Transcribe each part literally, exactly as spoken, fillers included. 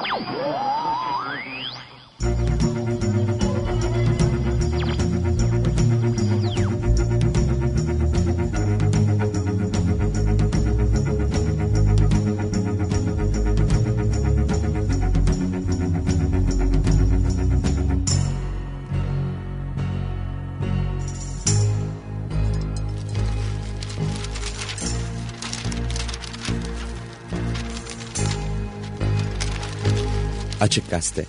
Açık Gazete.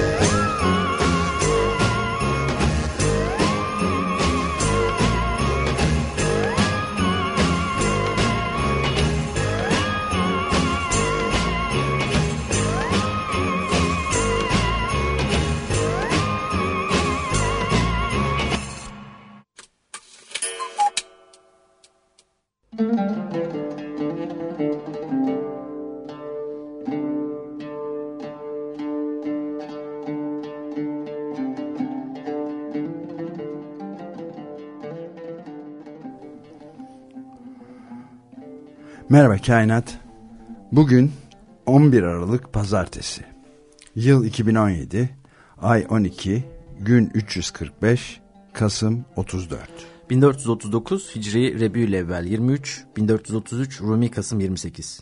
Merhaba Kainat. Bugün on bir Aralık Pazartesi. Yıl iki bin on yedi, ay on iki, gün üç yüz kırk beş, Kasım otuz dört. bin dört yüz otuz dokuz Hicri Rebiülevvel yirmi üç, bin dört yüz otuz üç Rumi Kasım yirmi sekiz.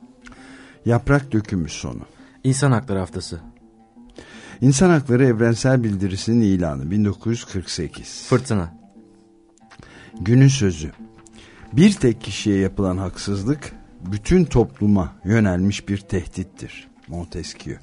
Yaprak dökümü sonu. İnsan Hakları Haftası. İnsan Hakları Evrensel Bildirisi'nin ilanı bin dokuz yüz kırk sekiz. Fırtına. Günün sözü. Bir tek kişiye yapılan haksızlık bütün topluma yönelmiş bir tehdittir. Montesquieu.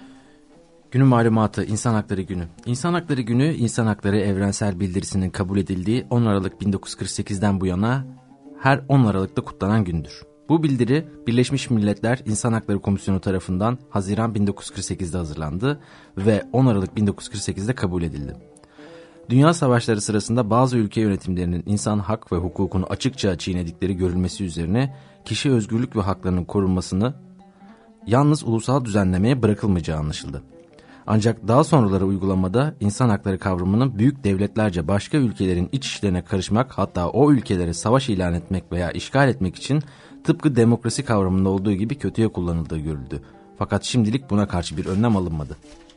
Günün malumatı. İnsan Hakları Günü. İnsan Hakları Günü, İnsan Hakları Evrensel Bildirisi'nin kabul edildiği on Aralık bin dokuz yüz kırk sekizden bu yana her on Aralık'ta kutlanan gündür. Bu bildiri Birleşmiş Milletler İnsan Hakları Komisyonu tarafından Haziran bin dokuz yüz kırk sekizde hazırlandı ve on Aralık bin dokuz yüz kırk sekizde kabul edildi. Dünya savaşları sırasında bazı ülke yönetimlerinin insan hak ve hukukunu açıkça çiğnedikleri görülmesi üzerine kişi özgürlük ve haklarının korunmasını yalnız ulusal düzenlemeye bırakılmayacağı anlaşıldı. Ancak daha sonraları uygulamada insan hakları kavramının büyük devletlerce başka ülkelerin iç işlerine karışmak, hatta o ülkelere savaş ilan etmek veya işgal etmek için tıpkı demokrasi kavramında olduğu gibi kötüye kullanıldığı görüldü. Fakat şimdilik buna karşı bir önlem alınmadı.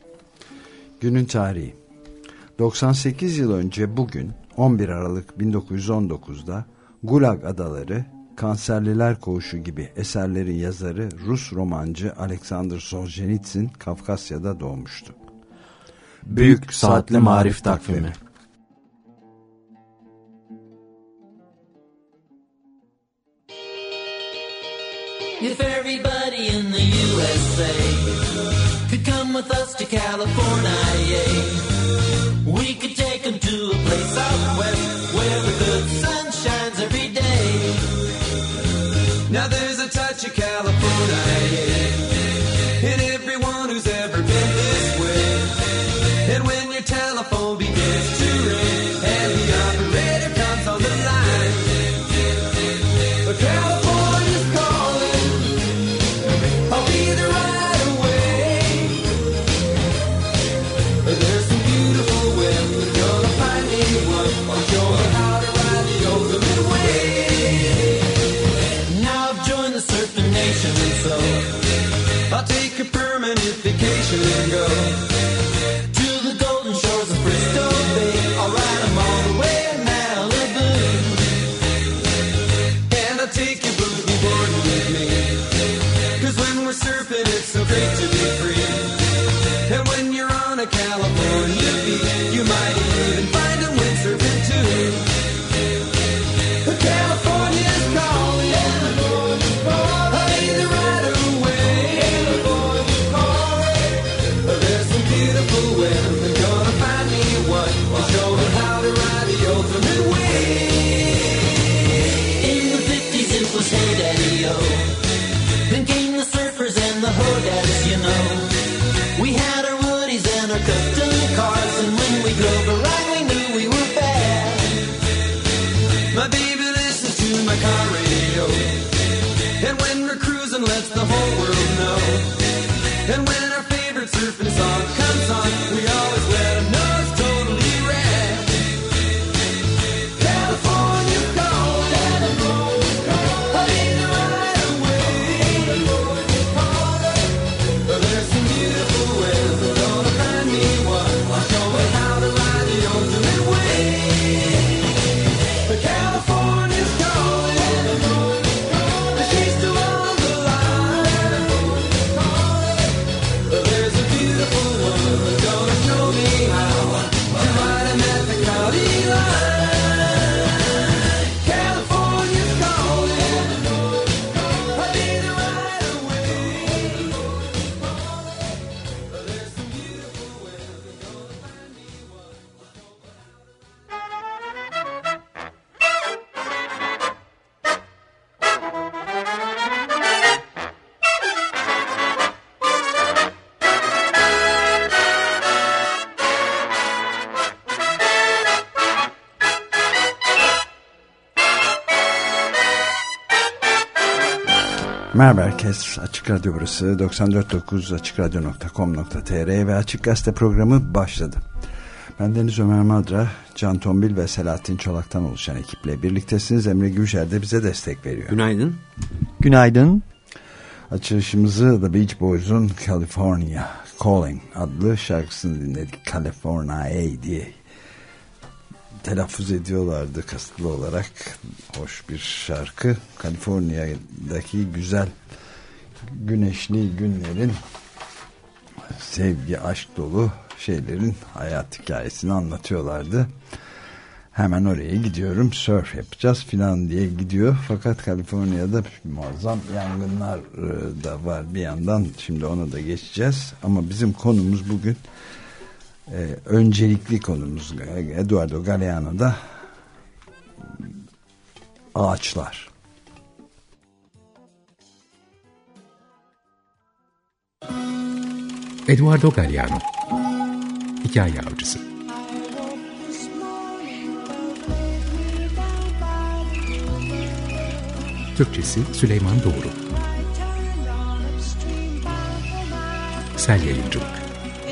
Günün tarihi. doksan sekiz yıl önce bugün on bir Aralık bin dokuz yüz on dokuzda Gulag Adaları, Kanserliler Koğuşu gibi eserlerin yazarı Rus romancı Alexander Solzhenitsyn Kafkasya'da doğmuştu. Büyük Saatli Marif Takvimi. If everybody in the U S A could come with us to California, we could take them to a place out west where the good sun shines every day. Now there's a touch of California in everyone who's ever been this way. And when your telephone begins to ring and the operator comes on the line, California's calling, I'll be there right away. There's some beautiful women, gonna find me one. I'll show her how to ride the ultimate wave. Now I've joined the surfing nation, and so I'll take a permanent vacation and go to the golden shores of Frisco Bay. I'll ride them all the way to Malibu, and I'll take your boogie board with me, 'cause when we're surfing it's so great to be free. And when you're on a California beach, you might even find them windsurfing too. California's calling, I'll be there right away. There's some beautiful women, gonna find me one. I'll show them how to ride the ultimate wave. In the fifties it was hey daddy-o, then came the surfers and the ho-dads, you know. We had our woodies and our custom cars, and when we drove around we knew we were bad. My baby listens to my car radio, and when we're cruising lets the whole world know. And when our favorite surfing song comes on, we always let them know it's totally rad. California calling, I'll be there right away. There's some beautiful Merhaba herkes. Açık Radyo burası. doksan dört nokta dokuz açık radyo nokta com nokta tr ve Açık Gazete programı başladı. Ben Deniz Ömer Madra, Can Tombil ve Selahattin Çolak'tan oluşan ekiple birliktesiniz. Emre Gülşer de bize destek veriyor. Günaydın. Günaydın. Açılışımızı The Beach Boys'un California Calling adlı şarkısını dinledik. California diye telaffuz ediyorlardı kasıtlı olarak. Hoş bir şarkı. Kaliforniya'daki güzel güneşli günlerin, sevgi, aşk dolu şeylerin hayat hikayesini anlatıyorlardı. Hemen oraya gidiyorum, surf yapacağız filan diye gidiyor. Fakat Kaliforniya'da muazzam yangınlar da var bir yandan. Şimdi ona da geçeceğiz. Ama bizim konumuz bugün Ee, öncelikli konumuz Eduardo Galeano'da ağaçlar. Eduardo Galeano, hikaye avcısı. Türkçesi Süleyman Doğru. Sel Yayıncılık.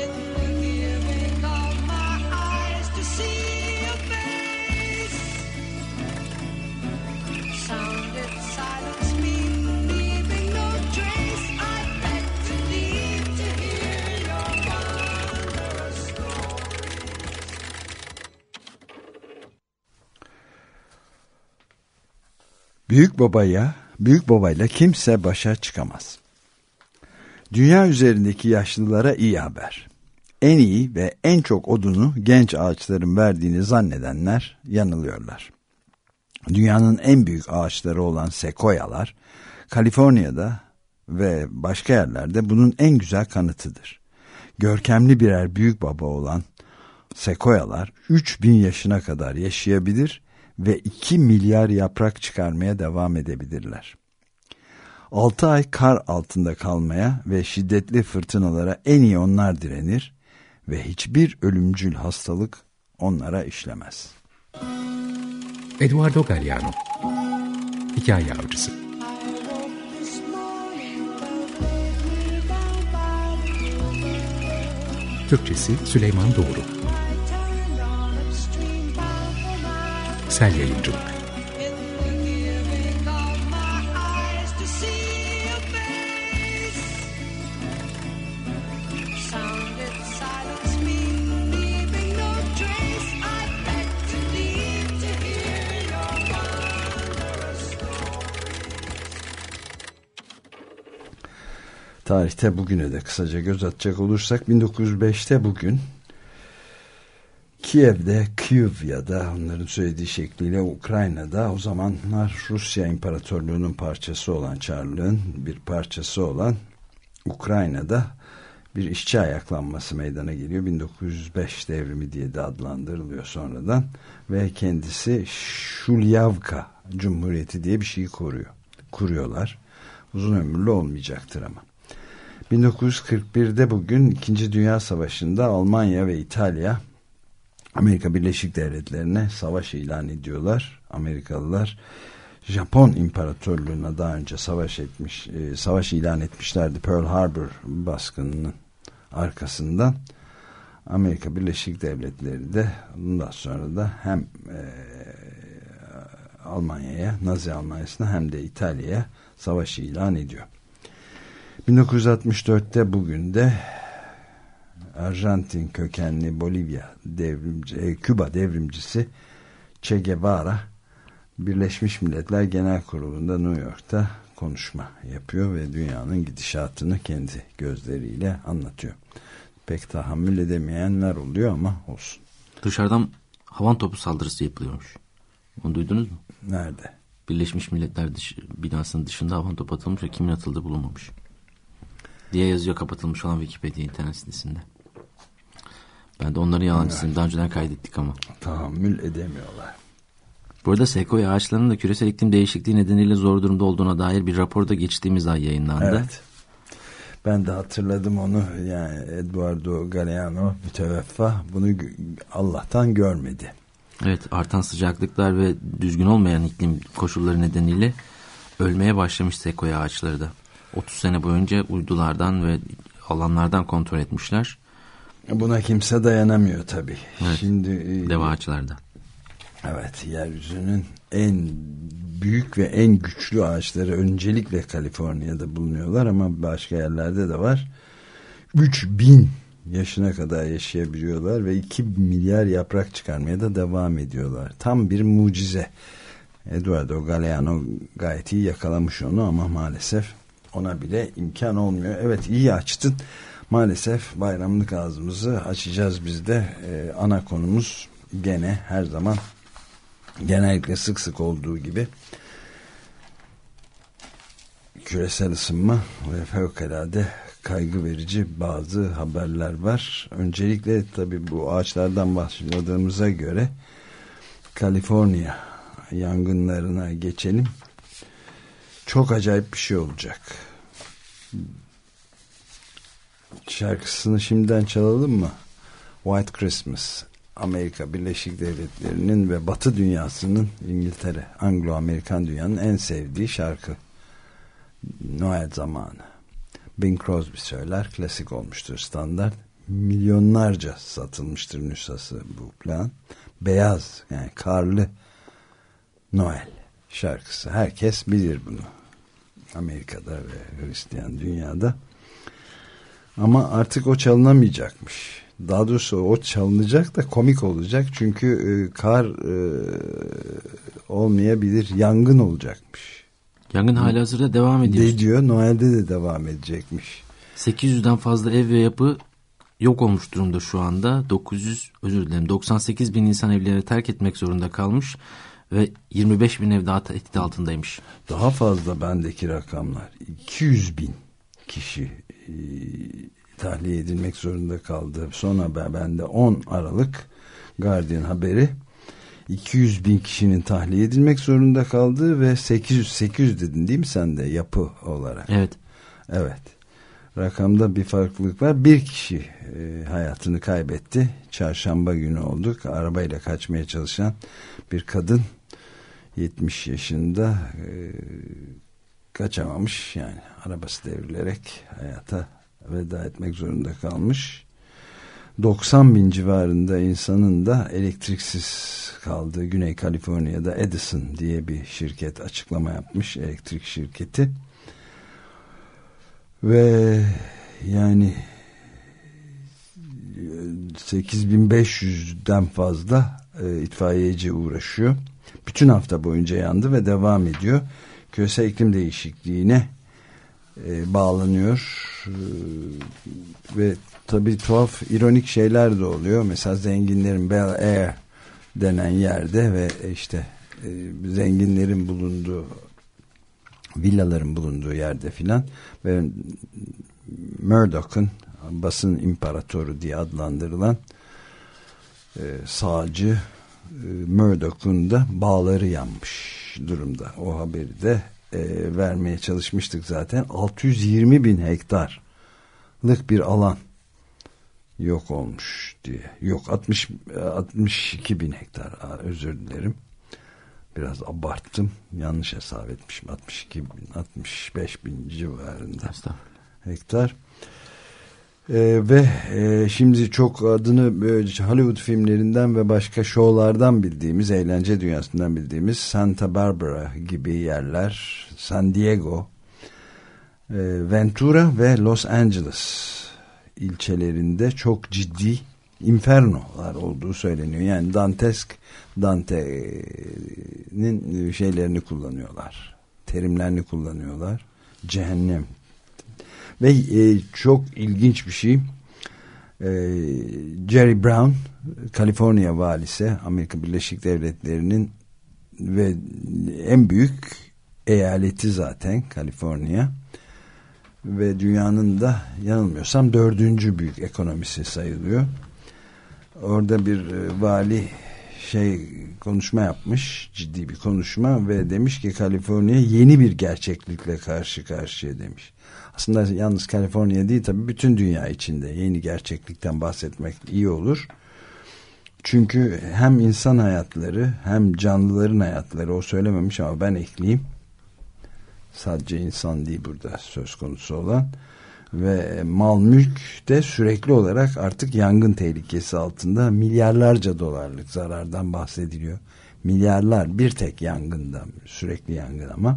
Büyük babaya, büyük babayla kimse başa çıkamaz. Dünya üzerindeki yaşlılara iyi haber. En iyi ve en çok odunu genç ağaçların verdiğini zannedenler yanılıyorlar. Dünyanın en büyük ağaçları olan sekoyalar, Kaliforniya'da ve başka yerlerde bunun en güzel kanıtıdır. Görkemli birer büyük baba olan sekoyalar üç bin yaşına kadar yaşayabilir ve iki milyar yaprak çıkarmaya devam edebilirler. altı ay kar altında kalmaya ve şiddetli fırtınalara en iyi onlar direnir ve hiçbir ölümcül hastalık onlara işlemez. Eduardo Galeano, hikaye avcısı. Türkçesi Süleyman Doğru. Sel Yayıncılık. Tarihte bugüne de kısaca göz atacak olursak bin dokuz yüz beşte bugün Kiev'de, Kyiv'ya'da onların söylediği şekliyle Ukrayna'da, o zamanlar Rusya İmparatorluğu'nun parçası olan, Çarlığın bir parçası olan Ukrayna'da bir işçi ayaklanması meydana geliyor. bin dokuz yüz beş devrimi diye de adlandırılıyor sonradan ve kendisi Şulyavka Cumhuriyeti diye bir şeyi kuruyor. Kuruyorlar. Uzun ömürlü olmayacaktır ama. bin dokuz yüz kırk birde bugün İkinci Dünya Savaşı'nda Almanya ve İtalya Amerika Birleşik Devletleri'ne savaş ilan ediyorlar. Amerikalılar Japon İmparatorluğu'na daha önce savaş etmiş, e, savaş ilan etmişlerdi Pearl Harbor baskınının arkasından. Amerika Birleşik Devletleri de bundan sonra da hem e, Almanya'ya, Nazi Almanya'sına hem de İtalya'ya savaş ilan ediyor. bin dokuz yüz altmış dörtte bugün de Arjantin kökenli Bolivya devrimci, e, Küba devrimcisi Che Guevara Birleşmiş Milletler Genel Kurulu'nda New York'ta konuşma yapıyor ve dünyanın gidişatını kendi gözleriyle anlatıyor. Pek tahammül edemeyenler oluyor ama olsun. Dışarıdan havan topu saldırısı yapılıyormuş. Onu duydunuz mu? Nerede? Birleşmiş Milletler dış, binasının dışında havan topu atılmış ve kimin atıldığı bulunmamış diye yazıyor kapatılmış olan Wikipedia internet sitesinde. Ben de onların yalancısıyım. Evet. Daha önceden kaydettik ama. Tahammül edemiyorlar. Burada sekoya ağaçlarının da küresel iklim değişikliği nedeniyle zor durumda olduğuna dair bir rapor da geçtiğimiz ay yayınlandı. Evet. Ben de hatırladım onu. Yani Eduardo Galeano müteveffa bunu Allah'tan görmedi. Evet, artan sıcaklıklar ve düzgün olmayan iklim koşulları nedeniyle ölmeye başlamış sekoya ağaçları da. otuz sene boyunca uydulardan ve alanlardan kontrol etmişler. Buna kimse dayanamıyor tabii. Evet, şimdi dev ağaçlarda. Evet, yeryüzünün en büyük ve en güçlü ağaçları öncelikle Kaliforniya'da bulunuyorlar ama başka yerlerde de var. üç bin yaşına kadar yaşayabiliyorlar ve iki milyar yaprak çıkarmaya da devam ediyorlar. Tam bir mucize. Eduardo Galeano gayet iyi yakalamış onu ama maalesef ona bile imkan olmuyor. Evet, iyi açtın. Maalesef bayramlık ağzımızı açacağız biz de. Ee, ana konumuz gene her zaman, genellikle sık sık olduğu gibi küresel ısınma ve fevkalade kaygı verici bazı haberler var. Öncelikle tabii bu ağaçlardan başladığımıza göre Kaliforniya yangınlarına geçelim. Çok acayip bir şey olacak. Şarkısını şimdiden çalalım mı? White Christmas. Amerika Birleşik Devletleri'nin ve Batı dünyasının, İngiltere, Anglo-Amerikan dünyanın en sevdiği şarkı. Noel zamanı. Bing Crosby söyler, klasik olmuştur, standart. Milyonlarca satılmıştır nüshası bu plan. Beyaz, yani karlı Noel şarkısı. Herkes bilir bunu. Amerika'da ve Hristiyan dünyada. Ama artık o çalınamayacakmış. Daha doğrusu o çalınacak da komik olacak. Çünkü e, kar e, olmayabilir. Yangın olacakmış. Yangın halihazırda devam ediyor. Ne diyor? Noel'de de devam edecekmiş. sekiz yüzden fazla ev ve yapı yok olmuş durumda şu anda. dokuz yüz özür dilerim doksan sekiz bin insan evlerini terk etmek zorunda kalmış ve yirmi beş bin ev daha tehdit altındaymış. Daha fazla bendeki rakamlar. iki yüz bin kişi e, tahliye edilmek zorunda kaldı. Son haber bende on Aralık Guardian haberi. iki yüz bin kişinin tahliye edilmek zorunda kaldığı ve sekiz yüz sekiz yüz dedin değil mi sen de yapı olarak? Evet. Evet. Rakamda bir farklılık var. Bir kişi e, hayatını kaybetti. Çarşamba günü olduk. Arabayla kaçmaya çalışan bir kadın yetmiş yaşında e, kaçamamış. Yani arabası devrilerek hayata veda etmek zorunda kalmış. doksan bin civarında insanın da elektriksiz kaldığı Güney Kaliforniya'da Edison diye bir şirket açıklama yapmış, elektrik şirketi. Ve yani sekiz bin beş yüzden fazla e, itfaiyeci uğraşıyor. Bütün hafta boyunca yandı ve devam ediyor. Küresel iklim değişikliğine e, bağlanıyor. E, ve tabii tuhaf, ironik şeyler de oluyor. Mesela zenginlerin Bel Air denen yerde ve işte e, zenginlerin bulunduğu, villaların bulunduğu yerde filan ve Murdoch'un, basın imparatoru diye adlandırılan e, sağcı e, Murdoch'un da bağları yanmış durumda. O haberi de e, vermeye çalışmıştık zaten. altı yüz yirmi bin hektarlık bir alan yok olmuş diye. Yok, altmış, altmış iki bin hektar, özür dilerim. Biraz abarttım. Yanlış hesap etmişim. altmış iki bin, altmış beş bin civarında hektar. Ee, ve e, şimdi çok adını böyle Hollywood filmlerinden ve başka şovlardan bildiğimiz, eğlence dünyasından bildiğimiz Santa Barbara gibi yerler, San Diego, e, Ventura ve Los Angeles ilçelerinde çok ciddi infernolar olduğu söyleniyor. Yani dantesk, Dante'nin şeylerini kullanıyorlar. Terimlerini kullanıyorlar. Cehennem. Ve e, çok ilginç bir şey. E, Jerry Brown, Kaliforniya valisi, Amerika Birleşik Devletleri'nin ve en büyük eyaleti zaten Kaliforniya. Ve dünyanın da yanılmıyorsam dördüncü büyük ekonomisi sayılıyor. Orada bir e, vali şey konuşma yapmış, ciddi bir konuşma ve demiş ki Kaliforniya yeni bir gerçeklikle karşı karşıya demiş. Aslında yalnız Kaliforniya değil, tabii bütün dünya içinde yeni gerçeklikten bahsetmek iyi olur. Çünkü hem insan hayatları hem canlıların hayatları, o söylememiş ama ben ekleyeyim, Sadece insan değil burada söz konusu olan. Ve mal mülk de sürekli olarak artık yangın tehlikesi altında, milyarlarca dolarlık zarardan bahsediliyor. Milyarlar bir tek yangından, sürekli yangın ama.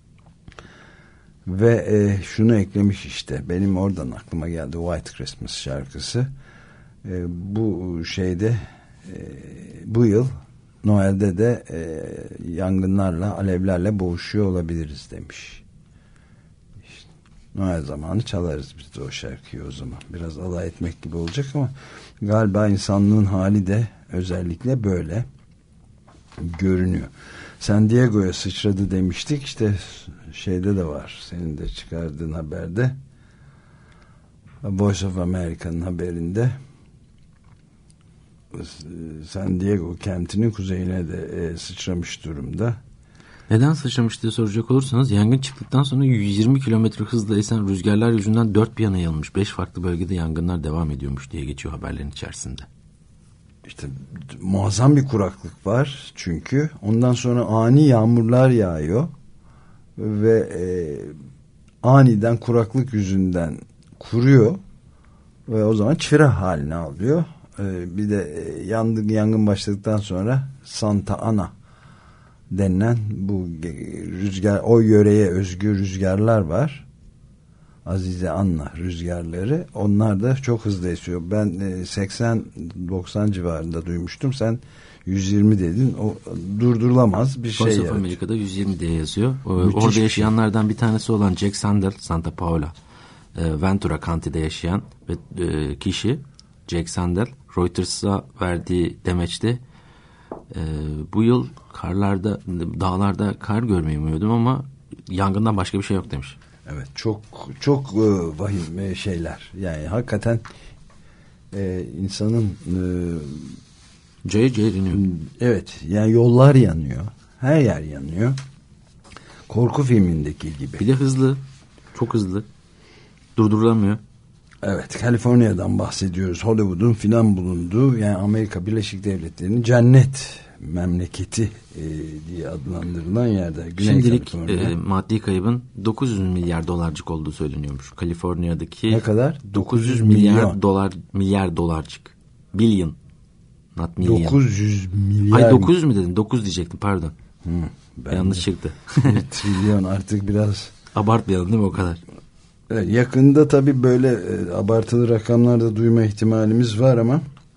Ve e, şunu eklemiş işte, benim oradan aklıma geldi White Christmas şarkısı. E, bu şeyde e, bu yıl Noel'de de e, yangınlarla, alevlerle boğuşuyor olabiliriz demiş. İşte, Noel zamanı çalarız biz de o şarkıyı o zaman. Biraz alay etmek gibi olacak ama galiba insanlığın hali de özellikle böyle görünüyor. San Diego'ya sıçradı demiştik. İşte şeyde de var. Senin de çıkardığın haberde. Voice of America'nın haberinde San Diego kentinin kuzeyine de e, sıçramış durumda. Neden sıçramış diye soracak olursanız, yangın çıktıktan sonra yüz yirmi kilometre hızla esen rüzgarlar yüzünden dört bir yana yayılmış. beş farklı bölgede yangınlar devam ediyormuş diye geçiyor haberlerin içerisinde. İşte muazzam bir kuraklık var çünkü ondan sonra ani yağmurlar yağıyor ve e, aniden kuraklık yüzünden kuruyor ve o zaman çıra haline alıyor. E, bir de e, yangın, yangın başladıktan sonra Santa Ana denilen bu rüzgar, o yöreye özgü rüzgarlar var. Azize Anna rüzgarları, onlar da çok hızlı esiyor. Ben seksen doksan civarında duymuştum. Sen yüz yirmi dedin. O durdurulamaz bir şey. Voice of America'da yüz yirmi diye yazıyor. Müthiş Orada yaşayanlardan bir tanesi olan Jack Sandel, Santa Paula Ventura County'de yaşayan kişi Jack Sandel Reuters'a verdiği demeçte bu yıl karlarda, dağlarda kar görmeyi umuyordum ama yangından başka bir şey yok demiş. Evet, çok çok e, vahim e, şeyler. Yani hakikaten e, insanın e, cayır cayır iniyor. Evet, yani yollar yanıyor. Her yer yanıyor. Korku filmindeki gibi. Bir de hızlı. Çok hızlı. Durdurulamıyor. Evet, Kaliforniya'dan bahsediyoruz. Hollywood'un filan bulunduğu, yani Amerika Birleşik Devletleri'nin cennet memleketi e, diye adlandırılan yerde. Güney Şimdilik e, maddi kaybın dokuz yüz milyar dolarcık olduğu söyleniyormuş. Kaliforniya'daki ne kadar? dokuz yüz milyar dolar, milyar dolarcık. Billion. Not million. dokuz yüz milyar. Ay dokuz yüz mü dedim? dokuz diyecektim, pardon. Hmm, yanlış de. çıktı. Trilyon artık biraz. Abartmayalım değil mi o kadar? Evet, yakında tabii böyle e, abartılı rakamlar da duyma ihtimalimiz var ama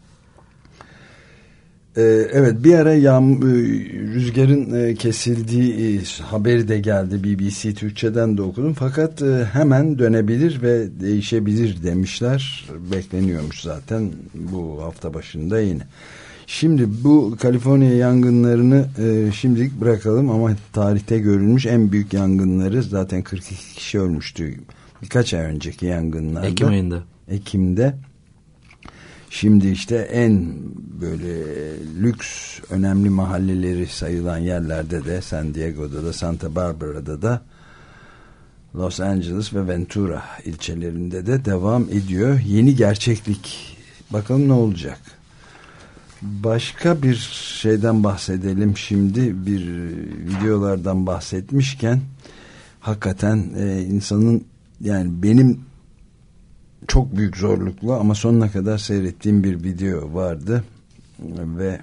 e, evet, bir ara yağm, e, rüzgarın e, kesildiği e, haberi de geldi. B B C Türkçe'den de okudum. Fakat e, hemen dönebilir ve değişebilir demişler. Bekleniyormuş zaten bu hafta başında yine. Şimdi bu Kaliforniya yangınlarını e, şimdilik bırakalım ama tarihte görülmüş en büyük yangınları, zaten kırk iki kişi ölmüştü birkaç ay önceki yangınlarda. Ekim ayında. Ekim'de. Şimdi işte en böyle lüks, önemli mahalleleri sayılan yerlerde de, San Diego'da da, Santa Barbara'da da, Los Angeles ve Ventura ilçelerinde de devam ediyor. Yeni gerçeklik. Bakalım ne olacak? Başka bir şeyden bahsedelim şimdi. Bir videolardan bahsetmişken hakikaten e, insanın, yani benim çok büyük zorlukla ama sonuna kadar seyrettiğim bir video vardı ve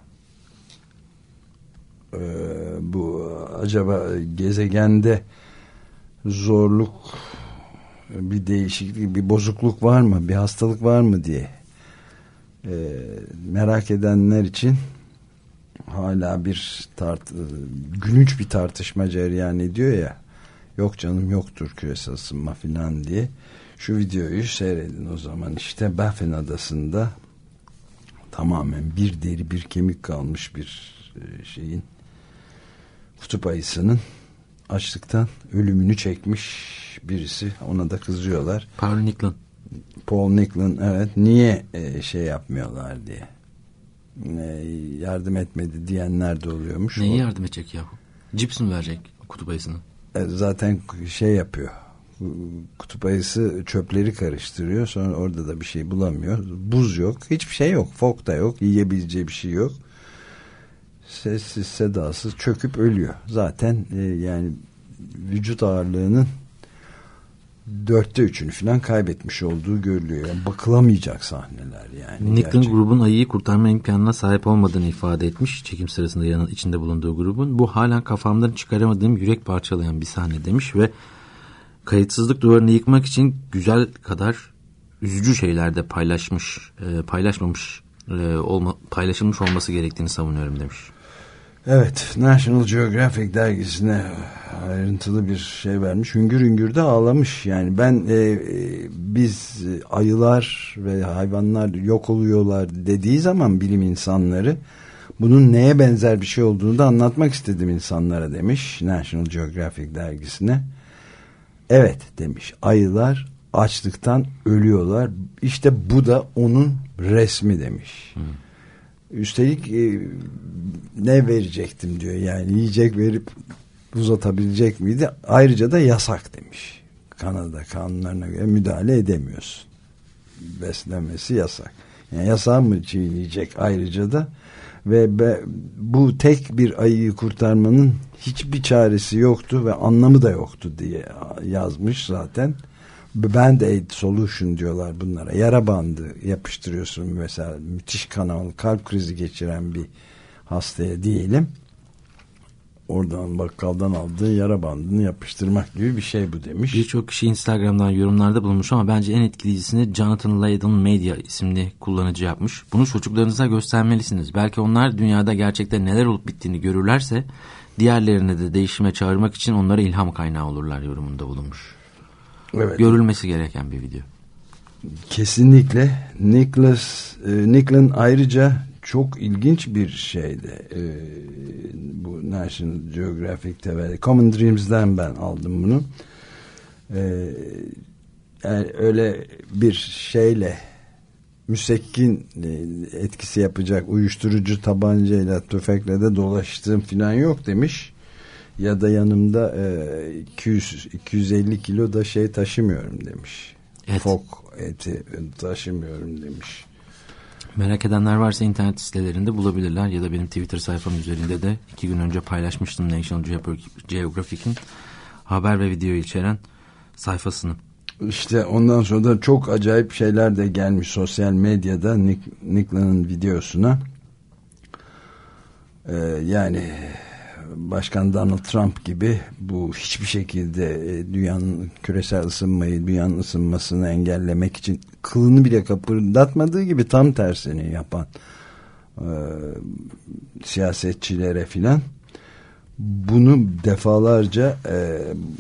e, bu acaba gezegende zorluk, bir değişiklik, bir bozukluk var mı, bir hastalık var mı diye e, merak edenler için hala bir tart gülünç bir tartışma cereyan ediyor ya. Yok canım, yoktur küresel ısınma filan diye. Şu videoyu seyredin o zaman. İşte Baffin Adası'nda tamamen bir deri bir kemik kalmış bir şeyin, kutup ayısının açlıktan ölümünü çekmiş birisi. Ona da kızıyorlar. Paul Nicklin. Paul Nicklin, evet. Niye e, şey yapmıyorlar diye. E, yardım etmedi diyenler de oluyormuş. Neyi yardım edecek ya? Cips mi verecek kutup ayısını? E, zaten şey yapıyor. Kutup ayısı çöpleri karıştırıyor. Sonra orada da bir şey bulamıyor. Buz yok. Hiçbir şey yok. Fok da yok. Yiyebileceği bir şey yok. Sessiz sedasız çöküp ölüyor. Zaten e, yani vücut ağırlığının dörtte üçünü falan kaybetmiş olduğu görülüyor. Yani bakılamayacak sahneler yani. Nicklin grubun ayıyı kurtarma imkanına sahip olmadığını ifade etmiş. Çekim sırasında yanı içinde bulunduğu grubun. Bu halen kafamdan çıkaramadığım yürek parçalayan bir sahne demiş ve kayıtsızlık duvarını yıkmak için güzel kadar üzücü şeyler de paylaşmış, e, paylaşmamış, e, olma, paylaşılmış olması gerektiğini savunuyorum demiş. Evet, National Geographic dergisine ayrıntılı bir şey vermiş. Hüngür hüngür de ağlamış. Yani ben e, e, biz ayılar ve hayvanlar yok oluyorlar dediği zaman bilim insanları bunun neye benzer bir şey olduğunu da anlatmak istedim insanlara demiş National Geographic dergisine. Evet demiş, ayılar açlıktan ölüyorlar. İşte bu da onun resmi demiş. Hmm. Üstelik e, ne verecektim diyor, yani yiyecek verip uzatabilecek miydi? Ayrıca da yasak demiş. Kanada kanunlarına göre müdahale edemiyorsun. Beslenmesi yasak. Yani yasağı mı çiğneyecek ayrıca da ve be, bu tek bir ayıyı kurtarmanın hiçbir çaresi yoktu ve anlamı da yoktu diye yazmış zaten. Band-Aid solution diyorlar bunlara. Yara bandı yapıştırıyorsun mesela, müthiş kanalı, kalp krizi geçiren bir hastaya diyelim. Oradan bakkaldan aldığı yara bandını yapıştırmak gibi bir şey bu demiş. Birçok kişi Instagram'dan yorumlarda bulunmuş ama bence en etkileyicisini Jonathan Layden Media isimli kullanıcı yapmış. Bunu çocuklarınıza göstermelisiniz. Belki onlar dünyada gerçekten neler olup bittiğini görürlerse diğerlerini de değişime çağırmak için onlara ilham kaynağı olurlar yorumunda bulunmuş. Evet. Görülmesi gereken bir video. Kesinlikle. Nicholas, e, Nicklin ayrıca çok ilginç bir şeydi. E, bu National Geographic'te ve Common Dreams'den ben aldım bunu. E, yani öyle bir şeyle müsekkin etkisi yapacak uyuşturucu tabancayla, tüfekle de dolaştığım falan yok demiş. Ya da yanımda e, iki yüz iki yüz elli kilo da şey taşımıyorum demiş. Et. Fok eti taşımıyorum demiş. Merak edenler varsa internet sitelerinde bulabilirler ya da benim Twitter sayfam üzerinde de iki gün önce paylaşmıştım National Geographic'in haber ve video içeren sayfasını. İşte ondan sonra da çok acayip şeyler de gelmiş sosyal medyada Nicklin'in videosuna. Ee, yani Başkan Donald Trump gibi bu hiçbir şekilde dünyanın küresel ısınmayı, dünyanın ısınmasını engellemek için kılını bile kıpırdatmadığı gibi tam tersini yapan e, siyasetçilere filan bunu defalarca e,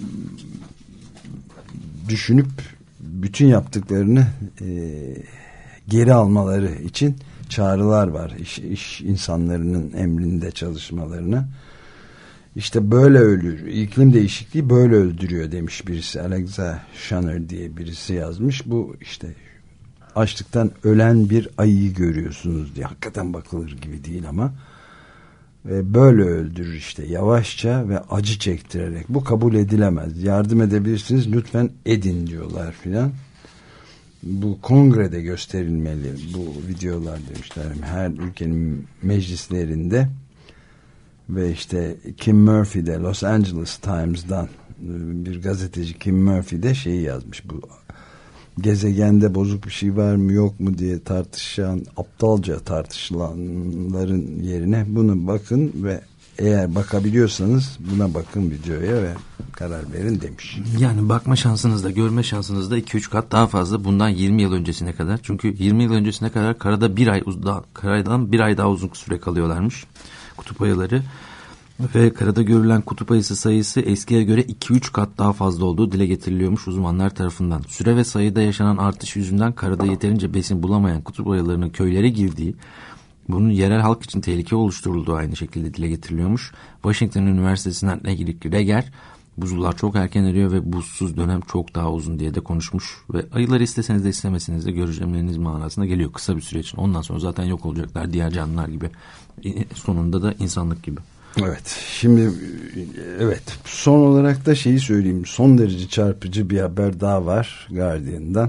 düşünüp bütün yaptıklarını e, geri almaları için çağrılar var. İş, iş insanlarının emrinde çalışmalarına. İşte böyle ölür. İklim değişikliği böyle öldürüyor demiş birisi. Alexa Shanner diye birisi yazmış. Bu işte açlıktan ölen bir ayıyı görüyorsunuz diye. Hakikaten bakılır gibi değil ama. Ve böyle öldürür işte yavaşça ve acı çektirerek. Bu kabul edilemez. Yardım edebilirsiniz, lütfen edin diyorlar filan. Bu kongrede gösterilmeli bu videolar demişler. Her ülkenin meclislerinde. Ve işte Kim Murphy de Los Angeles Times'dan bir gazeteci Kim Murphy de şeyi yazmış, bu gezegende bozuk bir şey var mı yok mu diye tartışan, aptalca tartışılanların yerine bunu bakın ve eğer bakabiliyorsanız buna bakın videoya ve karar verin demiş. Yani bakma şansınız da görme şansınız da iki üç kat daha fazla bundan yirmi yıl öncesine kadar. Çünkü yirmi yıl öncesine kadar karada bir ay daha, karadan bir ay daha uzun süre kalıyorlarmış kutup ayıları ve karada görülen kutup ayısı sayısı eskiye göre iki üç kat daha fazla olduğu dile getiriliyormuş uzmanlar tarafından. Süre ve sayıda yaşanan artış yüzünden karada yeterince besin bulamayan kutup ayılarının köylere girdiği, bunun yerel halk için tehlike oluşturulduğu aynı şekilde dile getiriliyormuş. Washington Üniversitesi'nden Eric Reger, buzullar çok erken eriyor ve buzsuz dönem çok daha uzun diye de konuşmuş ve ayıları isteseniz de istemeseniz de göreceğiniz manasına geliyor kısa bir süre için. Ondan sonra zaten yok olacaklar diğer canlılar gibi. Sonunda da insanlık gibi. Evet. Şimdi evet. Son olarak da şeyi söyleyeyim. Son derece çarpıcı bir haber daha var Guardian'dan.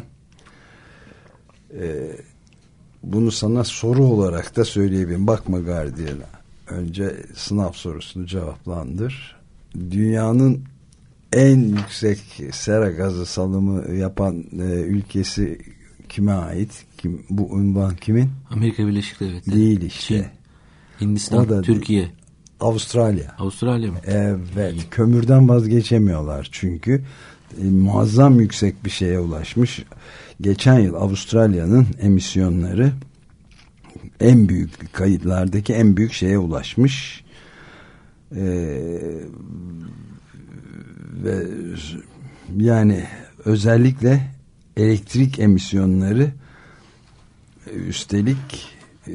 Ee, bunu sana soru olarak da söyleyebilirim. Bakma Guardian'a. Önce sınav sorusunu cevaplandır. Dünyanın en yüksek sera gazı salımı yapan e, ülkesi kime ait? Kim, bu unvan kimin? Amerika Birleşik Devletleri. Değil işte. Çin, Hindistan, Türkiye. Değil. Avustralya. Avustralya mı? Evet. Kömürden vazgeçemiyorlar çünkü e, muazzam yüksek bir şeye ulaşmış. Geçen yıl Avustralya'nın emisyonları en büyük kayıtlardaki en büyük şeye ulaşmış. Ee, ve yani özellikle elektrik emisyonları üstelik e,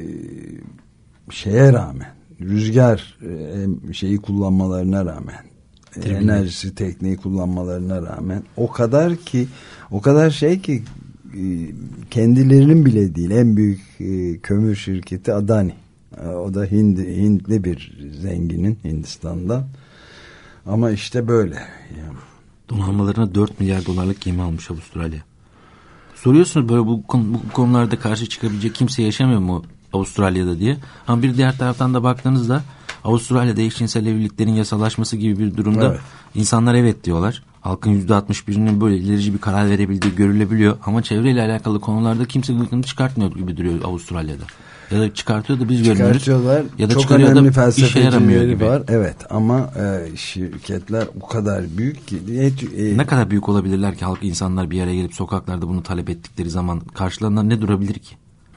şeye rağmen rüzgar e, şeyi kullanmalarına rağmen Tribünde. enerjisi tekniği kullanmalarına rağmen o kadar ki o kadar şey ki kendilerinin bile değil en büyük e, kömür şirketi Adani. E, o da Hind, Hintli bir zenginin Hindistan'dan. Ama işte böyle. Yani. Donanmalarına dört milyar dolarlık gemi almış Avustralya. Soruyorsunuz böyle bu, bu konularda karşı çıkabilecek kimse yaşamıyor mu Avustralya'da diye. Ama bir diğer taraftan da baktığınızda Avustralya'da eşcinsel evliliklerin yasalaşması gibi bir durumda evet. insanlar evet diyorlar. Halkın yüzde altmış birinin böyle ilerici bir karar verebildiği görülebiliyor. Ama çevreyle alakalı konularda kimse gıkını çıkartmıyor gibi duruyor Avustralya'da. Ya da çıkartıyor da biz görmüyoruz. Ya da çok çıkarıyor önemli da işe yaramıyor gibi. Var. Evet ama e, şirketler o kadar büyük ki. E, e, ne kadar büyük olabilirler ki halk insanlar bir yere gelip sokaklarda bunu talep ettikleri zaman karşılarında ne durabilir ki?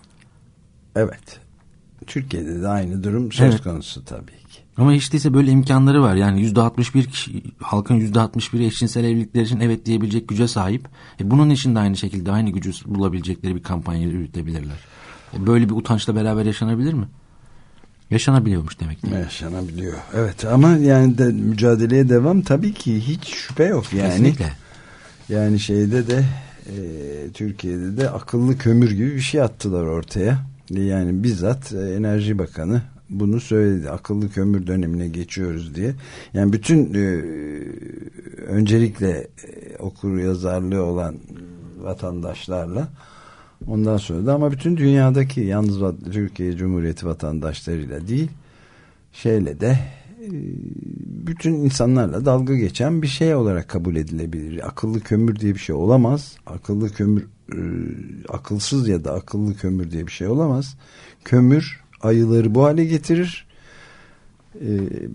Evet. Türkiye'de de aynı durum söz evet. konusu tabii ki. Ama hiç değilse böyle imkanları var. Yani yüzde altmış bir kişi, halkın yüzde altmış biri eşcinsel evlilikler için evet diyebilecek güce sahip. E bunun için de aynı şekilde aynı gücü bulabilecekleri bir kampanya yürütebilirler. E böyle bir utançla beraber yaşanabilir mi? Yaşanabiliyormuş demek ki. Yaşanabiliyor. Evet ama yani de mücadeleye devam tabii ki hiç şüphe yok yani. Kesinlikle. Yani şeyde de e, Türkiye'de de akıllı kömür gibi bir şey attılar ortaya. Yani bizzat e, Enerji Bakanı bunu söyledi. Akıllı kömür dönemine geçiyoruz diye. Yani bütün e, öncelikle e, okur yazarlığı olan vatandaşlarla ondan sonra da ama bütün dünyadaki yalnız Türkiye Cumhuriyeti vatandaşlarıyla değil şeyle de e, bütün insanlarla dalga geçen bir şey olarak kabul edilebilir. Akıllı kömür diye bir şey olamaz. Akıllı kömür e, akılsız ya da akıllı kömür diye bir şey olamaz. Kömür ayıları bu hale getirir. E,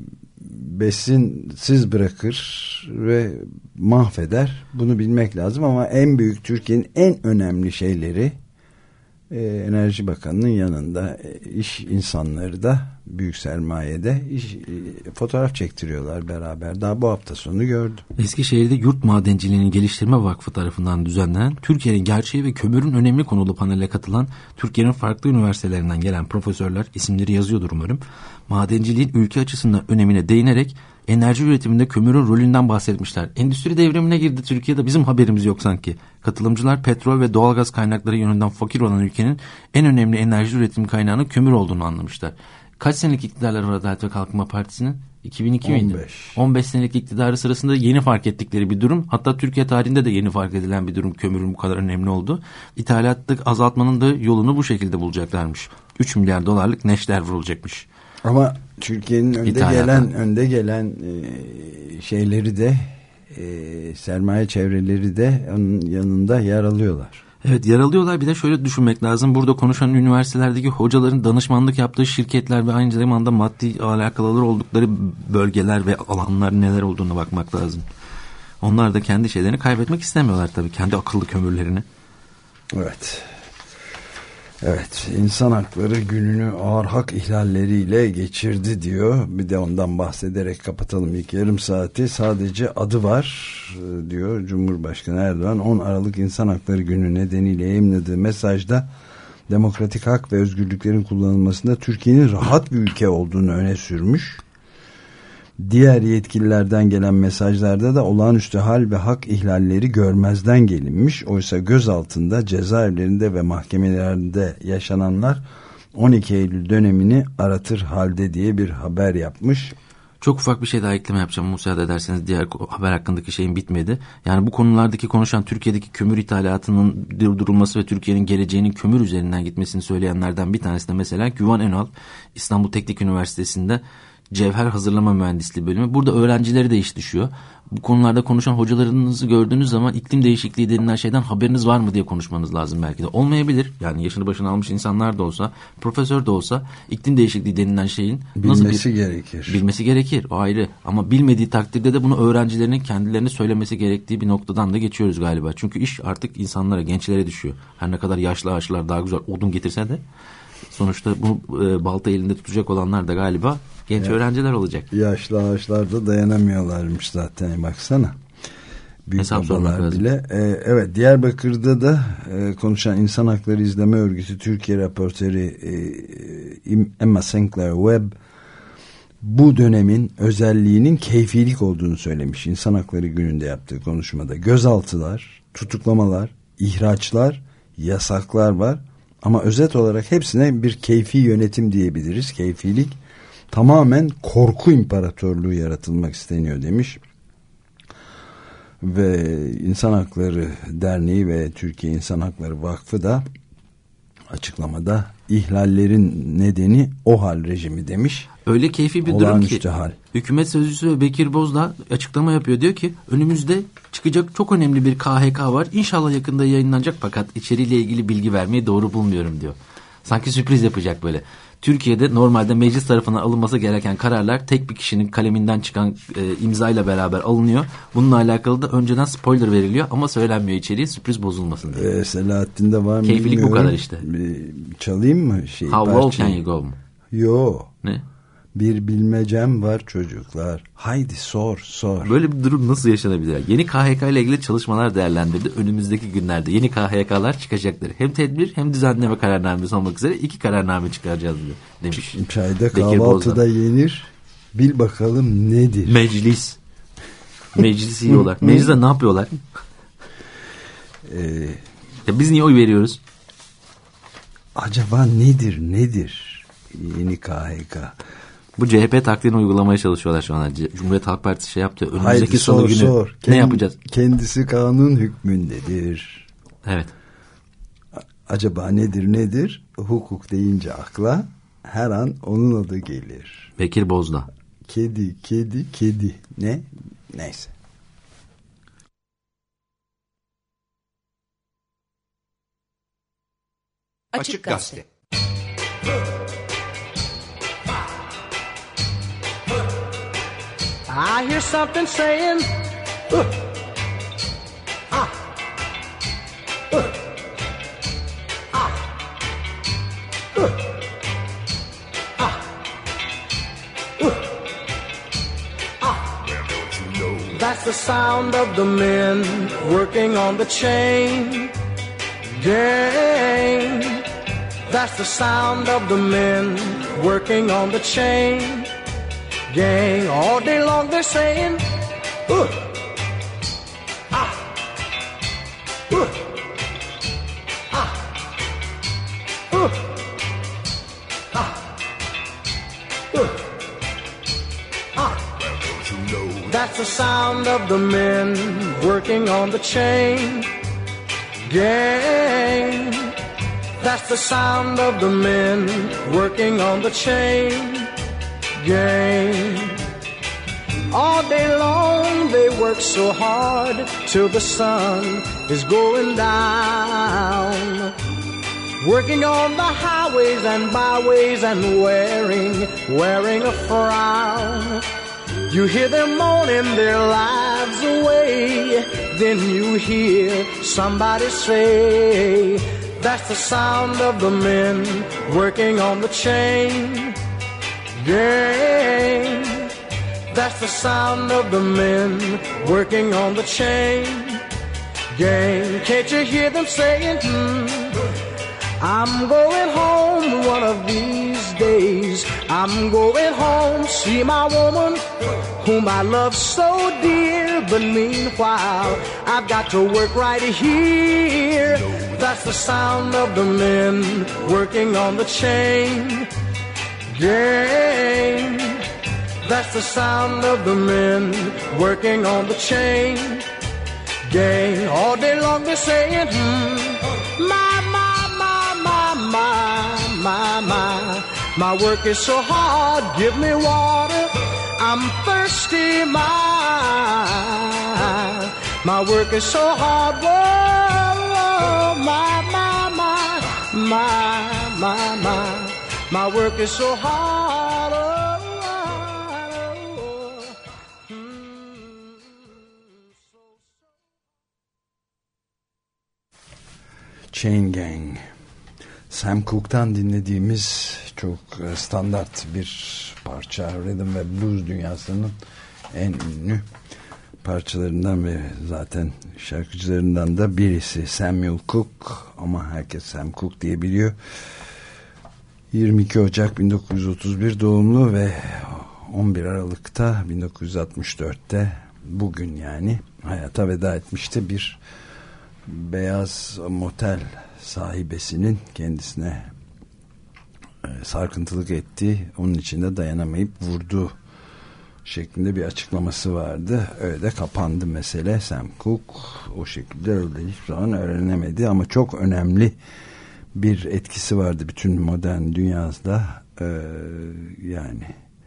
besinsiz bırakır ve mahveder. Bunu bilmek lazım ama en büyük Türkiye'nin en önemli şeyleri e, Enerji Bakanı'nın yanında e, iş insanları da büyük sermayede iş, e, fotoğraf çektiriyorlar beraber. Daha bu hafta sonu gördüm. Eskişehir'de Yurt Madenciliğini Geliştirme Vakfı tarafından düzenlenen Türkiye'nin gerçeği ve kömürün önemli konulu panele katılan Türkiye'nin farklı üniversitelerinden gelen profesörler, isimleri yazıyordur umarım, madenciliğin ülke açısından önemine değinerek enerji üretiminde kömürün rolünden bahsetmişler. Endüstri devrimine girdi Türkiye'de, bizim haberimiz yok sanki. Katılımcılar petrol ve doğalgaz kaynakları yönünden fakir olan ülkenin en önemli enerji üretim kaynağının kömür olduğunu anlamışlar. Kaç senelik iktidarları var Adalet ve Kalkınma Partisi'nin? iki bin iki miydi? on beş senelik iktidarı sırasında yeni fark ettikleri bir durum. Hatta Türkiye tarihinde de yeni fark edilen bir durum, kömürün bu kadar önemli oldu. İthalatı azaltmanın da yolunu bu şekilde bulacaklarmış. üç milyar dolarlık neşter vurulacakmış. Ama Türkiye'nin önde İthalata. gelen önde gelen e, şeyleri de e, sermaye çevreleri de onun yanında yer alıyorlar. Evet, yer alıyorlar. Bir de şöyle düşünmek lazım. Burada konuşan üniversitelerdeki hocaların danışmanlık yaptığı şirketler ve aynı zamanda maddi alakalılar oldukları bölgeler ve alanlar neler olduğuna bakmak lazım. Onlar da kendi şeylerini kaybetmek istemiyorlar tabii. Kendi akıllı kömürlerini. Evet. Evet, insan hakları gününü ağır hak ihlalleriyle geçirdi diyor. Bir de ondan bahsederek kapatalım ilk yarım saati. Sadece adı var diyor Cumhurbaşkanı Erdoğan. on Aralık İnsan Hakları Günü nedeniyle yayımladığı mesajda demokratik hak ve özgürlüklerin kullanılmasında Türkiye'nin rahat bir ülke olduğunu öne sürmüş. Diğer yetkililerden gelen mesajlarda da olağanüstü hal ve hak ihlalleri görmezden gelinmiş. Oysa gözaltında, cezaevlerinde ve mahkemelerde yaşananlar on iki Eylül dönemini aratır halde diye bir haber yapmış. Çok ufak bir şey daha ekleme yapacağım. Müsaade ederseniz, diğer haber hakkındaki şeyin bitmedi. Yani bu konulardaki konuşan, Türkiye'deki kömür ithalatının durdurulması ve Türkiye'nin geleceğinin kömür üzerinden gitmesini söyleyenlerden bir tanesi de mesela Güven Önal, İstanbul Teknik Üniversitesi'nde cevher hazırlama mühendisliği bölümü. Burada öğrencileri de iş düşüyor. Bu konularda konuşan hocalarınızı gördüğünüz zaman iklim değişikliği denilen şeyden haberiniz var mı diye konuşmanız lazım belki de. Olmayabilir. Yani yaşını başına almış insanlar da olsa, profesör de olsa iklim değişikliği denilen şeyin bilmesi nasıl bir, gerekir. Bilmesi gerekir. O ayrı. Ama bilmediği takdirde de bunu öğrencilerinin kendilerine söylemesi gerektiği bir noktadan da geçiyoruz galiba. Çünkü iş artık insanlara, gençlere düşüyor. Her ne kadar yaşlı ağaçlar daha güzel odun getirse de sonuçta bu e, balta elinde tutacak olanlar da galiba genç evet. öğrenciler olacak. Yaşlı ağaçlar da dayanamıyorlarmış zaten, baksana. Büyük Hesap babalar bile. Ee, evet, Diyarbakır'da da e, konuşan İnsan Hakları İzleme Örgütü Türkiye raportörü e, Emma Sinclair Webb bu dönemin özelliğinin keyfilik olduğunu söylemiş. İnsan Hakları Günü'nde yaptığı konuşmada. Gözaltılar, tutuklamalar, ihraçlar, yasaklar var. Ama özet olarak hepsine bir keyfi yönetim diyebiliriz. Keyfilik, tamamen korku imparatorluğu yaratılmak isteniyor demiş. Ve İnsan Hakları Derneği ve Türkiye İnsan Hakları Vakfı da açıklamada ihlallerin nedeni o hal rejimi demiş. Öyle keyfi bir durum ki hal. Hükümet Sözcüsü Bekir Bozdağ açıklama yapıyor. Diyor ki önümüzde çıkacak çok önemli bir K H K var. İnşallah yakında yayınlanacak fakat içeriğiyle ilgili bilgi vermeyi doğru bulmuyorum diyor. Sanki sürpriz yapacak böyle. Türkiye'de normalde meclis tarafından alınması gereken kararlar tek bir kişinin kaleminden çıkan e, imzayla beraber alınıyor. Bununla alakalı da önceden spoiler veriliyor ama söylenmiyor içeriği, sürpriz bozulmasın diye. Ee, Selahattin'de var mı keyfilik bilmiyorum. bu kadar işte. Bir çalayım mı? Şey, How low can you go? Yo. Ne? Bir bilmecem var çocuklar. Haydi sor sor. Böyle bir durum nasıl yaşanabilir? Yeni K H K ile ilgili çalışmalar değerlendirdi. Önümüzdeki günlerde yeni K H K'lar çıkacaklar. Hem tedbir hem düzenleme kararnamesi olmak üzere iki kararname çıkaracağız diyor demiş. Çayda kahvaltıda yenir. Bil bakalım nedir? Meclis. Meclis yiyorlar. Mecliste ne yapıyorlar? Ee, ya biz niye oy veriyoruz? Acaba nedir nedir? Yeni K H K. Bu C H P taktiğini uygulamaya çalışıyorlar şu an. Cumhuriyet Halk Partisi şey yaptı. Önümüzdeki Haydi, salı günü sor. ne Kend, yapacağız? Kendisi kanun hükmündedir. Evet. Acaba nedir nedir? Hukuk deyince akla her an onun adı gelir. Bekir Bozdağ. Kedi, kedi, kedi. Ne? Neyse. Açık Gazete. I hear something saying, uh, ah, uh, ah, uh, ah, uh, ah. That's the sound of the men working on the chain gang. That's the sound of the men working on the chain gang. All day long they're saying, uh, ah, uh, ah, uh, ah, uh, ah. That's the sound of the men working on the chain gang. That's the sound of the men working on the chain gang. All day long they work so hard till the sun is going down, working on the highways and byways and wearing, wearing a frown. You hear them moaning their lives away, then you hear somebody say, that's the sound of the men working on the chain gang. That's the sound of the men working on the chain gang. Can't you hear them saying, hmm, I'm going home one of these days. I'm going home, see my woman whom I love so dear. But meanwhile, I've got to work right here. That's the sound of the men working on the chain gang. That's the sound of the men working on the chain gang. All day long they're saying, hmm, my, my, my, my, my, my, my. My work is so hard, give me water, I'm thirsty, my. My work is so hard, whoa, my, my, my, my, my, my. My work is so hard, oh, oh, oh. Mm. Chain Gang. Sam Cooke'tan dinlediğimiz çok standart bir parça, rhythm ve blues dünyasının en ünlü parçalarından ve zaten şarkıcılarından da birisi Samuel Cooke, ama herkes Sam Cooke diye biliyor. yirmi iki Ocak bin dokuz yüz otuz bir doğumlu ve on bir Aralık'ta bin dokuz yüz altmış dörtte bugün yani hayata veda etmişti. Bir beyaz motel sahibesinin kendisine sarkıntılık ettiği, onun için de dayanamayıp vurduğu şeklinde bir açıklaması vardı. Öyle de kapandı mesele. Sam Cooke o şekilde öyle hiçbir zaman öğrenemedi ama çok önemli bir etkisi vardı bütün modern dünyada. Ee, yani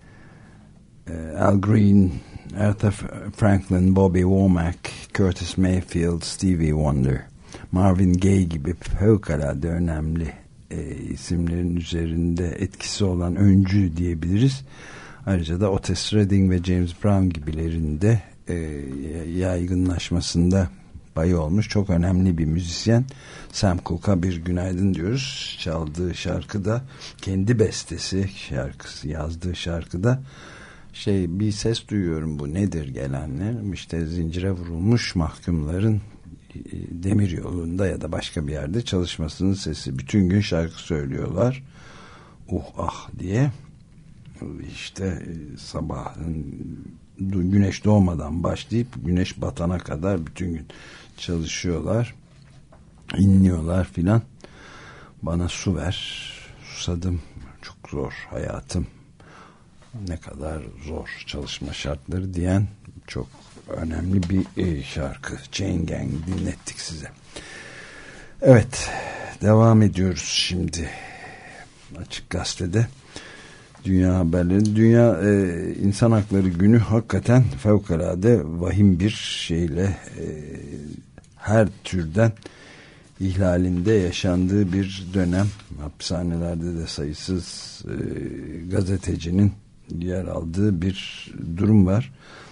e, Al Green, Aretha Franklin, Bobby Womack, Curtis Mayfield, Stevie Wonder, Marvin Gaye gibi fevkalade önemli e, isimlerin üzerinde etkisi olan öncü diyebiliriz. Ayrıca da Otis Redding ve James Brown gibilerinde e, yaygınlaşmasında payı olmuş çok önemli bir müzisyen. Sam Cooke'a bir günaydın diyoruz. Çaldığı şarkıda, kendi bestesi şarkısı, yazdığı şarkıda şey, bir ses duyuyorum, bu nedir gelenler? İşte zincire vurulmuş mahkumların demir yolunda ya da başka bir yerde çalışmasının sesi. Bütün gün şarkı söylüyorlar. Uh ah diye. İşte sabahın güneş doğmadan başlayıp güneş batana kadar bütün gün çalışıyorlar, inliyorlar filan. Bana su ver, susadım, çok zor hayatım, ne kadar zor çalışma şartları diyen çok önemli bir şarkı. Chain Gang dinlettik size. Evet, devam ediyoruz şimdi Açık Gazete'de. Dünya haberleri. Dünya e, İnsan Hakları Günü hakikaten fevkalade vahim bir şeyle e, her türden ihlalinde yaşandığı bir dönem. Hapishanelerde de sayısız e, gazetecinin yer aldığı bir durum var.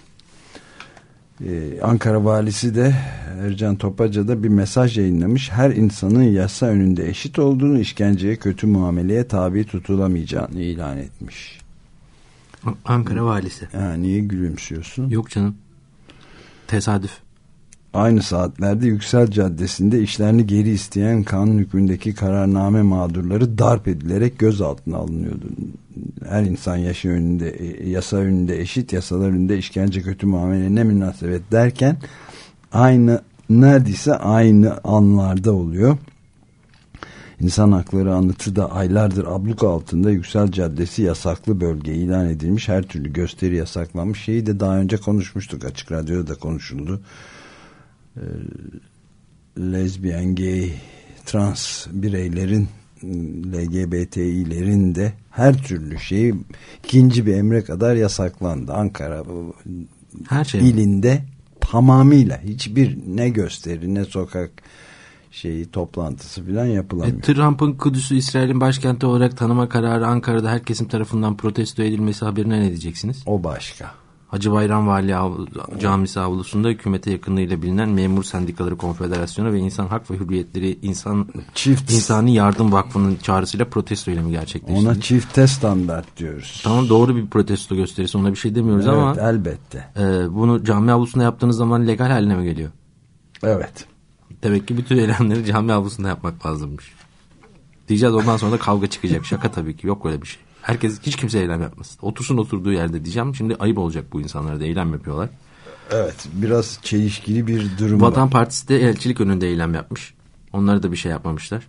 Ee, Ankara valisi de Ercan Topaca da bir mesaj yayınlamış. Her insanın yasa önünde eşit olduğunu, işkenceye, kötü muameleye tabi tutulamayacağını ilan etmiş. Ankara valisi. Ha, niye gülümsüyorsun? Yok canım. Tesadüf. Aynı saatlerde Yüksel Caddesi'nde işlerini geri isteyen kanun hükmündeki kararname mağdurları darp edilerek gözaltına alınıyordu. Her insan yaşı önünde, yasa önünde eşit, yasalar önünde işkence, kötü muamele ne münasebet derken aynı, neredeyse aynı anlarda oluyor. İnsan Hakları Anıtı da aylardır abluk altında. Yüksel Caddesi yasaklı bölge ilan edilmiş. Her türlü gösteri yasaklanmış. Şeyi de daha önce konuşmuştuk. Açık Radyo'da da konuşuldu. Ee, lezbiyen, gay, trans bireylerin, L G B T İ'lerin de her türlü şeyi ikinci bir emre kadar yasaklandı. Ankara her şey ilinde tamamıyla hiçbir ne gösteri ne sokak şeyi toplantısı falan yapılamıyor. E, Trump'ın Kudüs'ü İsrail'in başkenti olarak tanıma kararı Ankara'da herkesin tarafından protesto edilmesi haberine ne diyeceksiniz? O başka. Hacı Bayram Vali Avlu, Camisi avlusunda hükümete yakınlığıyla bilinen Memur Sendikaları Konfederasyonu ve İnsan Hak ve Hürriyetleri İnsan Çift. İnsani Yardım Vakfı'nın çağrısıyla protesto eylemi gerçekleştirdi. Ona çifte standart diyoruz. Tamam, doğru bir protesto gösterisi, ona bir şey demiyoruz, evet, ama elbette. E, bunu cami avlusunda yaptığınız zaman legal haline mi geliyor? Evet. Demek ki bütün eylemleri cami avlusunda yapmak lazımmış. Diyeceğiz, ondan sonra da kavga çıkacak. Şaka tabii ki, yok öyle bir şey. Herkes, hiç kimse eylem yapmasın. Otursun oturduğu yerde diyeceğim. Şimdi ayıp olacak bu insanlara da, eylem yapıyorlar. Evet, biraz çelişkili bir durum Vatan var. Partisi de elçilik önünde eylem yapmış. Onları da bir şey yapmamışlar.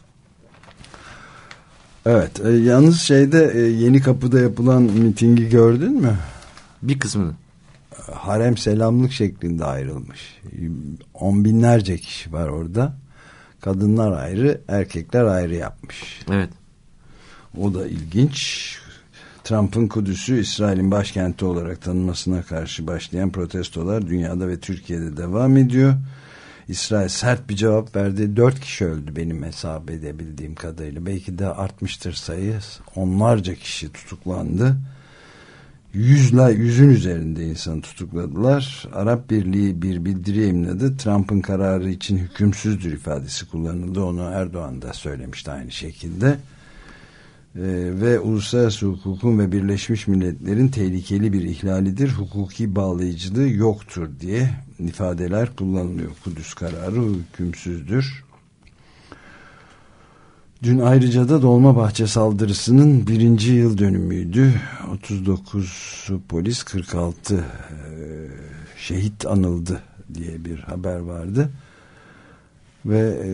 Evet, e, yalnız şeyde e, Yeni Kapı'da yapılan mitingi gördün mü? Bir kısmını. Harem selamlık şeklinde ayrılmış. On binlerce kişi var orada. Kadınlar ayrı, erkekler ayrı yapmış. Evet. O da ilginç. Trump'ın Kudüs'ü İsrail'in başkenti olarak tanınmasına karşı başlayan protestolar dünyada ve Türkiye'de devam ediyor. İsrail sert bir cevap verdi. Dört kişi öldü benim hesap edebildiğim kadarıyla. Belki de artmıştır sayı. Onlarca kişi tutuklandı. Yüzler, yüzün üzerinde insan tutukladılar. Arap Birliği bir bildiri yayınladı. Trump'ın kararı için hükümsüzdür ifadesi kullanıldı. Onu Erdoğan da söylemişti aynı şekilde. Ee, ve uluslararası hukukun ve Birleşmiş Milletler'in tehlikeli bir ihlalidir. Hukuki bağlayıcılığı yoktur diye ifadeler kullanılıyor. Kudüs kararı hükümsüzdür. Dün ayrıca da Dolmabahçe saldırısının birinci yıl dönümüydü. otuz dokuz polis, kırk altı e, şehit anıldı diye bir haber vardı. Ve e,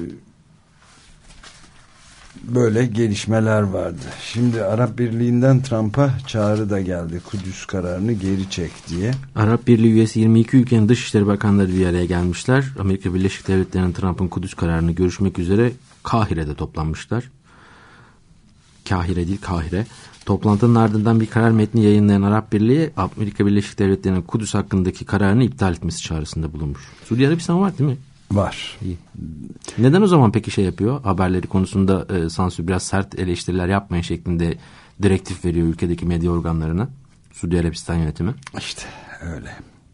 böyle gelişmeler vardı. Şimdi Arap Birliği'nden Trump'a çağrı da geldi. Kudüs kararını geri çek diye. Arap Birliği üyesi yirmi iki ülkenin Dışişleri Bakanları bir araya gelmişler. Amerika Birleşik Devletleri'nin Trump'ın Kudüs kararını görüşmek üzere Kahire'de toplanmışlar. Kahire değil, Kahire. Toplantının ardından bir karar metni yayınlayan Arap Birliği, Amerika Birleşik Devletleri'nin Kudüs hakkındaki kararını iptal etmesi çağrısında bulunmuş. Suudi Arabistan var değil mi? Var. İyi. Neden o zaman peki şey yapıyor? Haberleri konusunda e, sansür, biraz sert eleştiriler yapmayın şeklinde direktif veriyor ülkedeki medya organlarına. Suudi Arabistan yönetimi. İşte öyle.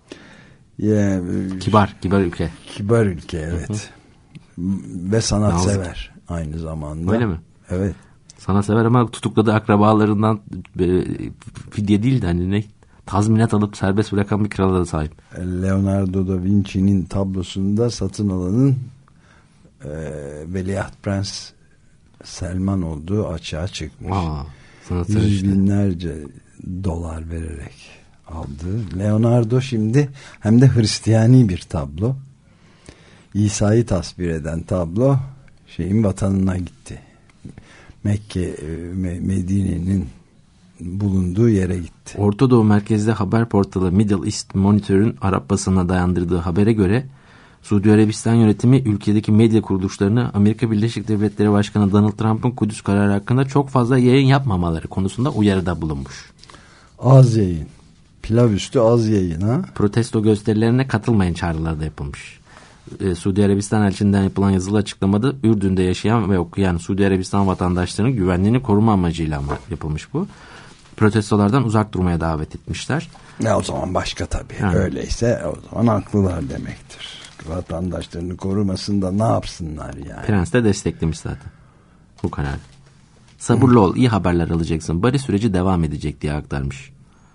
Ya, kibar, kibar ülke. Kibar ülke, evet. Hı hı. Ve sanatsever Nazik. Aynı zamanda. Öyle mi? Evet. Sanatsever ama tutukladığı akrabalarından e, fidye değil de hani ne? Tazminat alıp serbest bırakan bir krala da sahip. Leonardo da Vinci'nin tablosunda satın alanın e, Veliaht Prens Selman olduğu açığa çıkmış. Aa, Yüz işte. binlerce dolar vererek aldı. Leonardo şimdi hem de Hristiyani bir tablo. İsa'yı tasvir eden tablo şeyin vatanına gitti. Mekke, Medine'nin bulunduğu yere gitti. Orta Doğu merkezli haber portalı Middle East Monitor'ın Arap basınına dayandırdığı habere göre Suudi Arabistan yönetimi ülkedeki medya kuruluşlarını Amerika Birleşik Devletleri Başkanı Donald Trump'ın Kudüs kararı hakkında çok fazla yayın yapmamaları konusunda uyarıda bulunmuş. Az yayın. Pilav üstü az yayın ha. Protesto gösterilerine katılmayın çağrıları da yapılmış. Ee, Suudi Arabistan elçiliğinden yapılan yazılı açıklamada Ürdün'de yaşayan ve okuyan Suudi Arabistan vatandaşlarının güvenliğini koruma amacıyla ama yapılmış bu. Protestolardan uzak durmaya davet etmişler. Ne o zaman başka tabii. Yani. Öyleyse o zaman haklılar demektir. Vatandaşlarını korumasında ne yapsınlar yani. Prens de desteklemiş zaten bu kararı. Sabırlı ol, iyi haberler alacaksın. Bari süreci devam edecek diye aktarmış.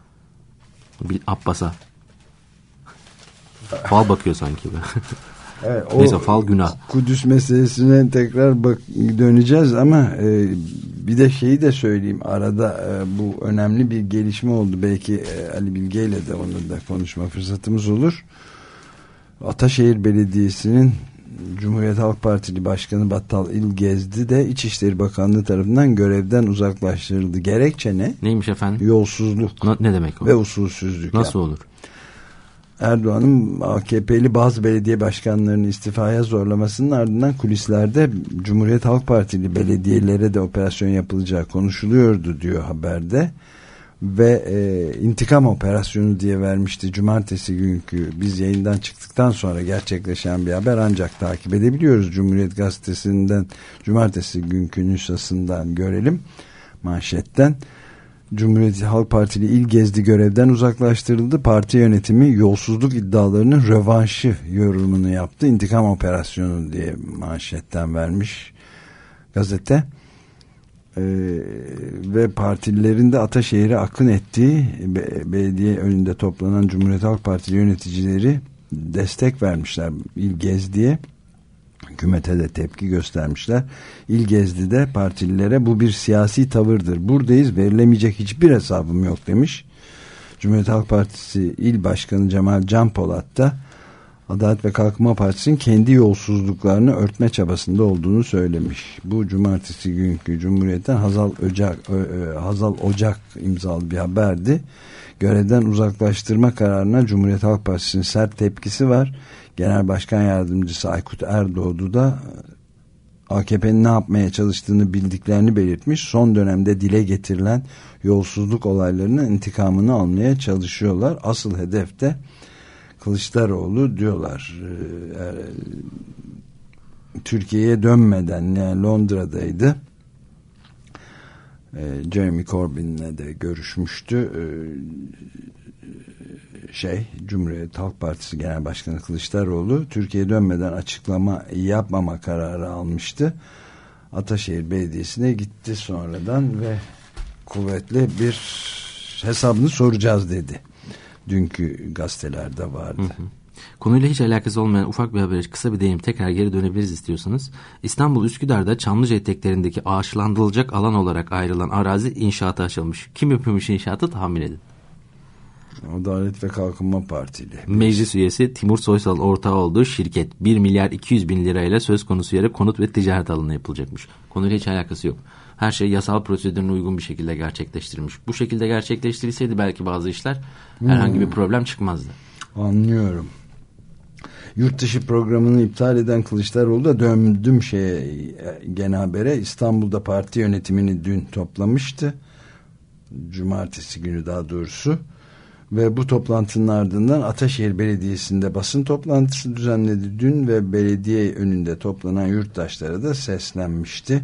Bir Abbas'a. Fal bakıyor sanki. Evet, neyse fal günah. Kudüs meselesine tekrar bak döneceğiz ama e, bir de şeyi de söyleyeyim. Arada e, bu önemli bir gelişme oldu. Belki e, Ali Bilge ile de onu da konuşma fırsatımız olur. Ataşehir Belediyesi'nin Cumhuriyet Halk Partili Başkanı Battal İlgezdi de İçişleri Bakanlığı tarafından görevden uzaklaştırıldı. Gerekçe ne? Neymiş efendim? Yolsuzluk. Na, ne demek o? Ve usulsüzlük. Nasıl yani. olur? Erdoğan'ın A K P'li bazı belediye başkanlarının istifaya zorlamasının ardından kulislerde Cumhuriyet Halk Partili belediyelere de operasyon yapılacağı konuşuluyordu diyor haberde. Ve e, intikam operasyonu diye vermişti cumartesi günkü, biz yayından çıktıktan sonra gerçekleşen bir haber, ancak takip edebiliyoruz. Cumhuriyet Gazetesi'nden cumartesi günkü nüshasından görelim, manşetten. Cumhuriyet Halk Partili İlgezdi görevden uzaklaştırıldı. Parti yönetimi yolsuzluk iddialarının rövanşı yorumunu yaptı. İntikam operasyonu diye manşetten vermiş gazete. Ee, ve partililerin de Ataşehir'e akın ettiği, be, belediye önünde toplanan Cumhuriyet Halk Partili yöneticileri destek vermişler İlgezdi'ye. Hükümete de tepki göstermişler. İlgezdi de partililere bu bir siyasi tavırdır, buradayız, verilemeyecek hiçbir hesabım yok demiş. Cumhuriyet Halk Partisi İl Başkanı Cemal Can Polat da Adalet ve Kalkınma Partisi'nin kendi yolsuzluklarını örtme çabasında olduğunu söylemiş. Bu cumartesi günkü Cumhuriyet'ten Hazal Ocak, Hazal Ocak imzalı bir haberdi. Görevden uzaklaştırma kararına Cumhuriyet Halk Partisi'nin sert tepkisi var. Genel Başkan Yardımcısı Aykut Erdoğdu da A K P'nin ne yapmaya çalıştığını bildiklerini belirtmiş. Son dönemde dile getirilen yolsuzluk olaylarının intikamını almaya çalışıyorlar. Asıl hedef de Kılıçdaroğlu diyorlar. Ee, Türkiye'ye dönmeden, yani Londra'daydı. Ee, Jeremy Corbyn'le de görüşmüştü. Ee, şey Cumhuriyet Halk Partisi Genel Başkanı Kılıçdaroğlu Türkiye'ye dönmeden açıklama yapmama kararı almıştı. Ataşehir Belediyesi'ne gitti sonradan ve kuvvetli bir hesabını soracağız dedi. Dünkü gazetelerde vardı. Hı hı. Konuyla hiç alakası olmayan ufak bir habere kısa bir değinip tekrar geri dönebiliriz istiyorsanız. İstanbul Üsküdar'da Çamlıca eteklerindeki ağaçlandırılacak alan olarak ayrılan arazi inşaata açılmış. Kim yapıyormuş inşaatı tahmin edin. Adalet ve Kalkınma Partili. Meclis üyesi Timur Soysal'ın ortağı olduğu şirket bir milyar iki yüz bin lirayla söz konusu yere konut ve ticaret alanı yapılacakmış. Konuyla hiç alakası yok. Her şey yasal prosedürüne uygun bir şekilde gerçekleştirilmiş. Bu şekilde gerçekleştirilseydi belki bazı işler hmm. herhangi bir problem çıkmazdı. Anlıyorum. Yurt dışı programını iptal eden Kılıçdaroğlu da döndüm şeye gene habere. İstanbul'da parti yönetimini dün toplamıştı. Cumartesi günü daha doğrusu. Ve bu toplantının ardından Ataşehir Belediyesi'nde basın toplantısı düzenledi dün ve belediye önünde toplanan yurttaşlara da seslenmişti.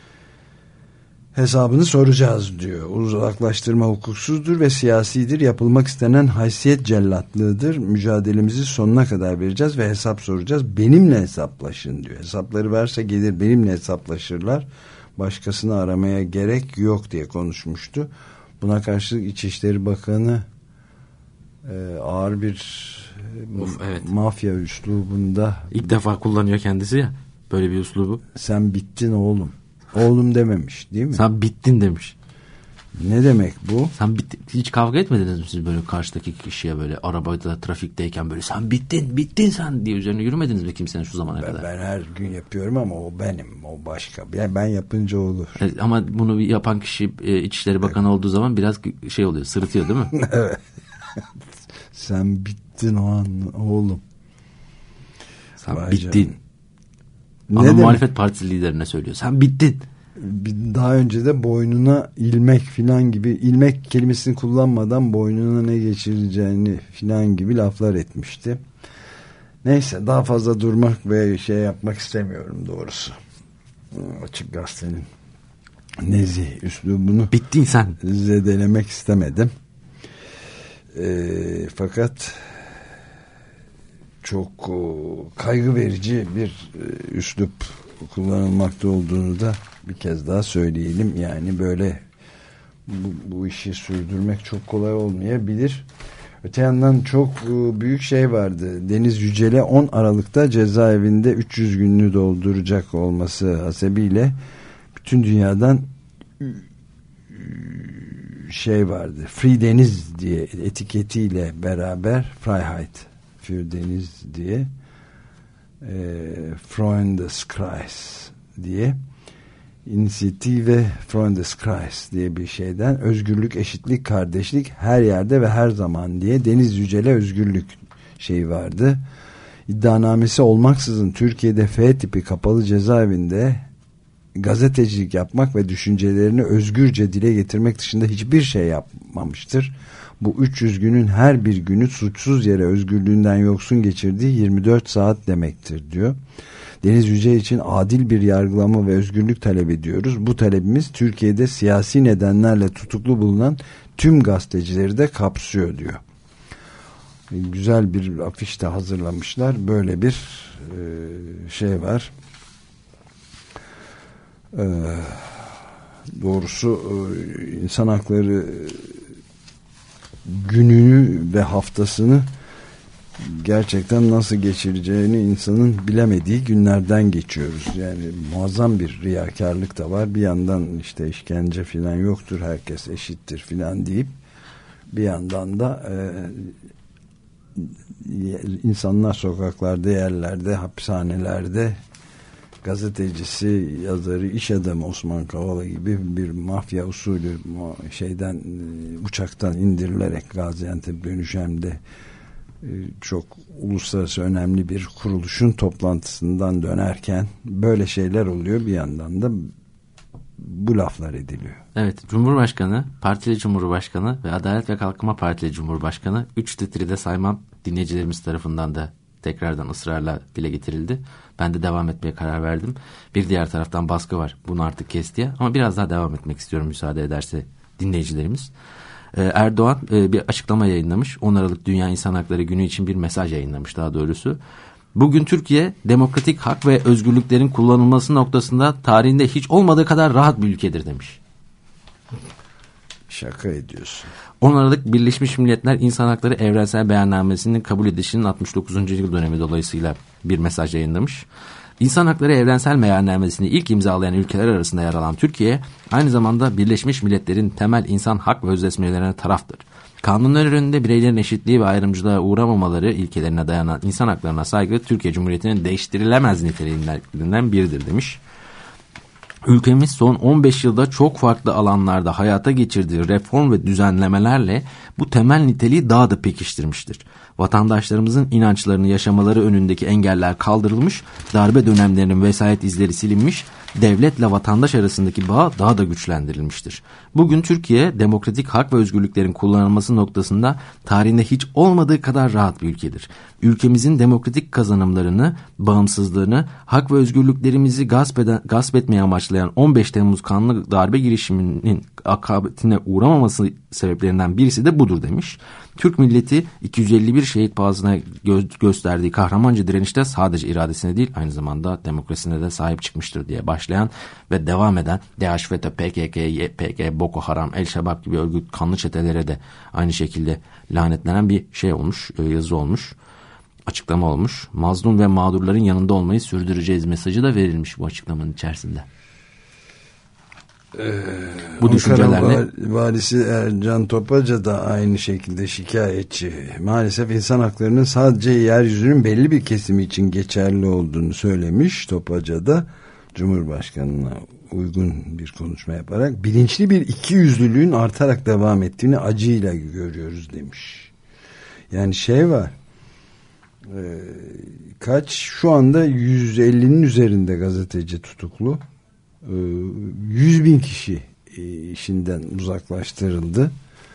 Hesabını soracağız diyor. Uzaklaştırma hukuksuzdur ve siyasidir. Yapılmak istenen haysiyet cellatlığıdır. Mücadelemizi sonuna kadar vereceğiz ve hesap soracağız. Benimle hesaplaşın diyor. Hesapları verse gelir benimle hesaplaşırlar. Başkasını aramaya gerek yok diye konuşmuştu. Buna karşılık İçişleri Bakanı e, ağır bir of, evet. mafya üslubunda. İlk defa kullanıyor kendisi ya böyle bir üslubu. Sen bittin oğlum. Oğlum dememiş değil mi? Sen bittin demiş. Ne demek bu? Sen bittin. Hiç kavga etmediniz mi siz böyle karşıdaki kişiye böyle arabada trafikteyken böyle sen bittin bittin sen diye üzerine yürümediniz mi kimsenin şu zamana ben, kadar? Ben her gün yapıyorum ama o benim, o başka. Yani ben yapınca olur. Evet, ama bunu yapan kişi e, İçişleri Bakanı evet. olduğu zaman biraz şey oluyor, sırıtıyor değil mi? Evet. Sen bittin o an oğlum. Sen Vay bittin. Canım. Ana muhalefet partisi liderine söylüyor. Sen bittin. Daha önce de boynuna ilmek filan gibi, ilmek kelimesini kullanmadan boynuna ne geçireceğini filan gibi laflar etmişti. Neyse daha fazla durmak ve şey yapmak istemiyorum doğrusu. Açık Gazete'nin nezih üslubunu bittin sen zedelemek istemedim. E, fakat çok kaygı verici bir üslup kullanılmakta olduğunu da bir kez daha söyleyelim. Yani böyle bu, bu işi sürdürmek çok kolay olmayabilir. Öte yandan çok büyük şey vardı. Deniz Yücel'e on Aralık'ta cezaevinde üç yüz gününü dolduracak olması hasebiyle bütün dünyadan şey vardı. Free Deniz diye etiketiyle beraber Freiheit für Deniz diye e, Freundeskreis diye İnisiyative Freundeskreis diye bir şeyden özgürlük, eşitlik, kardeşlik her yerde ve her zaman diye Deniz Yücel'e özgürlük şeyi vardı. İddianamesi olmaksızın Türkiye'de F tipi kapalı cezaevinde gazetecilik yapmak ve düşüncelerini özgürce dile getirmek dışında hiçbir şey yapmamıştır. Bu üç yüz günün her bir günü suçsuz yere özgürlüğünden yoksun geçirdiği yirmi dört saat demektir diyor. Deniz Yücel için adil bir yargılama ve özgürlük talep ediyoruz. Bu talebimiz Türkiye'de siyasi nedenlerle tutuklu bulunan tüm gazetecileri de kapsıyor diyor. Güzel bir afiş de hazırlamışlar. Böyle bir e, şey var. E, doğrusu e, insan hakları gününü ve haftasını gerçekten nasıl geçireceğini insanın bilemediği günlerden geçiyoruz. Yani muazzam bir riyakarlık da var. Bir yandan işte işkence filan yoktur, herkes eşittir filan deyip bir yandan da e, insanlar sokaklarda, yerlerde, hapishanelerde gazetecisi, yazarı, iş adamı Osman Kavala gibi bir mafya usulü şeyden, uçaktan indirilerek Gaziantep dönüşemde çok uluslararası önemli bir kuruluşun toplantısından dönerken böyle şeyler oluyor, bir yandan da bu laflar ediliyor. Evet, Cumhurbaşkanı, Partili Cumhurbaşkanı ve Adalet ve Kalkınma Partili Cumhurbaşkanı, üç titri de saymam dinleyicilerimiz tarafından da tekrardan ısrarla dile getirildi. Ben de devam etmeye karar verdim. Bir diğer taraftan baskı var, bunu artık kes diye, ama biraz daha devam etmek istiyorum müsaade ederse dinleyicilerimiz. Erdoğan bir açıklama yayınlamış. on Aralık Dünya İnsan Hakları Günü için bir mesaj yayınlamış daha doğrusu. Bugün Türkiye demokratik hak ve özgürlüklerin kullanılması noktasında tarihinde hiç olmadığı kadar rahat bir ülkedir demiş. Şaka ediyorsun. on Aralık Birleşmiş Milletler İnsan Hakları Evrensel Beyannamesi'nin kabul edilişinin altmış dokuzuncu yıl dönemi dolayısıyla bir mesaj yayınlamış. İnsan Hakları Evrensel Beyannamesi'ni ilk imzalayan ülkeler arasında yer alan Türkiye, aynı zamanda Birleşmiş Milletler'in temel insan hak ve özdeşmelerine taraftır. Kanunlar önünde bireylerin eşitliği ve ayrımcılığa uğramamaları ilkelerine dayanan insan haklarına saygı, Türkiye Cumhuriyeti'nin değiştirilemez niteliğinden biridir demiş. Ülkemiz son on beş yılda çok farklı alanlarda hayata geçirdiği reform ve düzenlemelerle bu temel niteliği daha da pekiştirmiştir. Vatandaşlarımızın inançlarını yaşamaları önündeki engeller kaldırılmış, darbe dönemlerinin vesayet izleri silinmiş, devletle vatandaş arasındaki bağ daha da güçlendirilmiştir. Bugün Türkiye, demokratik hak ve özgürlüklerin kullanılması noktasında tarihinde hiç olmadığı kadar rahat bir ülkedir. Ülkemizin demokratik kazanımlarını, bağımsızlığını, hak ve özgürlüklerimizi gasp, eden, gasp etmeye amaçlayan on beş Temmuz kanlı darbe girişiminin akabetine uğramaması sebeplerinden birisi de budur demiş. Türk milleti iki yüz elli bir şehit pahasına gö- gösterdiği kahramanca direnişte sadece iradesine değil, aynı zamanda demokrasisine de sahip çıkmıştır diye başlayan ve devam eden D H V T, P K K, Y P G, Boko Haram, El Şebab gibi örgüt kanlı çetelere de aynı şekilde lanetlenen bir şey olmuş, yazı olmuş, açıklama olmuş. Mazlum ve mağdurların yanında olmayı sürdüreceğiz mesajı da verilmiş bu açıklamanın içerisinde. Ee, bu düşüncelerle Ankara valisi Ercan Topaca da aynı şekilde şikayetçi. Maalesef insan haklarının sadece yeryüzünün belli bir kesimi için geçerli olduğunu söylemiş. Topaca da Cumhurbaşkanı'na uygun bir konuşma yaparak bilinçli bir ikiyüzlülüğün artarak devam ettiğini acıyla görüyoruz demiş. Yani şey var, e, kaç şu anda yüz ellinin üzerinde gazeteci tutuklu. yüz bin kişi işinden uzaklaştırıldı.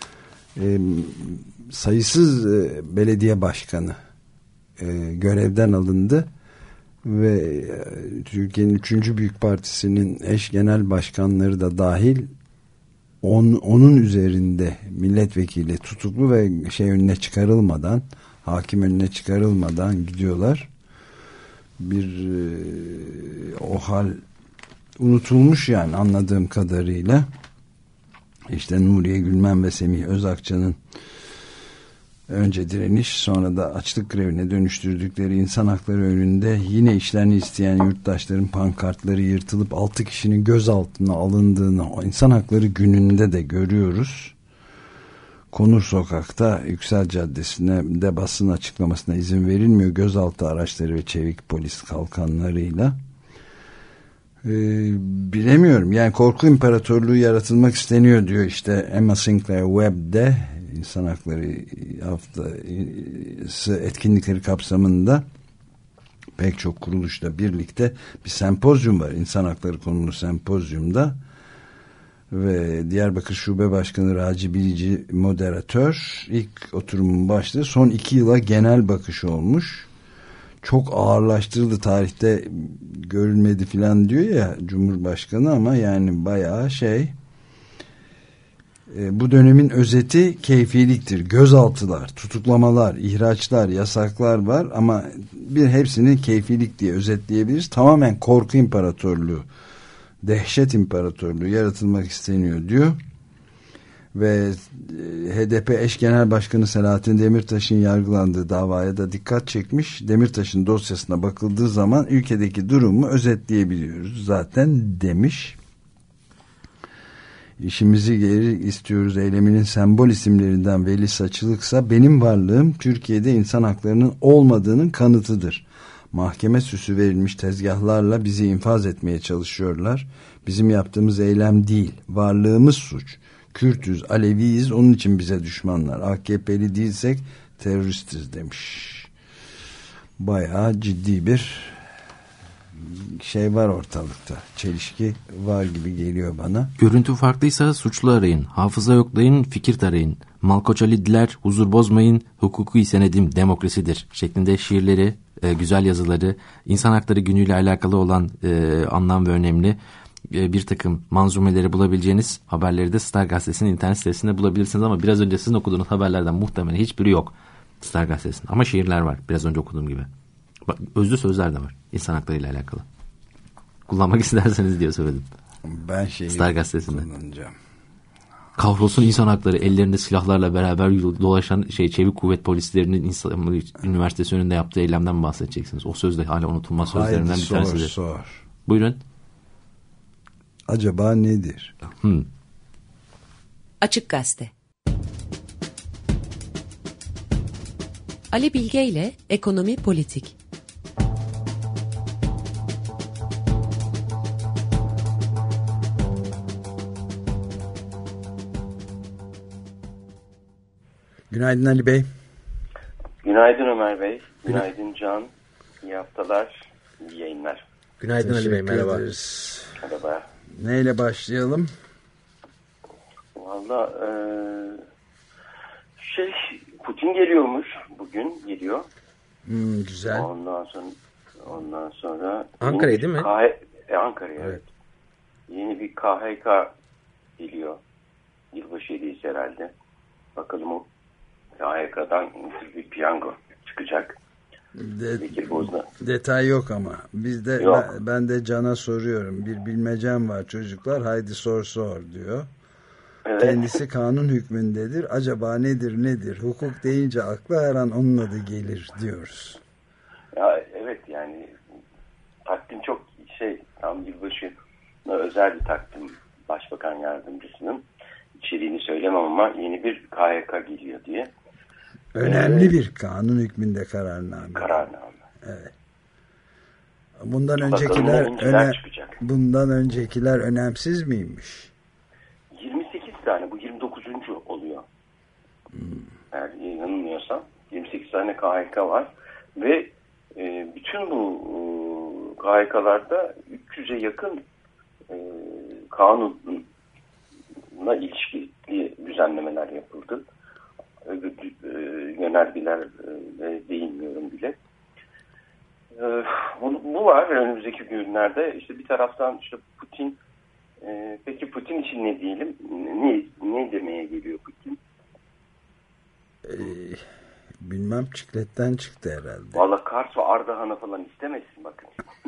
Sayısız belediye başkanı görevden alındı ve Türkiye'nin üçüncü büyük partisinin eş genel başkanları da dahil on, onun üzerinde milletvekili tutuklu ve şey önüne çıkarılmadan, hakim önüne çıkarılmadan gidiyorlar. Bir o hal unutulmuş yani anladığım kadarıyla. İşte Nuriye Gülmen ve Semih Özakçı'nın önce direniş, sonra da açlık grevine dönüştürdükleri insan hakları önünde yine işlerini isteyen yurttaşların pankartları yırtılıp altı kişinin gözaltına alındığını o insan hakları gününde de görüyoruz. Konur Sokak'ta Yüksel Caddesi'ne de basın açıklamasına izin verilmiyor. Gözaltı araçları ve çevik polis kalkanlarıyla. Ee, bilemiyorum. Yani korku imparatorluğu yaratılmak isteniyor diyor işte Emma Sinclair Webb'de insan hakları haftası etkinlikleri kapsamında pek çok kuruluşla birlikte bir sempozyum var. İnsan hakları konulu sempozyumda ve Diyarbakır Şube Başkanı Raci Bilici moderatör. İlk oturumun başlığı son iki yıla genel bakış olmuş. Çok ağırlaştırıldı, tarihte görülmedi filan diyor ya Cumhurbaşkanı, ama yani bayağı şey e, bu dönemin özeti keyfiliktir. Gözaltılar, tutuklamalar, ihraçlar, yasaklar var ama bir hepsini keyfilik diye özetleyebiliriz. Tamamen korku imparatorluğu, dehşet imparatorluğu yaratılmak isteniyor diyor. Ve H D P eş genel başkanı Selahattin Demirtaş'ın yargılandığı davaya da dikkat çekmiş. Demirtaş'ın dosyasına bakıldığı zaman ülkedeki durumu özetleyebiliyoruz zaten demiş. İşimizi geri istiyoruz eyleminin sembol isimlerinden Veli Saçılıksa benim varlığım Türkiye'de insan haklarının olmadığının kanıtıdır. Mahkeme süsü verilmiş tezgahlarla bizi infaz etmeye çalışıyorlar. Bizim yaptığımız eylem değil, varlığımız suç. Kürtüz, Aleviyiz, onun için bize düşmanlar. A K P'li değilsek teröristiz demiş. Bayağı ciddi bir şey var ortalıkta. Çelişki var gibi geliyor bana. Görüntü farklıysa suçlu arayın, hafıza yoklayın, fikir tarayın. Malkoç Ali Diler, huzur bozmayın, hukuki senedim demokrasidir şeklinde şiirleri, e, güzel yazıları, insan hakları günüyle alakalı olan e, anlam ve önemli e, bir takım manzumeleri bulabileceğiniz haberleri de Star Gazetesi'nin internet sitesinde bulabilirsiniz. Ama biraz önce sizin okuduğunuz haberlerden muhtemelen hiçbiri yok Star Gazetesi'nde. Ama şiirler var biraz önce okuduğum gibi. Bak, özlü sözler de var insan hakları ile alakalı. Kullanmak isterseniz diye söyledim. Ben şeyi Star Gazetesi'nde kullanacağım. Kahrolsun insan hakları, ellerinde silahlarla beraber dolaşan şey çevik kuvvet polislerinin insan, üniversitesi önünde yaptığı eylemden bahsedeceksiniz. O söz de hala unutulmaz sözlerinden Haydi bir sor, tanesidir. Sor. Buyurun. Acaba nedir? Hmm. Açık Gazete. Ali Bilge ile Ekonomi Politik. Günaydın Ali Bey. Günaydın Ömer Bey. Günaydın Can. İyi haftalar, iyi yayınlar. Günaydın Ali Bey, merhaba. Ederiz. Merhaba. Neyle başlayalım? Valla e, şey Putin geliyormuş. Bugün geliyor. Hmm, güzel. Ondan sonra ondan sonra Ankara'ya değil mi? K H, e, Ankara'ya evet. evet. Yeni bir K H K geliyor. Yılbaşı hediyesi herhalde. Bakalım o K H K'dan bir piyango çıkacak. De, Bekir Bozda. Detay yok ama. Bizde ben, ben de Can'a soruyorum. Bir bilmecem var çocuklar. Haydi sor sor diyor. Evet. Kendisi kanun hükmündedir. Acaba nedir nedir? Hukuk deyince akla her an onun adı gelir diyoruz. Ya evet yani takdim çok şey tam yılbaşı özel bir takdim Başbakan Yardımcısının. İçeriğini söylemem ama yeni bir K H K geliyor diye. Önemli ee, bir kanun hükmünde kararname. Kararname. Evet. Bundan öncekiler öne, bundan öncekiler önemsiz miymiş? yirmi sekiz tane, bu yirmi dokuzuncu oluyor. Hmm. Eğer yanılmıyorsam yirmi sekiz tane K H K var ve e, bütün bu e, K H K'larda üç yüze yakın e, kanunla ilişkili düzenlemeler yapıldı. Öbür e, yönergeler e, değinmiyorum bile. E, bu, bu var önümüzdeki günlerde. İşte bir taraftan işte Putin, e, peki Putin için ne diyelim? Ne, ne demeye geliyor Putin? Ee, bilmem, çikletten çıktı herhalde. Vallahi Kars ve Ardahan'a falan istemesin bakın.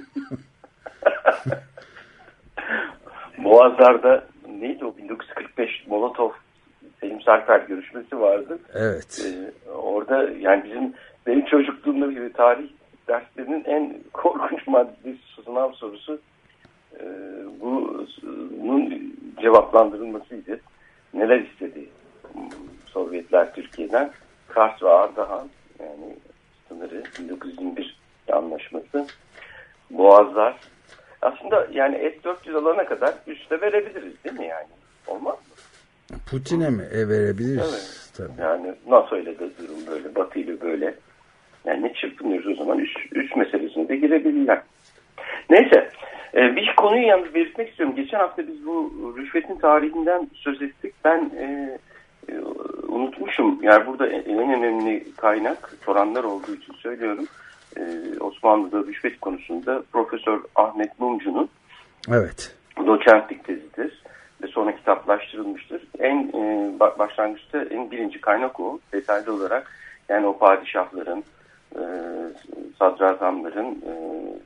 Boğazlar'da neydi o bin dokuz yüz kırk beş Molotov Selim Sarper görüşmesi vardı. Evet. Ee, orada yani bizim benim çocukluğumda gibi tarih derslerinin en korkunç maddesi sınav sorusu e, bunun cevaplandırılmasıydı. Neler istedi Sovyetler Türkiye'den? Kars ve Ardahan yani sınırı bin dokuz yüz yirmi bir anlaşması. Boğazlar. Aslında yani S dört yüz alana kadar üste verebiliriz değil mi yani? Olmaz mı? Putin'e mi? E verebiliriz. Evet. Tabii. Yani NATO ile de durum böyle, Batı ile böyle. Yani ne çırpınıyoruz o zaman? Üst, üst meselesine de girebilirler. Neyse. E, bir konuyu yalnız belirtmek istiyorum. Geçen hafta biz bu rüşvetin tarihinden söz ettik. Ben e, e, unutmuşum. Yani burada en önemli kaynak soranlar olduğu için söylüyorum. E, Osmanlı'da rüşvet konusunda Profesör Ahmet Mumcu'nun evet. doçentlik tezidir. Ve sonra kitaplaştırılmıştır. En e, başlangıçta en birinci kaynak o. Detaylı olarak yani o padişahların, e, sadrazamların e,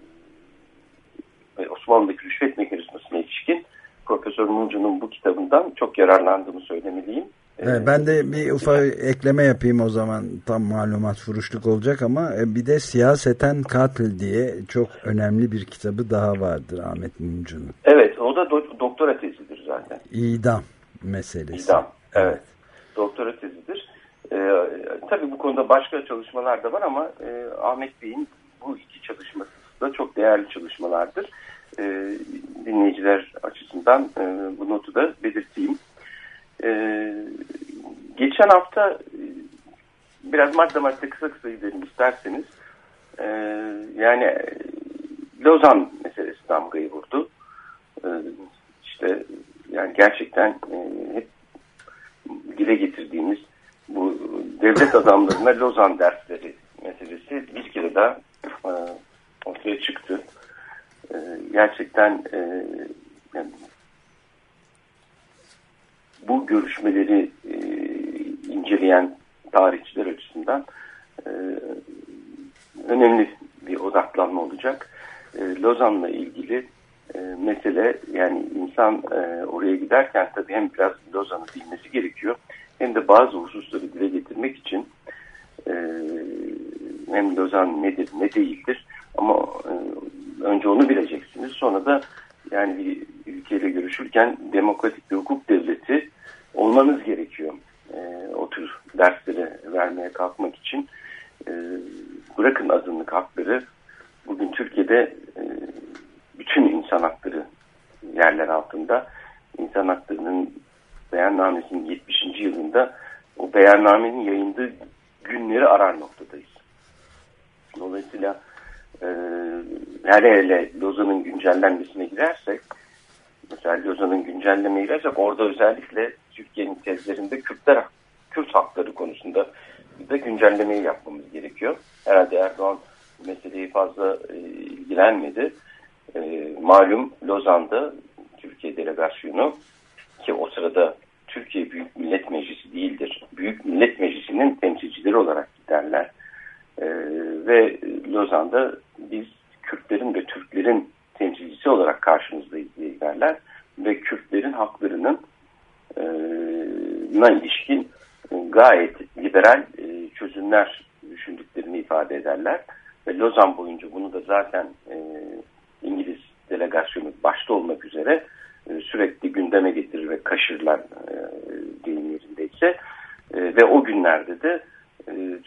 ve Osmanlı'daki rüşvet mekanizmasına ilişkin Profesör Mumcu'nun bu kitabından çok yararlandığımı söylemeliyim. Evet, ben de bir ufak ekleme yapayım o zaman, tam malumat furuşluk olacak ama bir de Siyaseten Katil diye çok önemli bir kitabı daha vardır Ahmet Mumcu'nun. Evet, o da do- doktora tezidir zaten. İdam meselesi. İdam, evet. evet. Doktora tezidir. Ee, tabii bu konuda başka çalışmalar da var ama e, Ahmet Bey'in bu iki çalışması da çok değerli çalışmalardır. Ee, dinleyiciler açısından e, bu notu da belirteyim. Ee, geçen hafta biraz madde madde kısa kısa gidelim isterseniz. E, yani Lozan meselesi damgayı vurdu. E, işte yani gerçekten e, hep dile getirdiğimiz bu devlet adamlarına Lozan dersleri meselesi bir kere daha e, ortaya çıktı. E, gerçekten e, yani bu görüşmeleri e, inceleyen tarihçiler açısından e, önemli bir odaklanma olacak. E, Lozan'la ilgili e, mesele, yani insan e, oraya giderken tabii hem biraz Lozan'ı bilmesi gerekiyor, hem de bazı hususları dile getirmek için e, hem Lozan nedir ne değildir, ama e, önce onu bileceksiniz. Sonra da yani bir ülkeyle görüşürken demokratik bir hukuk devleti olmanız gerekiyor. E, o tür dersleri vermeye kalkmak için e, bırakın azınlık hakları, bugün Türkiye'de e, bütün insan hakları yerler altında. İnsan haklarının beyannamesinin yetmişinci yılında o beyannamenin yayınlandığı günleri arar noktadayız. Dolayısıyla e, hele hele Lozan'ın güncellenmesine girersek, mesela Lozan'ın güncellemeye girersek, orada özellikle Türkiye'nin tezlerinde Kürtler, Kürt hakları konusunda bir de güncellemeyi yapmamız gerekiyor. Herhalde Erdoğan bu meseleyi fazla e, ilgilenmedi. E, malum Lozan'da Türkiye delegasyonu, ki o sırada Türkiye Büyük Millet Meclisi değildir, Büyük Millet Meclisi'nin temsilcileri olarak giderler. E, ve Lozan'da biz Kürtlerin ve Türklerin temsilcisi olarak karşınızdayız diye giderler. Ve Kürtlerin haklarının e, buna ilişkin gayet liberal e, çözümler düşündüklerini ifade ederler. Ve Lozan boyunca bunu da zaten e, İngiliz delegasyonu başta olmak üzere e, sürekli gündeme getirir ve kaşırlar e, deyim yerindeyse. E, ve o günlerde de e,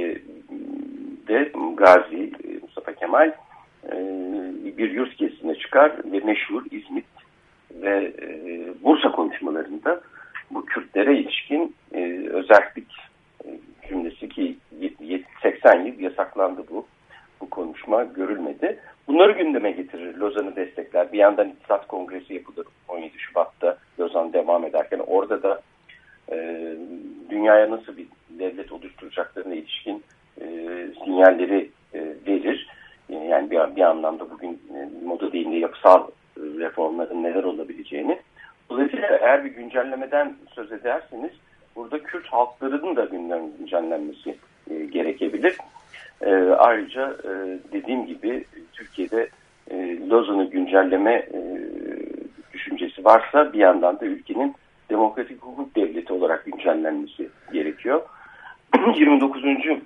Türkiye'de Gazi e, Mustafa Kemal e, bir yurt gezisine çıkar ve meşhur İzmit ve e, Bursa konuşmalarında bu Kürtlere ilişkin e, özellik e, cümlesi, ki seksen yıl yasaklandı bu. Bu konuşma görülmedi. Bunları gündeme getirir, Lozan'ı destekler. Bir yandan İktisat Kongresi yapılır on yedi Şubat'ta Lozan devam ederken. Orada da e, dünyaya nasıl bir devlet oluşturacaklarına ilişkin e, sinyalleri e, verir. E, yani bir, bir anlamda bugün e, moda deyimle yapısal reformların neler olabileceğini. Dolayısıyla eğer bir güncellemeden söz ederseniz burada Kürt halklarının da güncellenmesi e, gerekebilir. E, ayrıca e, dediğim gibi Türkiye'de e, Lozan'ı güncelleme e, düşüncesi varsa, bir yandan da ülkenin demokratik hukuk devleti olarak güncellenmesi gerekiyor. yirmi dokuzuncu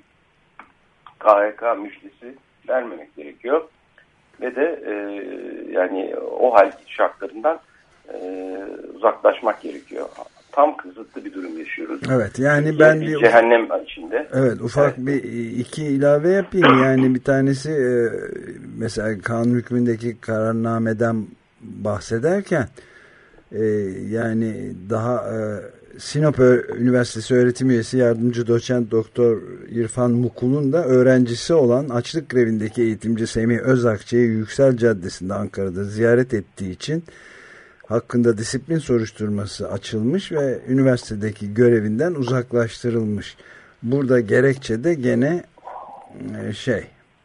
K H K müjdesi vermemek gerekiyor. Ve de e, yani o hal şartlarından e, uzaklaşmak gerekiyor. Tam zıttı bir durum yaşıyoruz. Evet, yani ben bir cehennem içinde. Evet, ufak evet. bir iki ilave yapayım. Yani bir tanesi e, mesela kanun hükmündeki kararnameden bahsederken e, yani daha e, Sinop Üniversitesi öğretim üyesi yardımcı doçent doktor İrfan Mukul'un da öğrencisi olan açlık grevindeki eğitimci Semih Özakçı'yı Yüksel Caddesi'nde Ankara'da ziyaret ettiği için hakkında disiplin soruşturması açılmış ve üniversitedeki görevinden uzaklaştırılmış. Burada gerekçe de gene şey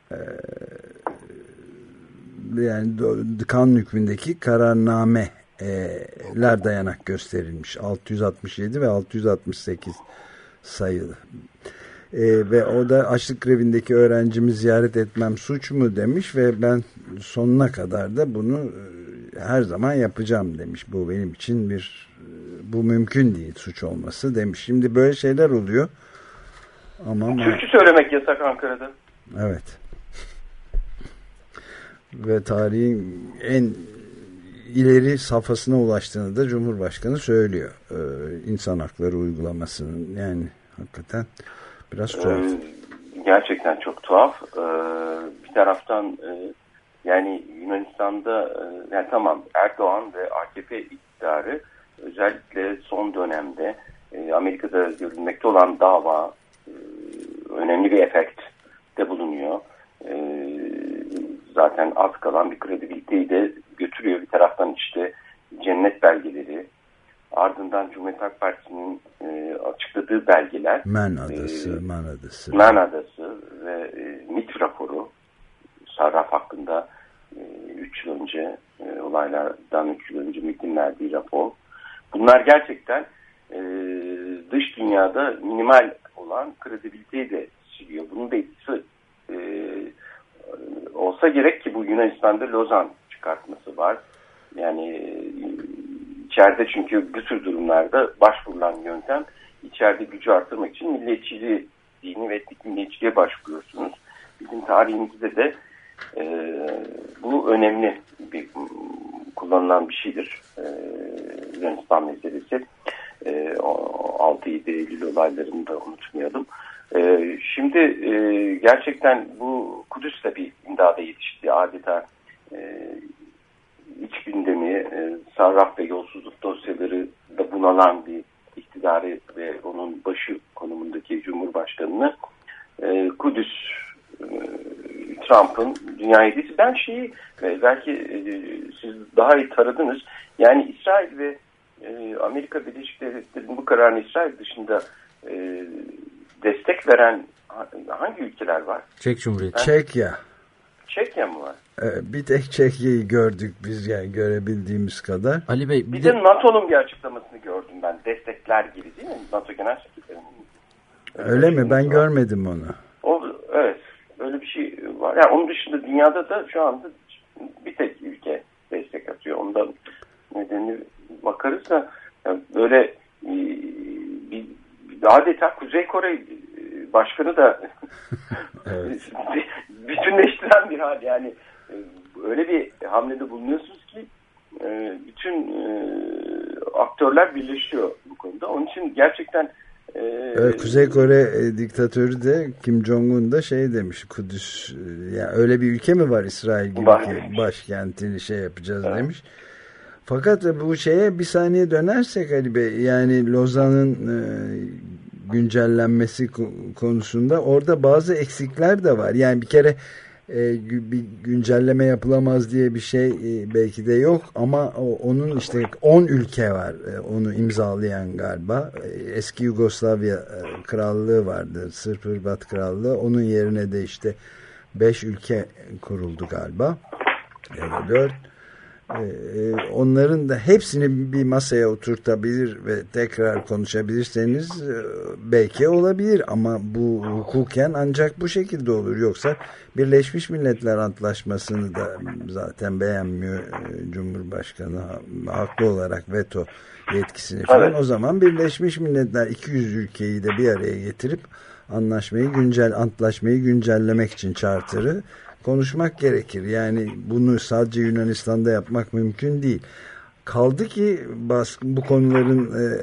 yani kanun hükmündeki kararname ler dayanak gösterilmiş. altı yüz altmış yedi ve altı yüz altmış sekiz sayılı. E, ve o da açlık grevindeki öğrencimi ziyaret etmem suç mu demiş ve ben sonuna kadar da bunu e, her zaman yapacağım demiş. Bu benim için bir e, bu mümkün değil, suç olması demiş. Şimdi böyle şeyler oluyor. Ama Türkçe söylemek yasak Ankara'da. Evet. Ve tarihin en ileri safhasına ulaştığını da Cumhurbaşkanı söylüyor. Ee, insan hakları uygulamasının, yani hakikaten biraz tuhaf. Ee, gerçekten çok tuhaf. Ee, bir taraftan e, yani Yunanistan'da e, yani tamam, Erdoğan ve A K P iktidarı özellikle son dönemde e, Amerika'da görülmekte olan dava e, önemli bir efektte bulunuyor. E, zaten az kalan bir kredibiliteyi de götürüyor. Bir taraftan işte cennet belgeleri, ardından Cumhuriyet Halk Partisi'nin e, açıkladığı belgeler. Man Adası, e, Man Adası. Man Adası ve e, M İ T raporu, Sarraf hakkında üç yıl önce, e, olaylardan üç yıl önce M İ T'in verdiği rapor. Bunlar gerçekten e, dış dünyada minimal olan kredibiliteyi de siliyor. Bunun da etkisi e, olsa gerek ki bu Yunanistan'da Lozan çıkartması var. Yani e, içeride çünkü bu tür durumlarda başvurulan yöntem içeride gücü artırmak için milliyetçiliği, dini ve etnik milliyetçiliğe başvuruyorsunuz. Bizim tarihimizde de e, bu önemli bir kullanılan bir şeydir. E, Yunanistan meselesi. E, altı yedi Eylül olaylarını da unutmayalım. E, şimdi e, gerçekten bu Kudüs de bir imdada yetişti. Adeta e, iç gündemi, e, sarraf ve yolsuzluk dosyaları da bunalan bir iktidarı ve onun başı konumundaki Cumhurbaşkanı'nı e, Kudüs e, Trump'ın dünya hediyesi. Ben şeyi e, belki e, siz daha iyi taradınız. Yani İsrail ve e, Amerika Birleşik Devletleri'nin bu kararını İsrail dışında e, destek veren hangi ülkeler var? Çek Cumhuriyeti. Ben, Çekya. Çekya mı var? Bir tek Çekya'yı gördük biz, yani görebildiğimiz kadar. Ali Bey, bir, bir de, de NATO'nun bir açıklamasını gördüm ben. Destekler gibi değil mi? NATO Genel Sekreterinin. Öyle mi? Ben var. Görmedim onu. O, evet. Öyle bir şey var. Yani onun dışında dünyada da şu anda bir tek ülke destek atıyor. Ondan nedeni bakarız da yani böyle bir, adeta Kuzey Kore başkanı da evet. bütünleştiren bir hal. Yani öyle bir hamlede bulunuyorsunuz ki bütün aktörler birleşiyor bu konuda. Onun için gerçekten evet, Kuzey Kore diktatörü de Kim Jong-un da şey demiş, Kudüs yani öyle bir ülke mi var İsrail gibi ki başkentini şey yapacağız evet. demiş. Fakat bu şeye bir saniye dönersek Ali Bey, yani Lozan'ın e, güncellenmesi konusunda orada bazı eksikler de var. Yani bir kere e, bir güncelleme yapılamaz diye bir şey e, belki de yok ama o, onun işte on ülke var e, onu imzalayan galiba. E, eski Yugoslavya e, Krallığı vardı, Sırp Hırvat Krallığı. Onun yerine de işte beş ülke kuruldu galiba ya da dört. Ee, onların da hepsini bir masaya oturtabilir ve tekrar konuşabilirseniz belki olabilir ama bu hukuken ancak bu şekilde olur. Yoksa Birleşmiş Milletler Antlaşması'nı da zaten beğenmiyor Cumhurbaşkanı, haklı olarak veto yetkisini falan. Evet. O zaman Birleşmiş Milletler iki yüz ülkeyi de bir araya getirip anlaşmayı güncel antlaşmayı güncellemek için charter'ı konuşmak gerekir. Yani bunu sadece Yunanistan'da yapmak mümkün değil. Kaldı ki baskın, bu konuların e,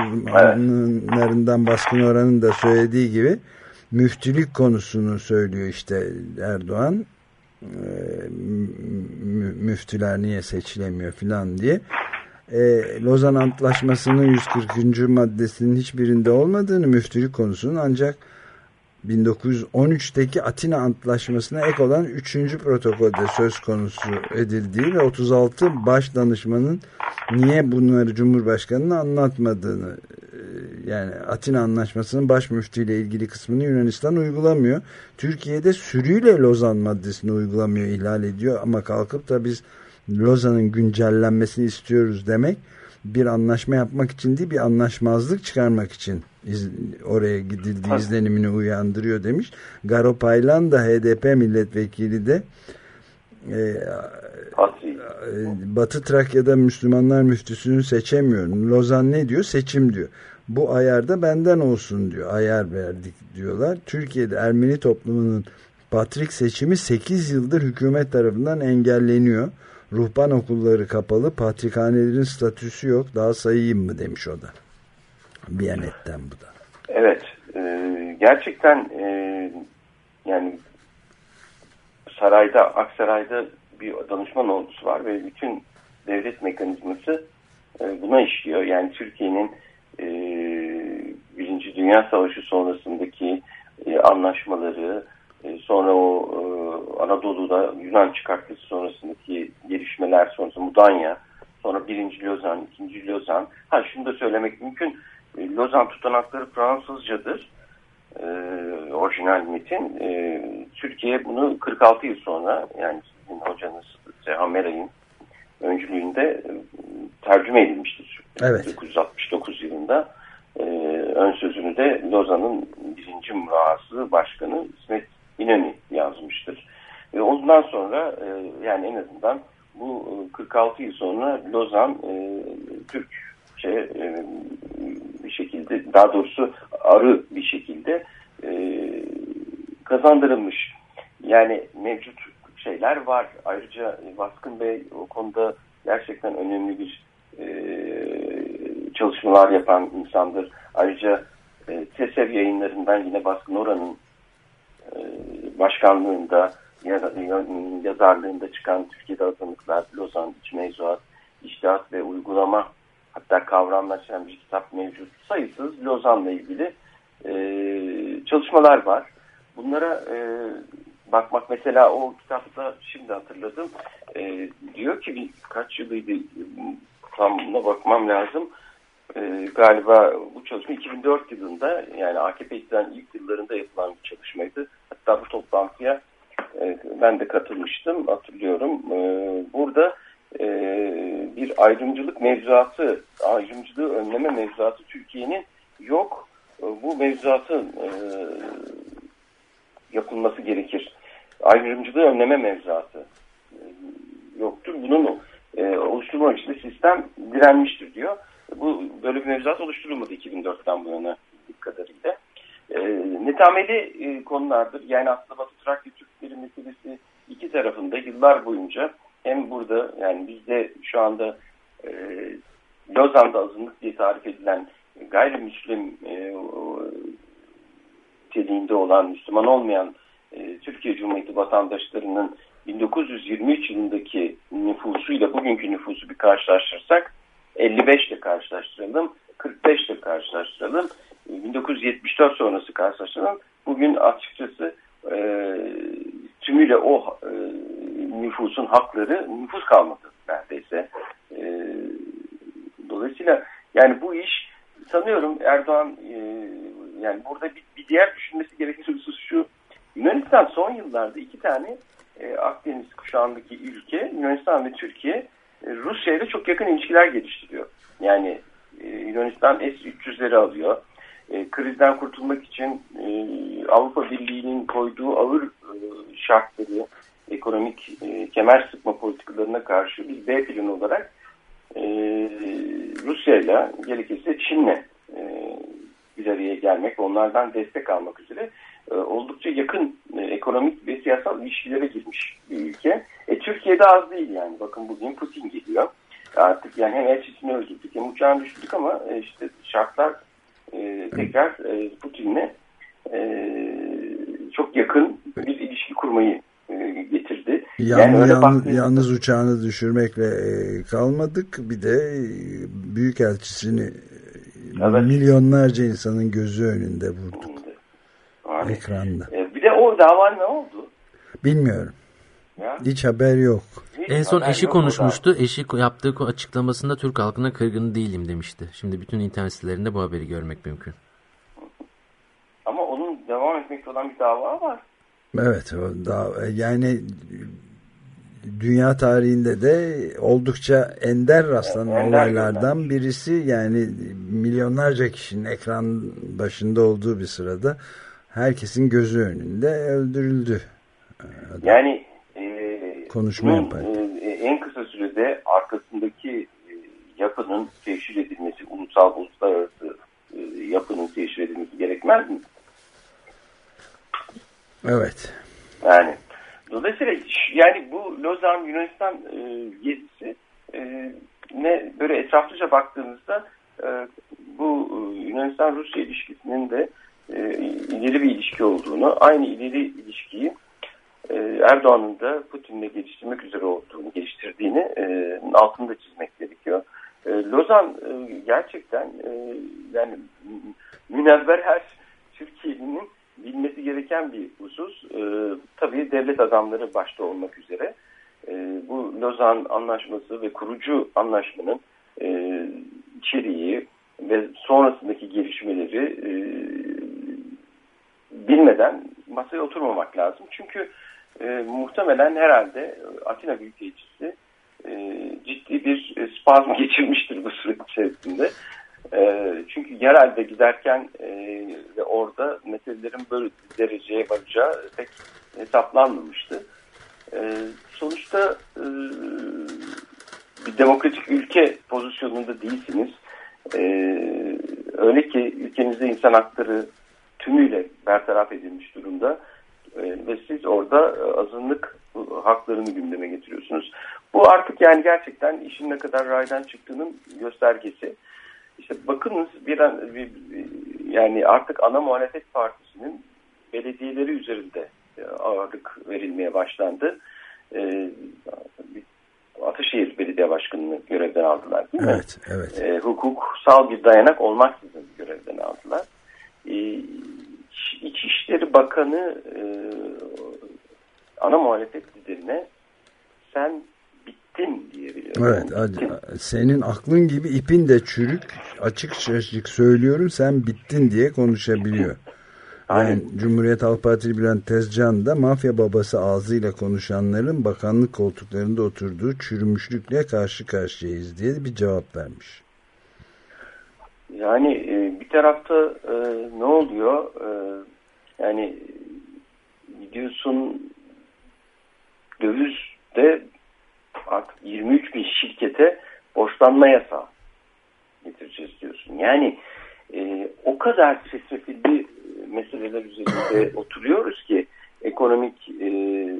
uzmanlarından Baskın Orhan'ın da söylediği gibi müftülük konusunu söylüyor işte Erdoğan. E, müftüler niye seçilemiyor filan diye. E, Lozan Antlaşması'nın yüz kırkıncı maddesinin hiçbirinde olmadığını, müftülük konusunun ancak bin dokuz yüz on üçteki Atina Antlaşması'na ek olan üçüncü protokolde söz konusu edildiği ve otuz altı baş danışmanın niye bunları Cumhurbaşkanı'na anlatmadığını, yani Atina Antlaşması'nın baş müftüyle ilgili kısmını Yunanistan uygulamıyor. Türkiye'de sürüyle Lozan maddesini uygulamıyor, ihlal ediyor ama kalkıp da biz Lozan'ın güncellenmesini istiyoruz demek bir anlaşma yapmak için değil, bir anlaşmazlık çıkarmak için iz, oraya gidildiği izlenimini uyandırıyor demiş. Garo Paylan da H D P milletvekili de e, e, Batı Trakya'da Müslümanlar müftüsünü seçemiyorum. Lozan ne diyor? Seçim diyor. Bu ayar da benden olsun diyor. Ayar verdik diyorlar. Türkiye'de Ermeni toplumunun patrik seçimi sekiz yıldır hükümet tarafından engelleniyor. Ruhban okulları kapalı, patrikhanelerin statüsü yok. Daha sayayım mı demiş o da. Biyanet'ten bu da. Evet. E, gerçekten e, yani sarayda, Aksaray'da bir danışman ordusu var ve bütün devlet mekanizması e, buna işliyor. Yani Türkiye'nin e, Birinci Dünya Savaşı sonrasındaki e, e, anlaşmaları, e, sonra o e, Anadolu'da Yunan çıkartması sonrasındaki gelişmeler sonrası Mudanya, sonra birinci Lozan, ikinci Lozan. Ha şunu da söylemek mümkün. E, Lozan tutanakları Fransızcadır. E, orijinal metin. E, Türkiye bunu kırk altı yıl sonra, yani sizin hocanız Seha Meray'ın öncülüğünde e, tercüme edilmiştir. Evet. bin dokuz yüz altmış dokuz yılında. E, ön sözünü de Lozan'ın birinci Murası Başkanı İsmet İnönü yazmıştır. Ve ondan sonra e, yani en azından bu kırk altı yıl sonra Lozan e, Türkçe e, bir şekilde, daha doğrusu arı bir şekilde e, kazandırılmış. Yani mevcut şeyler var. Ayrıca Baskın Bey o konuda gerçekten önemli bir e, çalışmalar yapan insandır. Ayrıca e, TESEV yayınlarından yine Baskın Orhan'ın e, başkanlığında, yazarlığında çıkan Türkiye'de azınlıklar, Lozan, İç Mevzuat, İçtihat ve Uygulama, hatta kavramlaşan bir kitap mevcut. Sayısız Lozan'la ilgili e, çalışmalar var. Bunlara e, bakmak, mesela o kitapta şimdi hatırladım, e, diyor ki bir, kaç yılıydı, tam buna bakmam lazım. E, galiba bu çalışma iki bin dört yılında, yani A K P iktidarının ilk yıllarında yapılan bir çalışmaydı. Hatta bu toplantıya e, ben de katılmıştım, hatırlıyorum. E, burada e, bir ayrımcılık mevzuatı, ayrımcılığı önleme mevzuatı Türkiye'nin yok. E, bu mevzuatın e, yapılması gerekir. Ayrımcılığı önleme mevzuatı e, yoktur. Bunun e, oluşturmak için de sistem direnmiştir diyor. Bu böyle bir mevzuat oluşturulmadı iki bin dörtten bu yana bildiğim kadarıyla. E, netameli e, konulardır. Yani aslında Batı Trakya Türkleri meselesi iki tarafında yıllar boyunca, hem burada, yani bizde şu anda e, Lozan'da azınlık diye tarif edilen gayrimüslim e, niteliğinde olan, Müslüman olmayan e, Türkiye Cumhuriyeti vatandaşlarının bin dokuz yüz yirmi üç yılındaki nüfusuyla bugünkü nüfusu bir karşılaştırırsak, elli beş ile karşılaştıralım, kırk beş ile karşılaştıralım, bin dokuz yüz yetmiş dört sonrası karşılaştıralım. Bugün açıkçası e, tümüyle o e, nüfusun hakları, nüfus kalmadı neredeyse. E, dolayısıyla yani bu iş, sanıyorum Erdoğan e, yani burada bir, bir diğer düşünmesi gereken husus şu: Yunanistan son yıllarda iki tane e, Akdeniz kuşağındaki ülke, Yunanistan ve Türkiye, e, Rusya ile çok yakın ilişkiler geliştiriyor. Yani e, Yunanistan S üç yüzleri alıyor. E, krizden kurtulmak için e, Avrupa Birliği'nin koyduğu ağır e, şartları, ekonomik e, kemer sıkma politikalarına karşı bir B planı olarak e, Rusya ile, gerekirse Çin'le e, bir araya gelmek, onlardan destek almak üzere e, oldukça yakın e, ekonomik ve siyasal ilişkilere girmiş bir ülke. E, Türkiye'de az değil yani. Bakın bugün Putin geliyor. Artık yani hem elçisini öldürdük hem uçağını düşürdük ama e, işte şartlar e, tekrar e, Putin'le e, çok yakın bir ilişki kurmayı e, getirdi. Yan, yani öyle yan, baktığınızda... Yalnız uçağını düşürmekle e, kalmadık. Bir de e, büyükelçisini evet. milyonlarca insanın gözü önünde vurduk. Yani, ekranda. E, bir de o dava ne oldu? Bilmiyorum. Ya? Hiç haber yok. Hiç en son eşi konuşmuştu. Eşi yaptığı açıklamasında Türk halkına kırgın değilim demişti. Şimdi bütün internet sitelerinde bu haberi görmek mümkün. Ama onun devam etmekte olan bir dava var. Evet, o dava, yani dünya tarihinde de oldukça ender rastlanan evet, olaylardan ender. birisi. Yani milyonlarca kişinin ekran başında olduğu bir sırada herkesin gözü önünde öldürüldü. Yani e, konuşma yapar. E, en kısa sürede arkasındaki e, yapının teşhir edilmesi, ulusal, uluslararası e, yapının teşhir edilmesi gerekmez mi? Evet. Yani dolayısıyla yani bu Lozan Yunanistan e, gezisi e, ne böyle etraflıca baktığımızda e, bu e, Yunanistan-Rusya ilişkisinin de e, ileri bir ilişki olduğunu, aynı ileri ilişkiyi e, Erdoğan'ın da Putin'le geliştirmek üzere olduğunu, geliştirdiğini e, altını da çizmek gerekiyor. E, Lozan e, gerçekten e, yani münevver her Türkiye'nin bilmesi edilmesi gereken bir husus. E, tabii devlet adamları başta olmak üzere e, bu Lozan Anlaşması ve kurucu anlaşmanın e, içeriği ve sonrasındaki gelişmeleri e, bilmeden masaya oturmamak lazım. Çünkü e, muhtemelen herhalde Atina Büyükelçisi e, ciddi bir e, spazm geçirmiştir bu süre içerisinde. E, çünkü yerelde giderken e, ve orada meselelerin böyle dereceye varacağı pek hesaplanmamıştı. E, sonuçta e, bir demokratik ülke pozisyonunda değilsiniz. E, öyle ki ülkenizde insan hakları tümüyle bertaraf edilmiş durumda e, ve siz orada azınlık haklarını gündeme getiriyorsunuz. Bu artık yani gerçekten işin ne kadar raydan çıktığının göstergesi. İşte bakınız bir, an, bir yani artık ana muhalefet partisinin belediyeleri üzerinde ağırlık verilmeye başlandı. E, Ataşehir Belediye Başkanı'nı görevden aldılar değil mi? Evet, evet. E, hukuksal bir dayanak olmaksızın görevden aldılar. E, İçişleri Bakanı e, ana muhalefet liderine sen bittin diye biliyorum. Evet, bittin. Senin aklın gibi ipin de çürük, açık açık söylüyorum, sen bittin diye konuşabiliyor. Yani Cumhuriyet Halk Partili Bülent Tezcan da mafya babası ağzıyla konuşanların bakanlık koltuklarında oturduğu çürümüşlükle karşı karşıyayız diye bir cevap vermiş. Yani e, bir tarafta e, ne oluyor? E, yani gidiyorsun dövizde artık yirmi üç bin şirkete borçlanma yasağı getireceğiz diyorsun. Yani e, o kadar çetrefilli meseleler üzerinde oturuyoruz ki ekonomik e,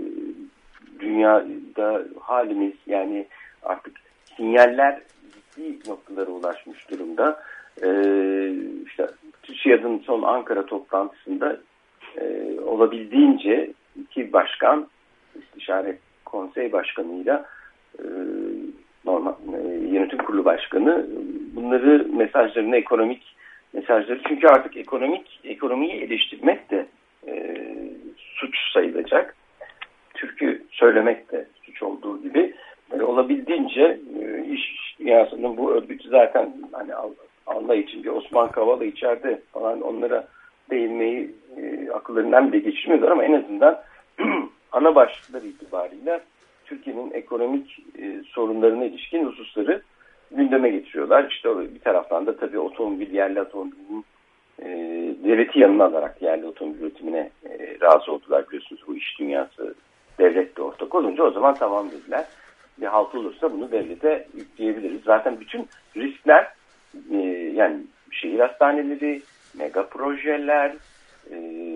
dünyada halimiz yani artık sinyaller ciddi noktalara ulaşmış durumda. E, işte TÜSİAD'ın son Ankara toplantısında e, olabildiğince iki başkan istişare konsey başkanıyla e, normal e, yönetim kurulu başkanı bunları mesajlarını ekonomik mesajları çünkü artık ekonomik ekonomiyi eleştirmek de e, suç sayılacak. Türkü söylemek de suç olduğu gibi e, olabildiğince e, iş dünyasının bu örgütü zaten hani Allah için bir Osman Kavala içeride falan onlara değinmeyi e, akıllarından bile geçirmiyorlar ama en azından ana başlıkları itibariyle Türkiye'nin ekonomik e, sorunlarına ilişkin hususları gündeme getiriyorlar. İşte bir taraftan da tabii otomobil, yerli otomobilin e, devleti yanına alarak yerli otomobil üretimine e, razı oldular biliyorsunuz. Bu iş dünyası devletle ortak olunca o zaman tamam dediler. Bir halt olursa bunu devlete yükleyebiliriz. Zaten bütün riskler e, yani şehir hastaneleri, mega projeler, e,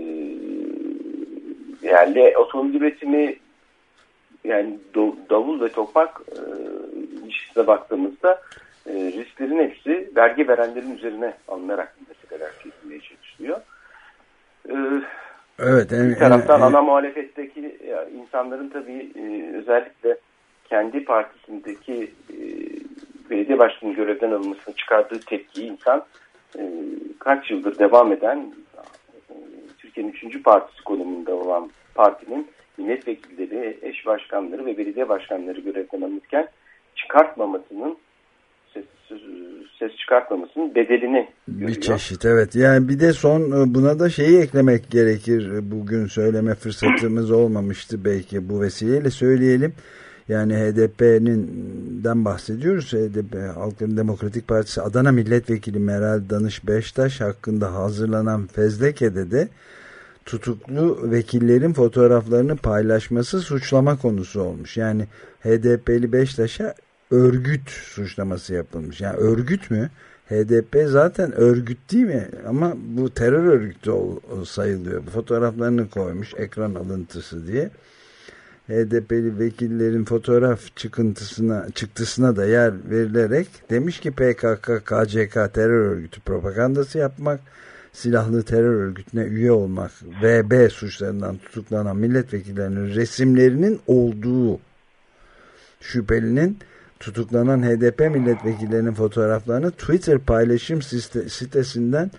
yerli otomobil üretimi yani davul ve toprak e, ilişkisine baktığımızda e, risklerin hepsi vergi verenlerin üzerine alınarak meseleler çözülmeye çalışılıyor. E, evet. En, bir taraftan en, ana en, muhalefetteki ya, insanların tabii e, özellikle kendi partisindeki e, belediye başkanının görevden alınmasına çıkardığı tepkiyi insan e, kaç yıldır devam eden e, Türkiye'nin üçüncü partisi konumunda olan partinin milletvekilleri, eş başkanları ve belediye başkanları görevden alınırken çıkartmamasının ses, ses çıkartmamasının bedelini görüyor. Bir çeşit evet. Yani bir de son buna da şeyi eklemek gerekir. Bugün söyleme fırsatımız olmamıştı belki bu vesileyle söyleyelim. Yani H D P'nin bahsediyoruz. H D P Halkların Demokratik Partisi Adana Milletvekili Meral Danış Beştaş hakkında hazırlanan fezlekede de tutuklu vekillerin fotoğraflarını paylaşması suçlama konusu olmuş. Yani H D P'li Beştaş'a örgüt suçlaması yapılmış. Yani örgüt mü? H D P zaten örgüt değil mi? Ama bu terör örgütü sayılıyor. Fotoğraflarını koymuş ekran alıntısı diye. H D P'li vekillerin fotoğraf çıkıntısına, çıktısına da yer verilerek demiş ki P K K, K C K terör örgütü propagandası yapmak, silahlı terör örgütüne üye olmak, V B suçlarından tutuklanan milletvekillerinin resimlerinin olduğu şüphelinin tutuklanan H D P milletvekillerinin fotoğraflarını Twitter paylaşım sitesinden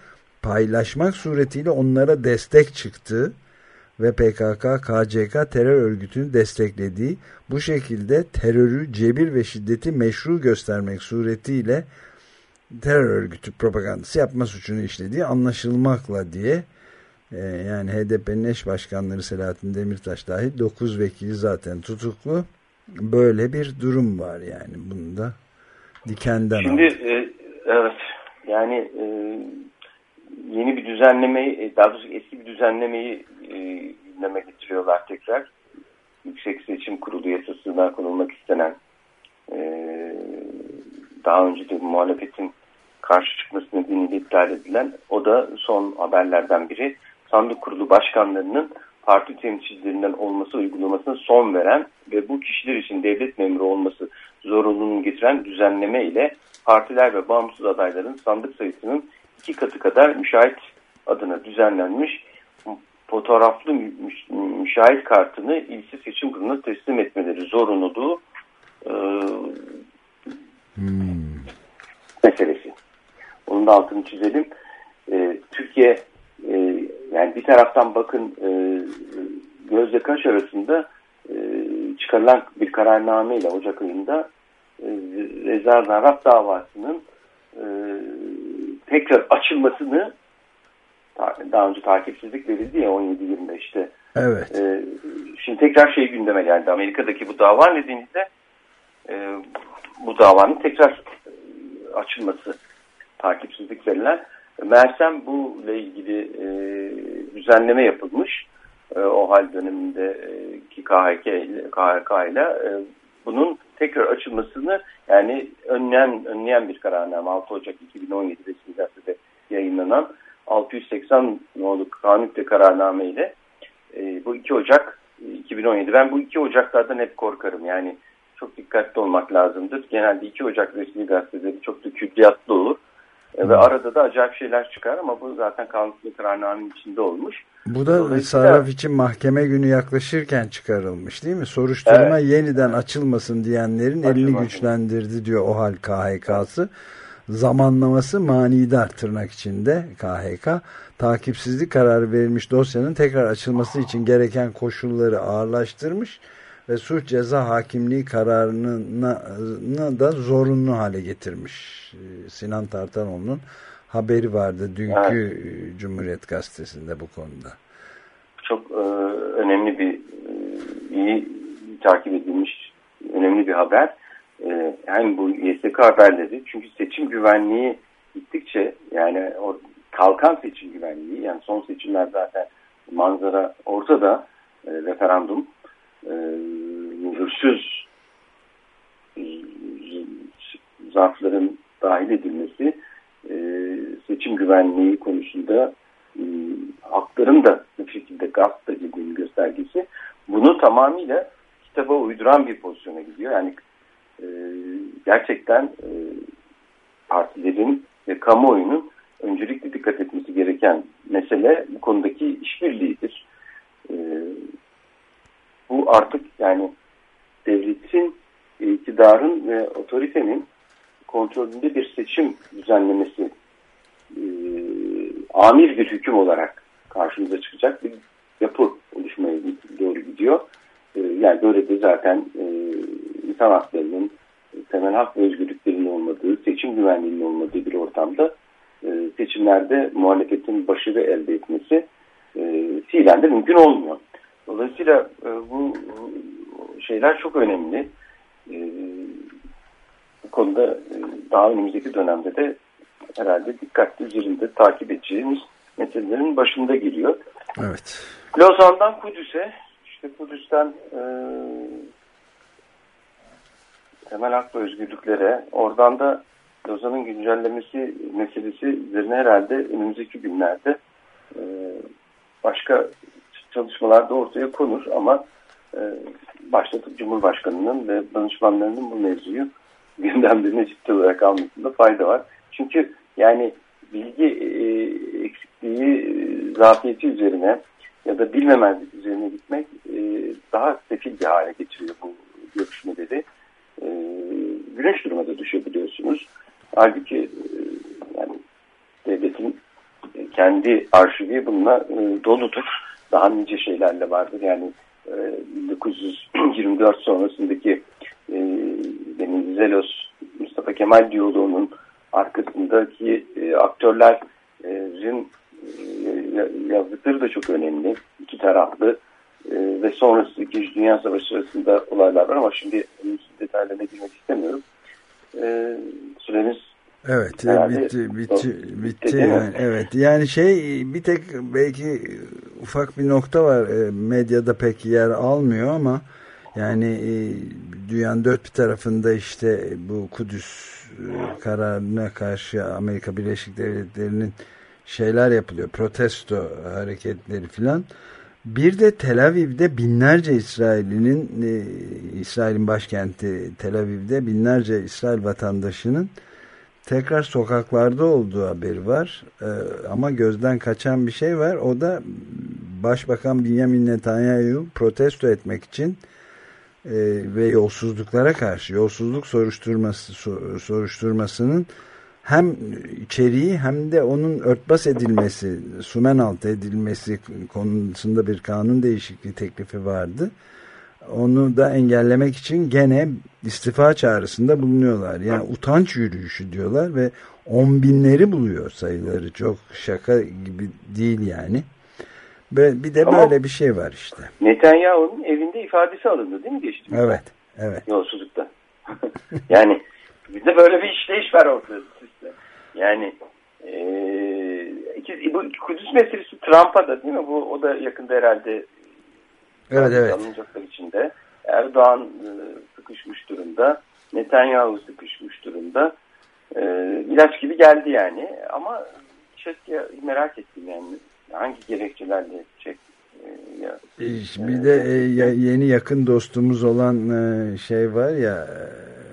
paylaşmak suretiyle onlara destek çıktığı ve P K K K C K terör örgütünü desteklediği, bu şekilde terörü, cebir ve şiddeti meşru göstermek suretiyle terör örgütü propagandası yapma suçunu işlediği anlaşılmakla diye, e, yani H D P'nin eş başkanları Selahattin Demirtaş dahil dokuz vekili zaten tutuklu. Böyle bir durum var yani, bunu da dikenden Şimdi e, evet yani e, yeni bir düzenlemeyi, daha doğrusu eski bir düzenlemeyi e, gündeme getiriyorlar tekrar. Yüksek Seçim Kurulu yasasına konulmak istenen, e, daha önce de muhalefetin karşı çıkması nedeniyle iptal edilen, o da son haberlerden biri. Sandık Kurulu başkanlarının parti temsilcilerinden olması uygulamasına son veren ve bu kişiler için devlet memuru olması zorunluluğunu getiren düzenleme ile partiler ve bağımsız adayların sandık sayısının iki katı kadar müşahit adına düzenlenmiş fotoğraflı müşahit kartını ilçe seçim kuruluna teslim etmeleri zorunluluğu e, hmm. meselesi. Onun da altını çizelim. E, Türkiye e, yani bir taraftan bakın e, gözle kaş arasında e, çıkarılan bir kararname ile Ocak ayında e, Reza Zarrab davasının e, tekrar açılmasını, daha önce takipsizlik verildi ya on yedi yirmi beşte. Evet. E, şimdi tekrar şey gündeme geldi. Amerika'daki bu dava nedeniyle e, bu davanın tekrar açılması, takipsizlik verilen. Meğersem bu ile ilgili e, düzenleme yapılmış. E, o hal dönemindeki K H K ile, K H K ile e, bunun tekrar açılmasını yani önleyen, önleyen bir kararname altı Ocak iki bin on yedi resmi gazetede yayınlanan altı yüz seksen nolu kanun hükmü kararname ile e, bu iki Ocak iki bin on yedi. Ben bu iki Ocaklardan hep korkarım. Yani çok dikkatli olmak lazımdır. Genelde iki Ocak resmi gazeteleri çok da külliyatlı olur. Hmm. Ve arada da acayip şeyler çıkar ama bu zaten kanun hükmü kararnamenin içinde olmuş. Bu da Sarraf için mahkeme günü yaklaşırken çıkarılmış değil mi? Soruşturma evet. yeniden açılmasın diyenlerin Açılmasın. elini güçlendirdi diyor O H A L K H K'sı. Zamanlaması manidar tırnak içinde K H K. Takipsizlik kararı verilmiş dosyanın tekrar açılması için gereken koşulları ağırlaştırmış ve suç ceza hakimliği kararını da zorunlu hale getirmiş. Sinan Tartanoğlu'nun haberi vardı dünkü evet. Cumhuriyet Gazetesi'nde bu konuda. Çok e, önemli bir, e, iyi takip edilmiş önemli bir haber. E, hem bu Y S K haberleri, çünkü seçim güvenliği gittikçe, yani o kalkan seçim güvenliği, yani son seçimler zaten manzara ortada, e, referandum, e, mühürsüz e, zarfların dahil edilmesi, e, seçim güvenliği konusunda e, hakların da bir şekilde gasp edildiğinin göstergesi. Bunu tamamıyla kitaba uyduran bir pozisyona gidiyor. Yani e, gerçekten e, partilerin ve kamuoyunun öncelikle dikkat etmesi gereken mesele bu konudaki işbirliğidir. E, bu artık yani devletin, iktidarın ve otoritenin kontrolünde bir seçim düzenlemesi, e, amir bir hüküm olarak karşımıza çıkacak bir yapı oluşmaya doğru gidiyor. E, yani böyle de zaten e, insan haklarının, temel hak ve özgürlüklerinin olmadığı, seçim güvenliğinin olmadığı bir ortamda e, seçimlerde muhalefetin başarı elde etmesi e, fiilen de mümkün olmuyor. Dolayısıyla e, bu şeyler çok önemli. E, bu konuda e, daha önümüzdeki dönemde de herhalde dikkatli üzerinde takip edeceğimiz meselelerin başında geliyor. Evet. Lozan'dan Kudüs'e, işte Kudüs'ten e, temel hak ve özgürlüklere, oradan da Lozan'ın güncellemesi meselesi üzerine herhalde önümüzdeki günlerde e, başka çalışmalarda ortaya konur ama e, başta Cumhurbaşkanı'nın ve danışmanlarının bu mevzuyu gündemlerine ciddi olarak almasında fayda var. Çünkü yani bilgi e, eksikliği, e, zafiyeti üzerine ya da bilmemezlik üzerine gitmek e, daha sefil bir hale getiriyor bu görüşmeleri. E, güneş duruma da düşebiliyorsunuz. Halbuki e, yani devletin kendi arşivi bununla e, doludur. Daha nice şeylerle vardır. Yani e, bin dokuz yüz yirmi dört sonrasındaki e, Venizelos Mustafa Kemal diyaloğunun arkasındaki e, aktörlerin e, yazdıkları da çok önemli. İki taraflı e, ve sonrası İkinci Dünya Savaşı sırasında olaylar var ama şimdi detaylarına girmek istemiyorum. E, süremiz Evet, herhalde bitti, bitti, bitti, bitti yani, evet. Yani şey, bir tek belki ufak bir nokta var, e, medyada pek yer almıyor ama yani e, dünyanın dört bir tarafında işte bu Kudüs e, kararına karşı Amerika Birleşik Devletleri'nin şeyler yapılıyor, protesto hareketleri filan. Bir de Tel Aviv'de binlerce İsrail'in, e, İsrail'in başkenti Tel Aviv'de binlerce İsrail vatandaşının tekrar sokaklarda olduğu haberi var. Ee, ama gözden kaçan bir şey var. O da Başbakan Benjamin Netanyahu protesto etmek için e, ve yolsuzluklara karşı yolsuzluk soruşturması sor, soruşturmasının hem içeriği hem de onun örtbas edilmesi, sumen altı edilmesi konusunda bir kanun değişikliği teklifi vardı. Onu da engellemek için gene istifa çağrısında bulunuyorlar. Yani utanç yürüyüşü diyorlar ve on binleri buluyor sayıları. Çok şaka gibi değil yani. Ve bir de ama böyle bir şey var işte. Netanyahu'nun evinde ifadesi alındı değil mi geçti? Evet, evet. Yolsuzlukta. Yani bizde böyle bir işleyiş var ortada. Yani e, iki, bu Kudüs meselesi Trump'a da değil mi? Bu o da yakında herhalde. Evet, evet. Alınacaklar içinde. Erdoğan e, sıkışmış durumda. Netanyahu sıkışmış durumda. E, ilaç gibi geldi yani. Ama çok ya, merak ettim yani. Hangi gerekçelerle çek e, ya. Bir e, de e, yeni yakın dostumuz olan e, şey var ya, e,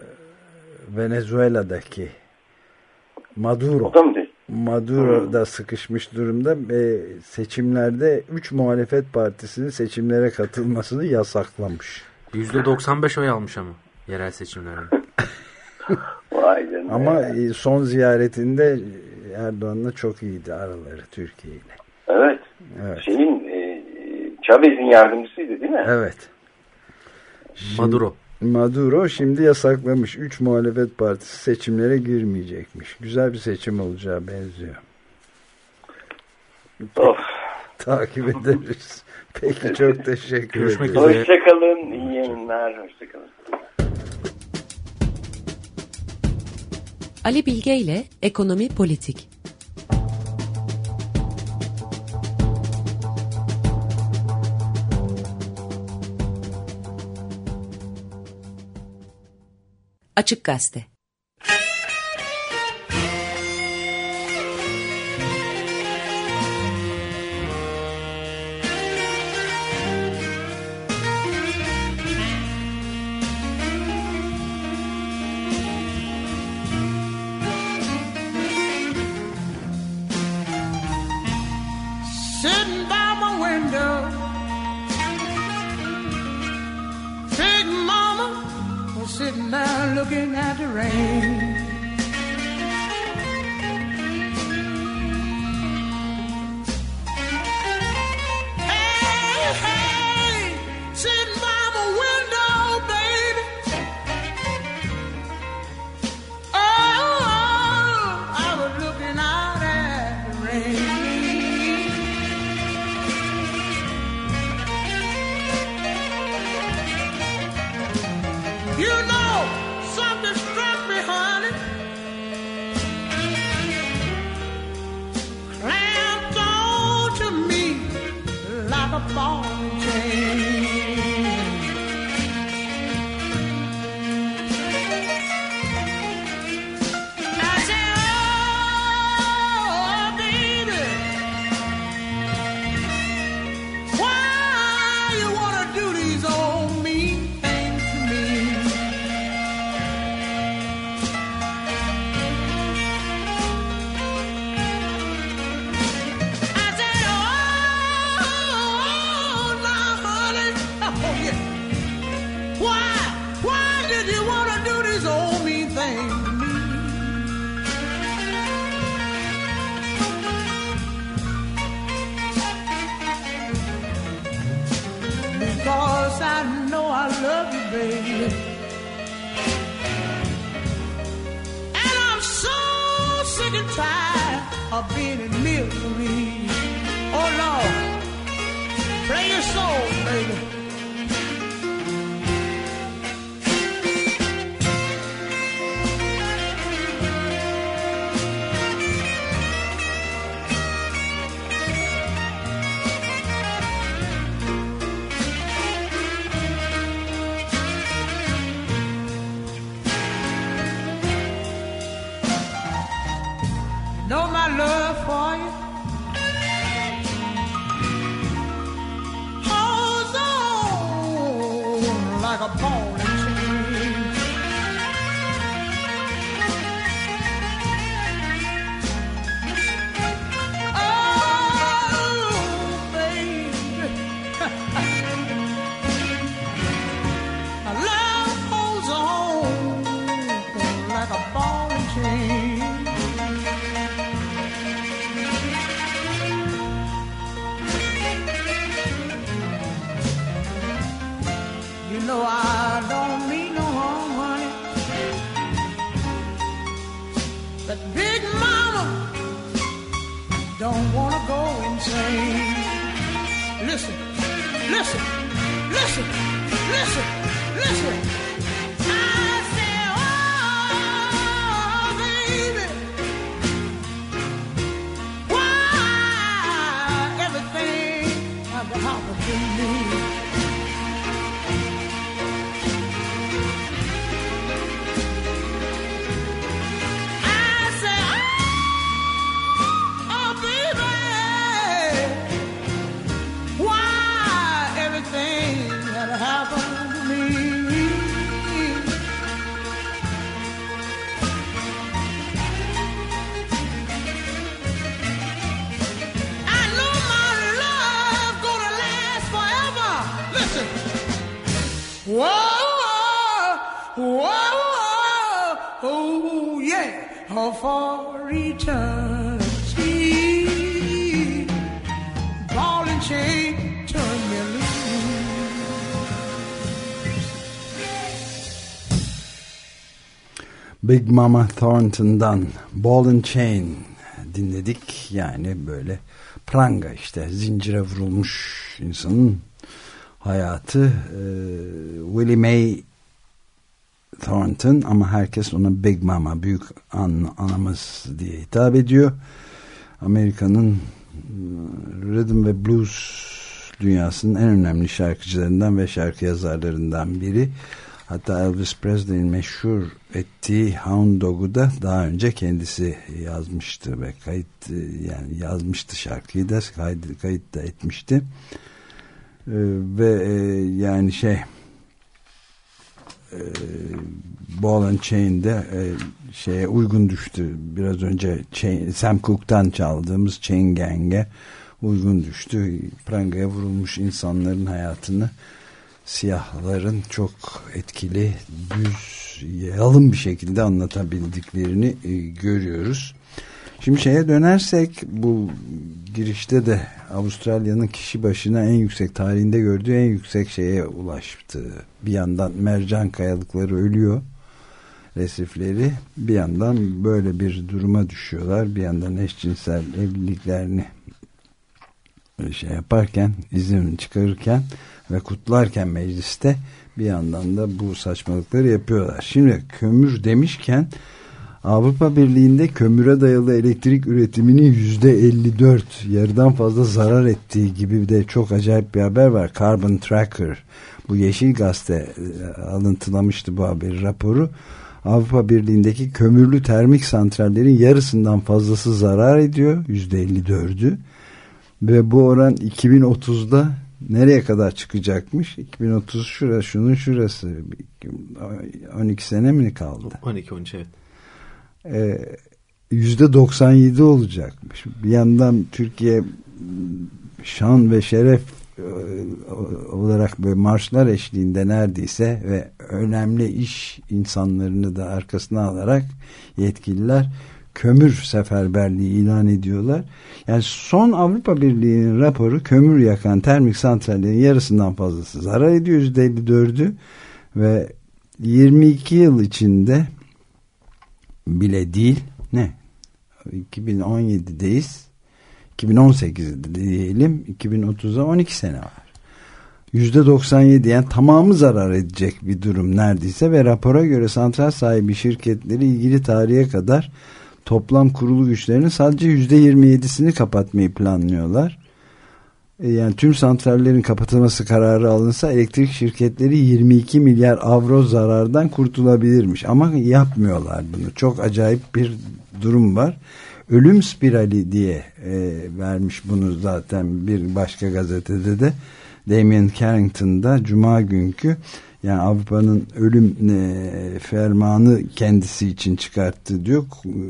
Venezuela'daki Maduro. O da mı değil? Maduro hmm. da sıkışmış durumda. E, seçimlerde üç muhalefet partisinin seçimlere katılmasını yasaklamış. yüzde doksan beş oy almış ama yerel seçimlerde. Vay canına. Ama e, son ziyaretinde Erdoğan'la çok iyiydi araları Türkiye ile. Evet. Evet. Şeyin e, Chavez'in yardımcısıydı değil mi? Evet. Şimdi, Maduro. Maduro şimdi yasaklamış. Üç muhalefet partisi seçimlere girmeyecekmiş. Güzel bir seçim olacağı benziyor. Of. Takip ederiz. Peki, çok teşekkür Görüşmek ederim. üzere. Hoşçakalın. İyi yayınlar. Hoşçakalın. Ali Bilge ile Ekonomi Politik. Açık Gazete. Sitting by my window, big mama was sitting there looking at the rain. Hey, hey, sitting by my window, baby. Oh, I was looking out at the rain. You know, something struck me, honey. baby. And I'm so sick and tired of being in misery. Oh Lord, play your soul, baby. Know my love for you holds on like a ball and chain. Oh, baby, my love holds on like a ball and chain. No, I don't mean no harm, honey. But Big Mama don't wanna go insane. Listen, listen, listen, listen, listen. I say, oh, baby, why everything has to happen to me? Whoa, whoa, oh yeah, oh, for eternity, ball and chain turn me loose. Big Mama Thornton'dan Ball and Chain dinledik. Yani böyle pranga, işte zincire vurulmuş insanın hayatı. e, Willie Mae Thornton, ama herkes ona Big Mama, büyük an, anamız diye hitap ediyor. Amerika'nın rhythm ve blues dünyasının en önemli şarkıcılarından ve şarkı yazarlarından biri. Hatta Elvis Presley'in meşhur ettiği Hound Dog'u da daha önce kendisi yazmıştı ve kayıt, yani yazmıştı şarkıyı da, kayıt, kayıt da etmişti. Ee, ve e, yani şey e, Ball and Chain'de e, şeye uygun düştü. Biraz önce Chain, Sam Cooke'tan çaldığımız Chain Gang'e uygun düştü. Prangaya vurulmuş insanların hayatını siyahların çok etkili, düz, yalın bir şekilde anlatabildiklerini e, görüyoruz. Şimdi şeye dönersek, bu girişte de Avustralya'nın kişi başına en yüksek, tarihinde gördüğü en yüksek şeye ulaştı. Bir yandan mercan kayalıkları ölüyor, resifleri, bir yandan böyle bir duruma düşüyorlar. Bir yandan eşcinsel evliliklerini şey yaparken, izin çıkarırken ve kutlarken mecliste, bir yandan da bu saçmalıkları yapıyorlar. Şimdi kömür demişken, Avrupa Birliği'nde kömüre dayalı elektrik üretiminin yüzde elli dört, yarıdan fazla zarar ettiği gibi de çok acayip bir haber var. Carbon Tracker, bu Yeşil Gazete alıntılamıştı bu haberi, raporu. Avrupa Birliği'ndeki kömürlü termik santrallerin yarısından fazlası zarar ediyor, yüzde elli dördü. Ve bu oran iki bin otuzda nereye kadar çıkacakmış? iki bin otuz şurası, şunun şurası. on iki sene mi kaldı? on iki on üç, evet. yüzde doksan yedi olacakmış. Bir yandan Türkiye şan ve şeref olarak böyle marşlar eşliğinde neredeyse ve önemli iş insanlarını da arkasına alarak yetkililer kömür seferberliği ilan ediyorlar. Yani son Avrupa Birliği'nin raporu, kömür yakan termik santrallerin yarısından fazlası zarar ediyor, yüzde elli dördü, Ve yirmi iki yıl içinde bile değil, ne? iki bin on yedideyiz. iki bin on sekizde diyelim. iki bin otuza on iki sene var. yüzde doksan yedi, yani tamamı zarar edecek bir durum neredeyse ve rapora göre santral sahibi şirketleri ilgili tarihe kadar toplam kurulu güçlerinin sadece yüzde yirmi yedisini kapatmayı planlıyorlar. Yani tüm santrallerin kapatılması kararı alınsa elektrik şirketleri yirmi iki milyar avro zarardan kurtulabilirmiş. Ama yapmıyorlar bunu. Çok acayip bir durum var. Ölüm spirali diye e, vermiş bunu zaten bir başka gazetede de. Damien Carrington'da Cuma günkü, yani Avrupa'nın ölüm e, fermanı kendisi için çıkarttı diyor.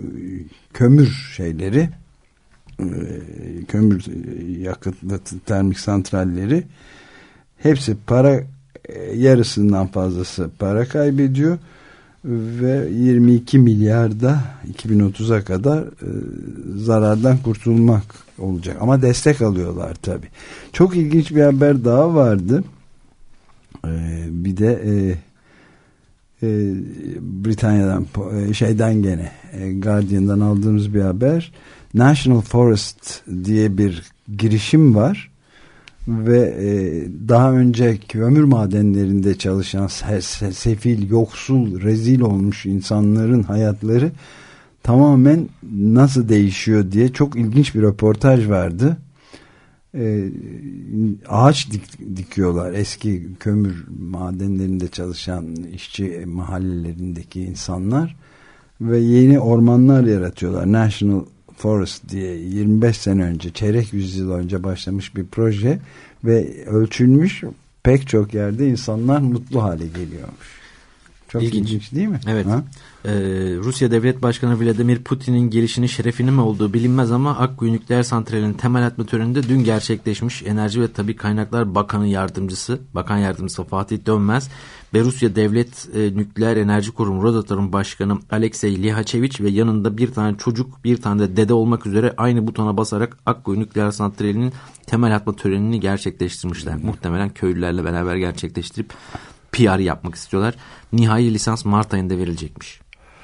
Kömür şeyleri, e, kömür yakıtlı termik santralleri hepsi para, e, yarısından fazlası para kaybediyor ve yirmi iki milyarda iki bin otuza kadar e, zarardan kurtulmak olacak. Ama destek alıyorlar tabii. Çok ilginç bir haber daha vardı. Ee, bir de e, e, Britanya'dan e, şeyden gene e, Guardian'dan aldığımız bir haber. National Forest diye bir girişim var ve e, daha önce kömür madenlerinde çalışan se se sefil, yoksul, rezil olmuş insanların hayatları tamamen nasıl değişiyor diye çok ilginç bir röportaj vardı. Ee, ağaç dik, dikiyorlar eski kömür madenlerinde çalışan işçi mahallelerindeki insanlar ve yeni ormanlar yaratıyorlar. National Forest diye yirmi beş sene önce, çeyrek yüzyıl önce başlamış bir proje ve ölçülmüş, pek çok yerde insanlar mutlu hale geliyormuş. Çok ilginç, ilginç değil mi? Evet. Ee, Rusya Devlet Başkanı Vladimir Putin'in gelişinin şerefinin mi olduğu bilinmez ama Akkuyu Nükleer Santrali'nin temel atma töreninde dün gerçekleşmiş. Enerji ve Tabii Kaynaklar Bakanı Yardımcısı, Bakan Yardımcısı Fatih Dönmez ve Rusya Devlet e, Nükleer Enerji Kurumu Rosatom'un Başkanı Alexey Lihaçeviç ve yanında bir tane çocuk, bir tane de dede olmak üzere aynı butona basarak Akkuyu Nükleer Santrali'nin temel atma törenini gerçekleştirmişler. Hmm. Muhtemelen köylülerle beraber gerçekleştirip P R yapmak istiyorlar. Nihai lisans Mart ayında verilecekmiş.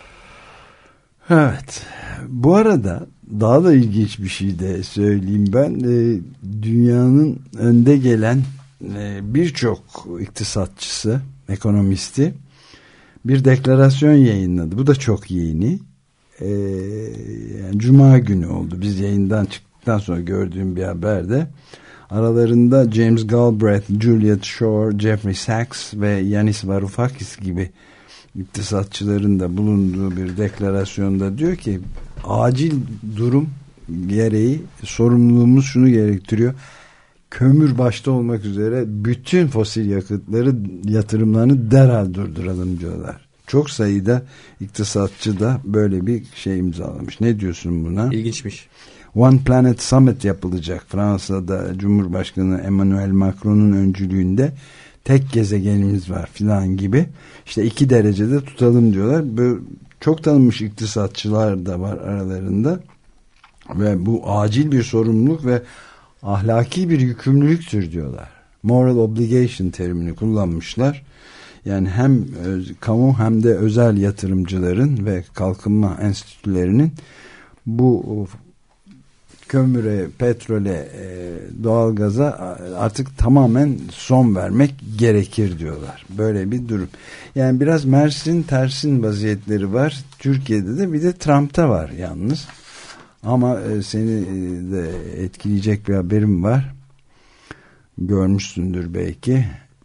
Evet. Bu arada daha da ilginç bir şey de söyleyeyim ben. E, dünyanın önde gelen e, birçok iktisatçısı, ekonomisti bir deklarasyon yayınladı. Bu da çok yeni. E, yani Cuma günü oldu. Biz yayından çıktıktan sonra gördüğüm bir haberde. Aralarında James Galbraith, Juliet Shore, Jeffrey Sachs ve Yanis Varoufakis gibi iktisatçıların da bulunduğu bir deklarasyonda diyor ki acil durum gereği sorumluluğumuz şunu gerektiriyor: kömür başta olmak üzere bütün fosil yakıtları yatırımlarını derhal durduralım diyorlar. Çok sayıda iktisatçı da böyle bir şey imzalamış. Ne diyorsun buna? İlginçmiş. One Planet Summit yapılacak. Fransa'da Cumhurbaşkanı Emmanuel Macron'un öncülüğünde tek gezegenimiz var filan gibi. İşte iki derecede tutalım diyorlar. Böyle çok tanınmış iktisatçılar da var aralarında. Ve bu acil bir sorumluluk ve ahlaki bir yükümlülüktür diyorlar. Moral obligation terimini kullanmışlar. Yani hem öz, kamu hem de özel yatırımcıların ve kalkınma enstitülerinin bu kömüre, petrole, doğalgaza artık tamamen son vermek gerekir diyorlar. Böyle bir durum. Yani biraz Mersin tersin vaziyetleri var. Türkiye'de de bir de Trump'ta var yalnız. Ama seni de etkileyecek bir haberim var. Görmüşsündür belki.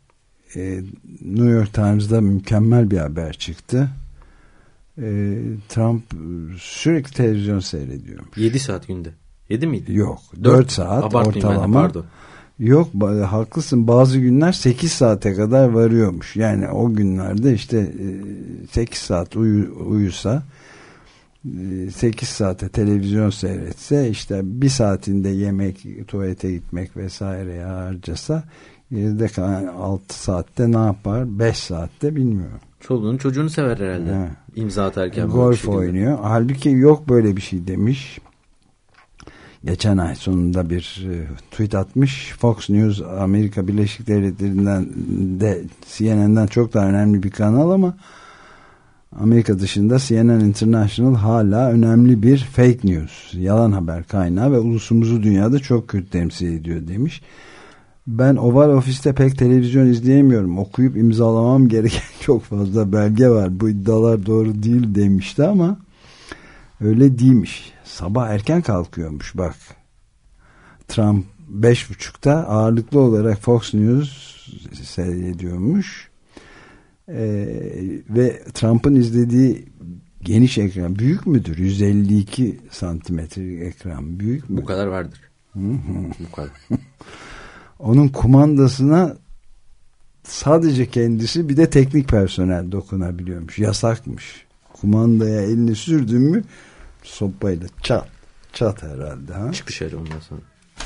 New York Times'da mükemmel bir haber çıktı. Trump sürekli televizyon seyrediyormuş. yedi saat günde. yedi miydi? Yok. dört saat ortalama. Yok, haklısın, bazı günler sekiz saate kadar varıyormuş. Yani o günlerde işte sekiz saat uyu, uyusa, sekiz saate televizyon seyretse, işte bir saatinde yemek, tuvalete gitmek vesaireye harcasa, geride kalan altı saatte ne yapar? beş saatte bilmiyorum. Çoluğunu çocuğunu sever herhalde. Evet. İmza atarken. Golf oynuyor. Halbuki yok böyle bir şey demiş. geçen ay sonunda bir e, tweet atmış. Fox News Amerika Birleşik Devletleri'nden de C N N'den çok daha önemli bir kanal ama Amerika dışında C N N International hala önemli bir fake news, yalan haber kaynağı ve ulusumuzu dünyada çok kötü temsil ediyor demiş. Ben Oval Ofis'te pek televizyon izleyemiyorum. Okuyup imzalamam gereken çok fazla belge var. Bu iddialar doğru değil demişti ama öyle değilmiş. Sabah erken kalkıyormuş bak. Trump beş buçukta ağırlıklı olarak Fox News seyrediyormuş. Ee, ve Trump'ın izlediği geniş ekran büyük müdür? yüz elli iki santimetrelik ekran büyük mü? Bu kadar vardır. Hı hı. Bu kadar. Onun kumandasına sadece kendisi bir de teknik personel dokunabiliyormuş. Yasakmış. Kumandaya elini sürdün mü sopayla çat çat herhalde. Ha? Çık dışarı ondan sonra.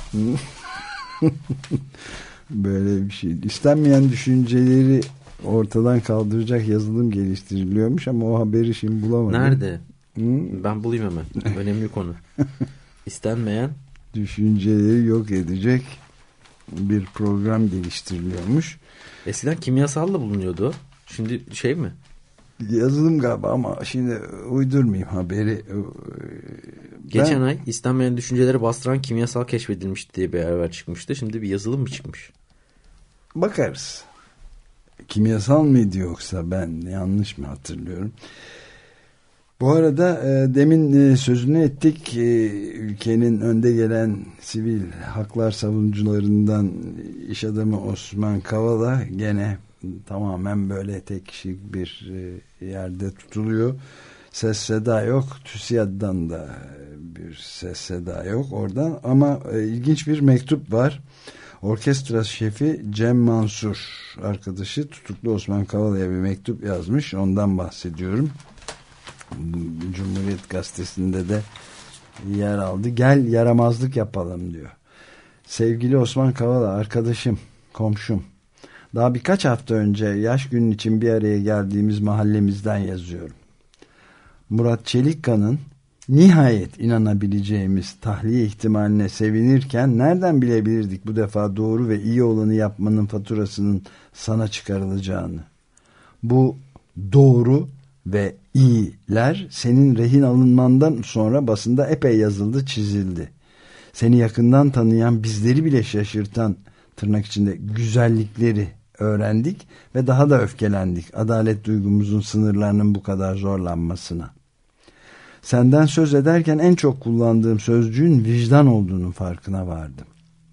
Böyle bir şey. İstenmeyen düşünceleri ortadan kaldıracak yazılım geliştiriliyormuş ama o haberi şimdi bulamadım. Nerede? Hı? Ben bulayım hemen. Önemli konu. İstenmeyen düşünceleri yok edecek bir program geliştiriliyormuş. Eskiden kimyasalla bulunuyordu. Şimdi şey mi? Yazılım galiba ama şimdi uydurmayayım haberi. Geçen ben... ay istenmeyen düşünceleri bastıran kimyasal keşfedilmiş diye bir haber çıkmıştı. Şimdi bir yazılım mı çıkmış? Bakarız. Kimyasal mıydı yoksa ben yanlış mı hatırlıyorum? Bu arada e, demin e, sözünü ettik. E, ülkenin önde gelen sivil haklar savunucularından iş adamı Osman Kavala gene tamamen böyle tek kişilik bir e, yerde tutuluyor. Ses seda yok. TÜSİAD'dan da bir ses seda yok oradan ama e, ilginç bir mektup var. Orkestra şefi Cem Mansur arkadaşı tutuklu Osman Kavala'ya bir mektup yazmış. Ondan bahsediyorum. Cumhuriyet Gazetesi'nde de yer aldı. Gel yaramazlık yapalım diyor. Sevgili Osman Kavala, arkadaşım, komşum. Daha birkaç hafta önce yaş günün için bir araya geldiğimiz mahallemizden yazıyorum. Murat Çelikkan'ın nihayet inanabileceğimiz tahliye ihtimaline sevinirken nereden bilebilirdik bu defa doğru ve iyi olanı yapmanın faturasının sana çıkarılacağını? Bu doğru ve iyiler senin rehin alınmandan sonra basında epey yazıldı, çizildi. Seni yakından tanıyan, bizleri bile şaşırtan tırnak içinde güzellikleri öğrendik ve daha da öfkelendik adalet duygumuzun sınırlarının bu kadar zorlanmasına. Senden söz ederken en çok kullandığım sözcüğün vicdan olduğunun farkına vardım.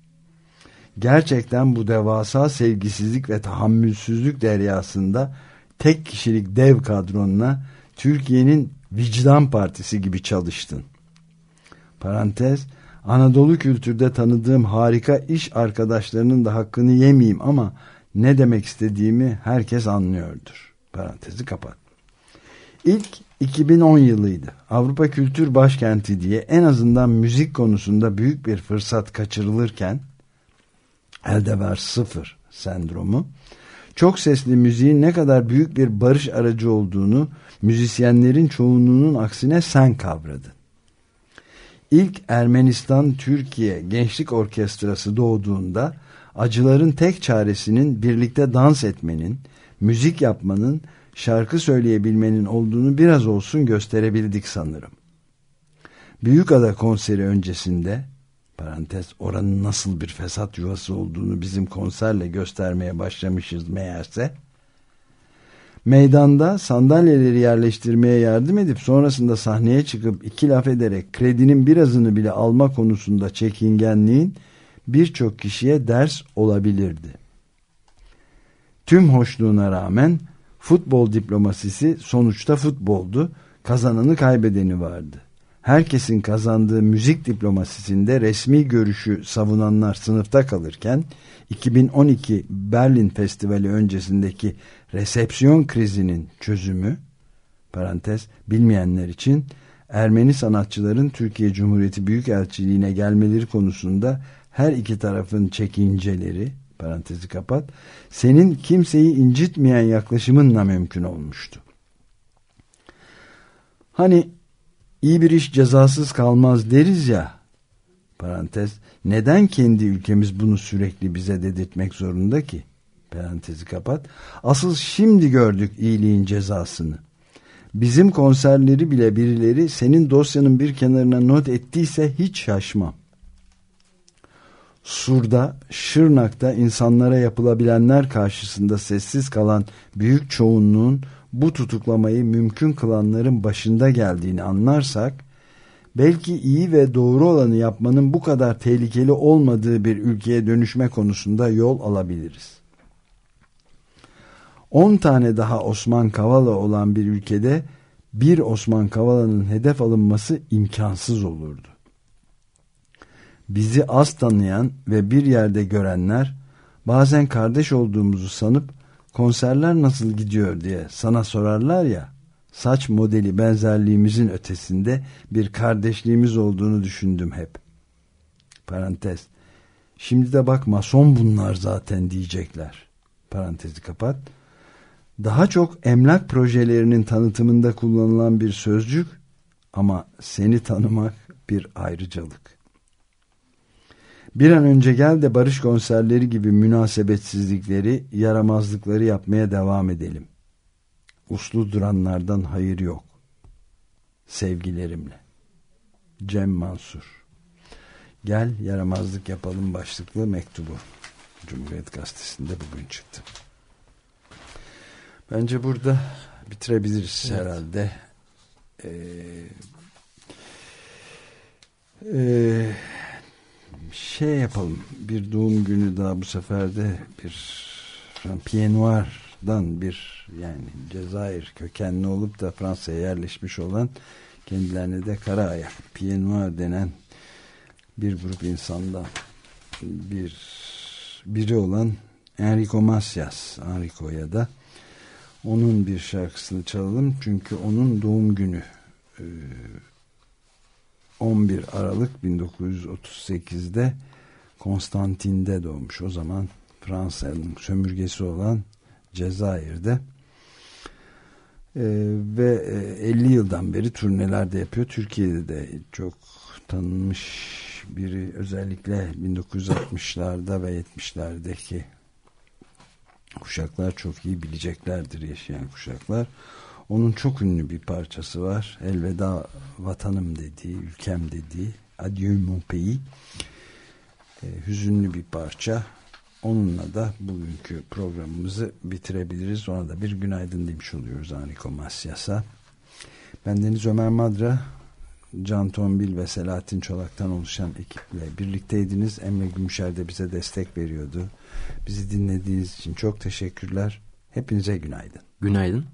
Gerçekten bu devasa sevgisizlik ve tahammülsüzlük deryasında tek kişilik dev kadronla Türkiye'nin vicdan partisi gibi çalıştın. Parantez, Anadolu kültürde tanıdığım harika iş arkadaşlarının da hakkını yemeyeyim ama ne demek istediğimi herkes anlıyordur. Parantezi kapat. İlk iki bin on yılıydı. Avrupa Kültür Başkenti diye en azından müzik konusunda büyük bir fırsat kaçırılırken elde var sıfır sendromu. Çok sesli müziğin ne kadar büyük bir barış aracı olduğunu müzisyenlerin çoğunluğunun aksine sen kavradın. İlk Ermenistan-Türkiye Gençlik Orkestrası doğduğunda acıların tek çaresinin birlikte dans etmenin, müzik yapmanın, şarkı söyleyebilmenin olduğunu biraz olsun gösterebildik sanırım. Büyükada konseri öncesinde, parantez oranın nasıl bir fesat yuvası olduğunu bizim konserle göstermeye başlamışız meğerse, meydanda sandalyeleri yerleştirmeye yardım edip sonrasında sahneye çıkıp iki laf ederek kredinin birazını bile alma konusunda çekingenliğin birçok kişiye ders olabilirdi. Tüm hoşluğuna rağmen futbol diplomasisi sonuçta futboldu. Kazananı kaybedeni vardı. Herkesin kazandığı müzik diplomasisinde resmi görüşü savunanlar sınıfta kalırken iki bin on iki Berlin Festivali öncesindeki resepsiyon krizinin çözümü, parantez bilmeyenler için, Ermeni sanatçıların Türkiye Cumhuriyeti Büyükelçiliğine gelmeleri konusunda her iki tarafın çekinceleri, parantezi kapat, senin kimseyi incitmeyen yaklaşımınla mümkün olmuştu. Hani iyi bir iş cezasız kalmaz deriz ya, Parantez, neden kendi ülkemiz bunu sürekli bize dedirtmek zorunda ki? Parantezi kapat. Asıl şimdi gördük iyiliğin cezasını. Bizim konserleri bile birileri senin dosyanın bir kenarına not ettiyse hiç şaşmam. Sur'da, Şırnak'ta insanlara yapılabilenler karşısında sessiz kalan büyük çoğunluğun bu tutuklamayı mümkün kılanların başında geldiğini anlarsak, belki iyi ve doğru olanı yapmanın bu kadar tehlikeli olmadığı bir ülkeye dönüşme konusunda yol alabiliriz. On tane daha Osman Kavala olan bir ülkede bir Osman Kavala'nın hedef alınması imkansız olurdu. Bizi az tanıyan ve bir yerde görenler bazen kardeş olduğumuzu sanıp konserler nasıl gidiyor diye sana sorarlar ya, saç modeli benzerliğimizin ötesinde bir kardeşliğimiz olduğunu düşündüm hep. Parantez. Şimdi de bak mason bunlar zaten diyecekler. Parantezi kapat. Daha çok emlak projelerinin tanıtımında kullanılan bir sözcük ama seni tanımak bir ayrıcalık. Bir an önce gel de barış konserleri gibi münasebetsizlikleri, yaramazlıkları yapmaya devam edelim. Uslu duranlardan hayır yok. Sevgilerimle. Cem Mansur. Gel yaramazlık yapalım başlıklı mektubu Cumhuriyet Gazetesi'nde bugün çıktı. Bence burada bitirebiliriz evet. herhalde. Ee, e, şey yapalım. Bir doğum günü daha bu sefer de bir Pied Noir'dan bir yani Cezayir kökenli olup da Fransa'ya yerleşmiş olan kendilerine de kara ayak Pied Noir denen bir grup insandan bir biri olan Enrico Macias Enrico'ya da onun bir şarkısını çalalım çünkü onun doğum günü on bir Aralık bin dokuz yüz otuz sekizde Konstantin'de doğmuş. O zaman Fransa'nın sömürgesi olan Cezayir'de ee, ve elli yıldan beri turnelerde yapıyor. Türkiye'de de çok tanınmış biri, özellikle bin dokuz yüz altmışlarda ve yetmişlerdeki kuşaklar çok iyi bileceklerdir, yaşayan kuşaklar. Onun çok ünlü bir parçası var. Elveda vatanım dediği, ülkem dediği Adieu mon pays. E, hüzünlü bir parça. Onunla da bugünkü programımızı bitirebiliriz. Ona da bir günaydın demiş oluyoruz Enrico Macias'a. Bendeniz Ömer Madra, Can Tombil ve Selahattin Çolak'tan oluşan ekiple birlikteydiniz. Emre Gümüşer de bize destek veriyordu. Bizi dinlediğiniz için çok teşekkürler. Hepinize günaydın. Günaydın.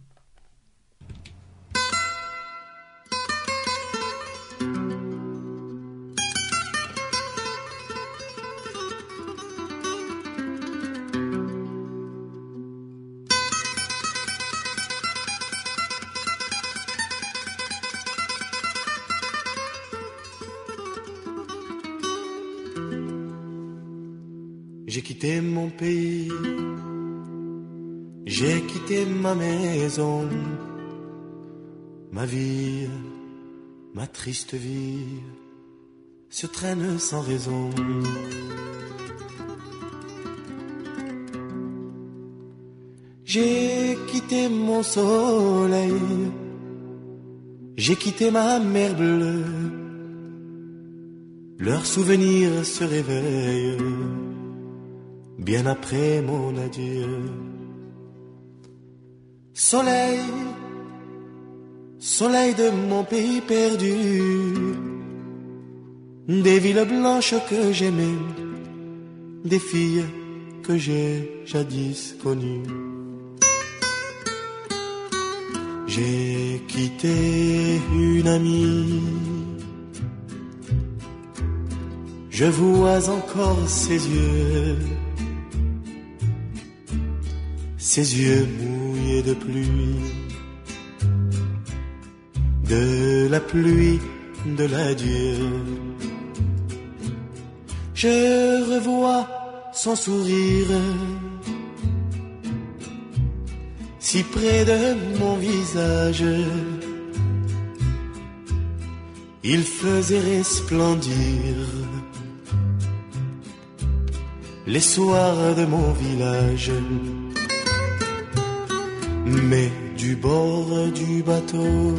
J'ai quitté mon pays, j'ai quitté ma maison, ma vie, ma triste vie se traîne sans raison. J'ai quitté mon soleil, j'ai quitté ma mer bleue, leurs souvenirs se réveillent bien après mon adieu. Soleil, soleil de mon pays perdu, des villes blanches que j'aimais, des filles que j'ai jadis connues. J'ai quitté une amie, je vois encore ses yeux, ses yeux mouillés de pluie, de la pluie de l'adieu. Je revois son sourire si près de mon visage, il faisait resplendir les soirs de mon village. Mais du bord du bateau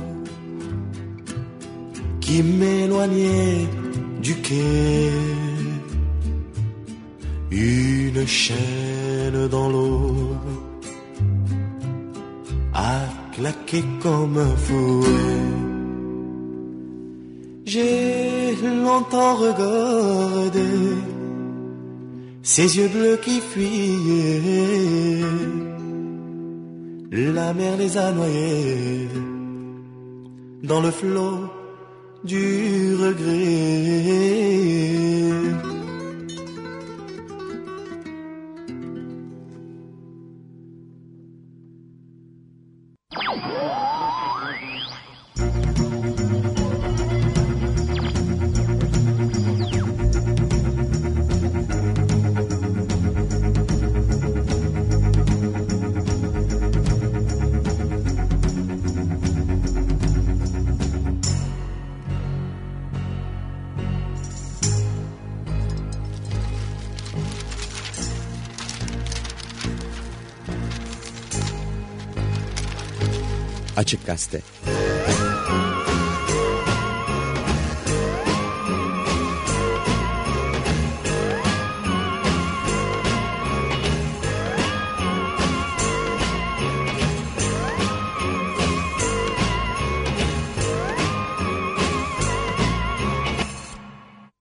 qui m'éloignait du quai, une chaîne dans l'eau a claqué comme un fouet. J'ai longtemps regardé ces yeux bleus qui fuyaient, la mer les a noyés dans le flot du regret. Açık Gazete.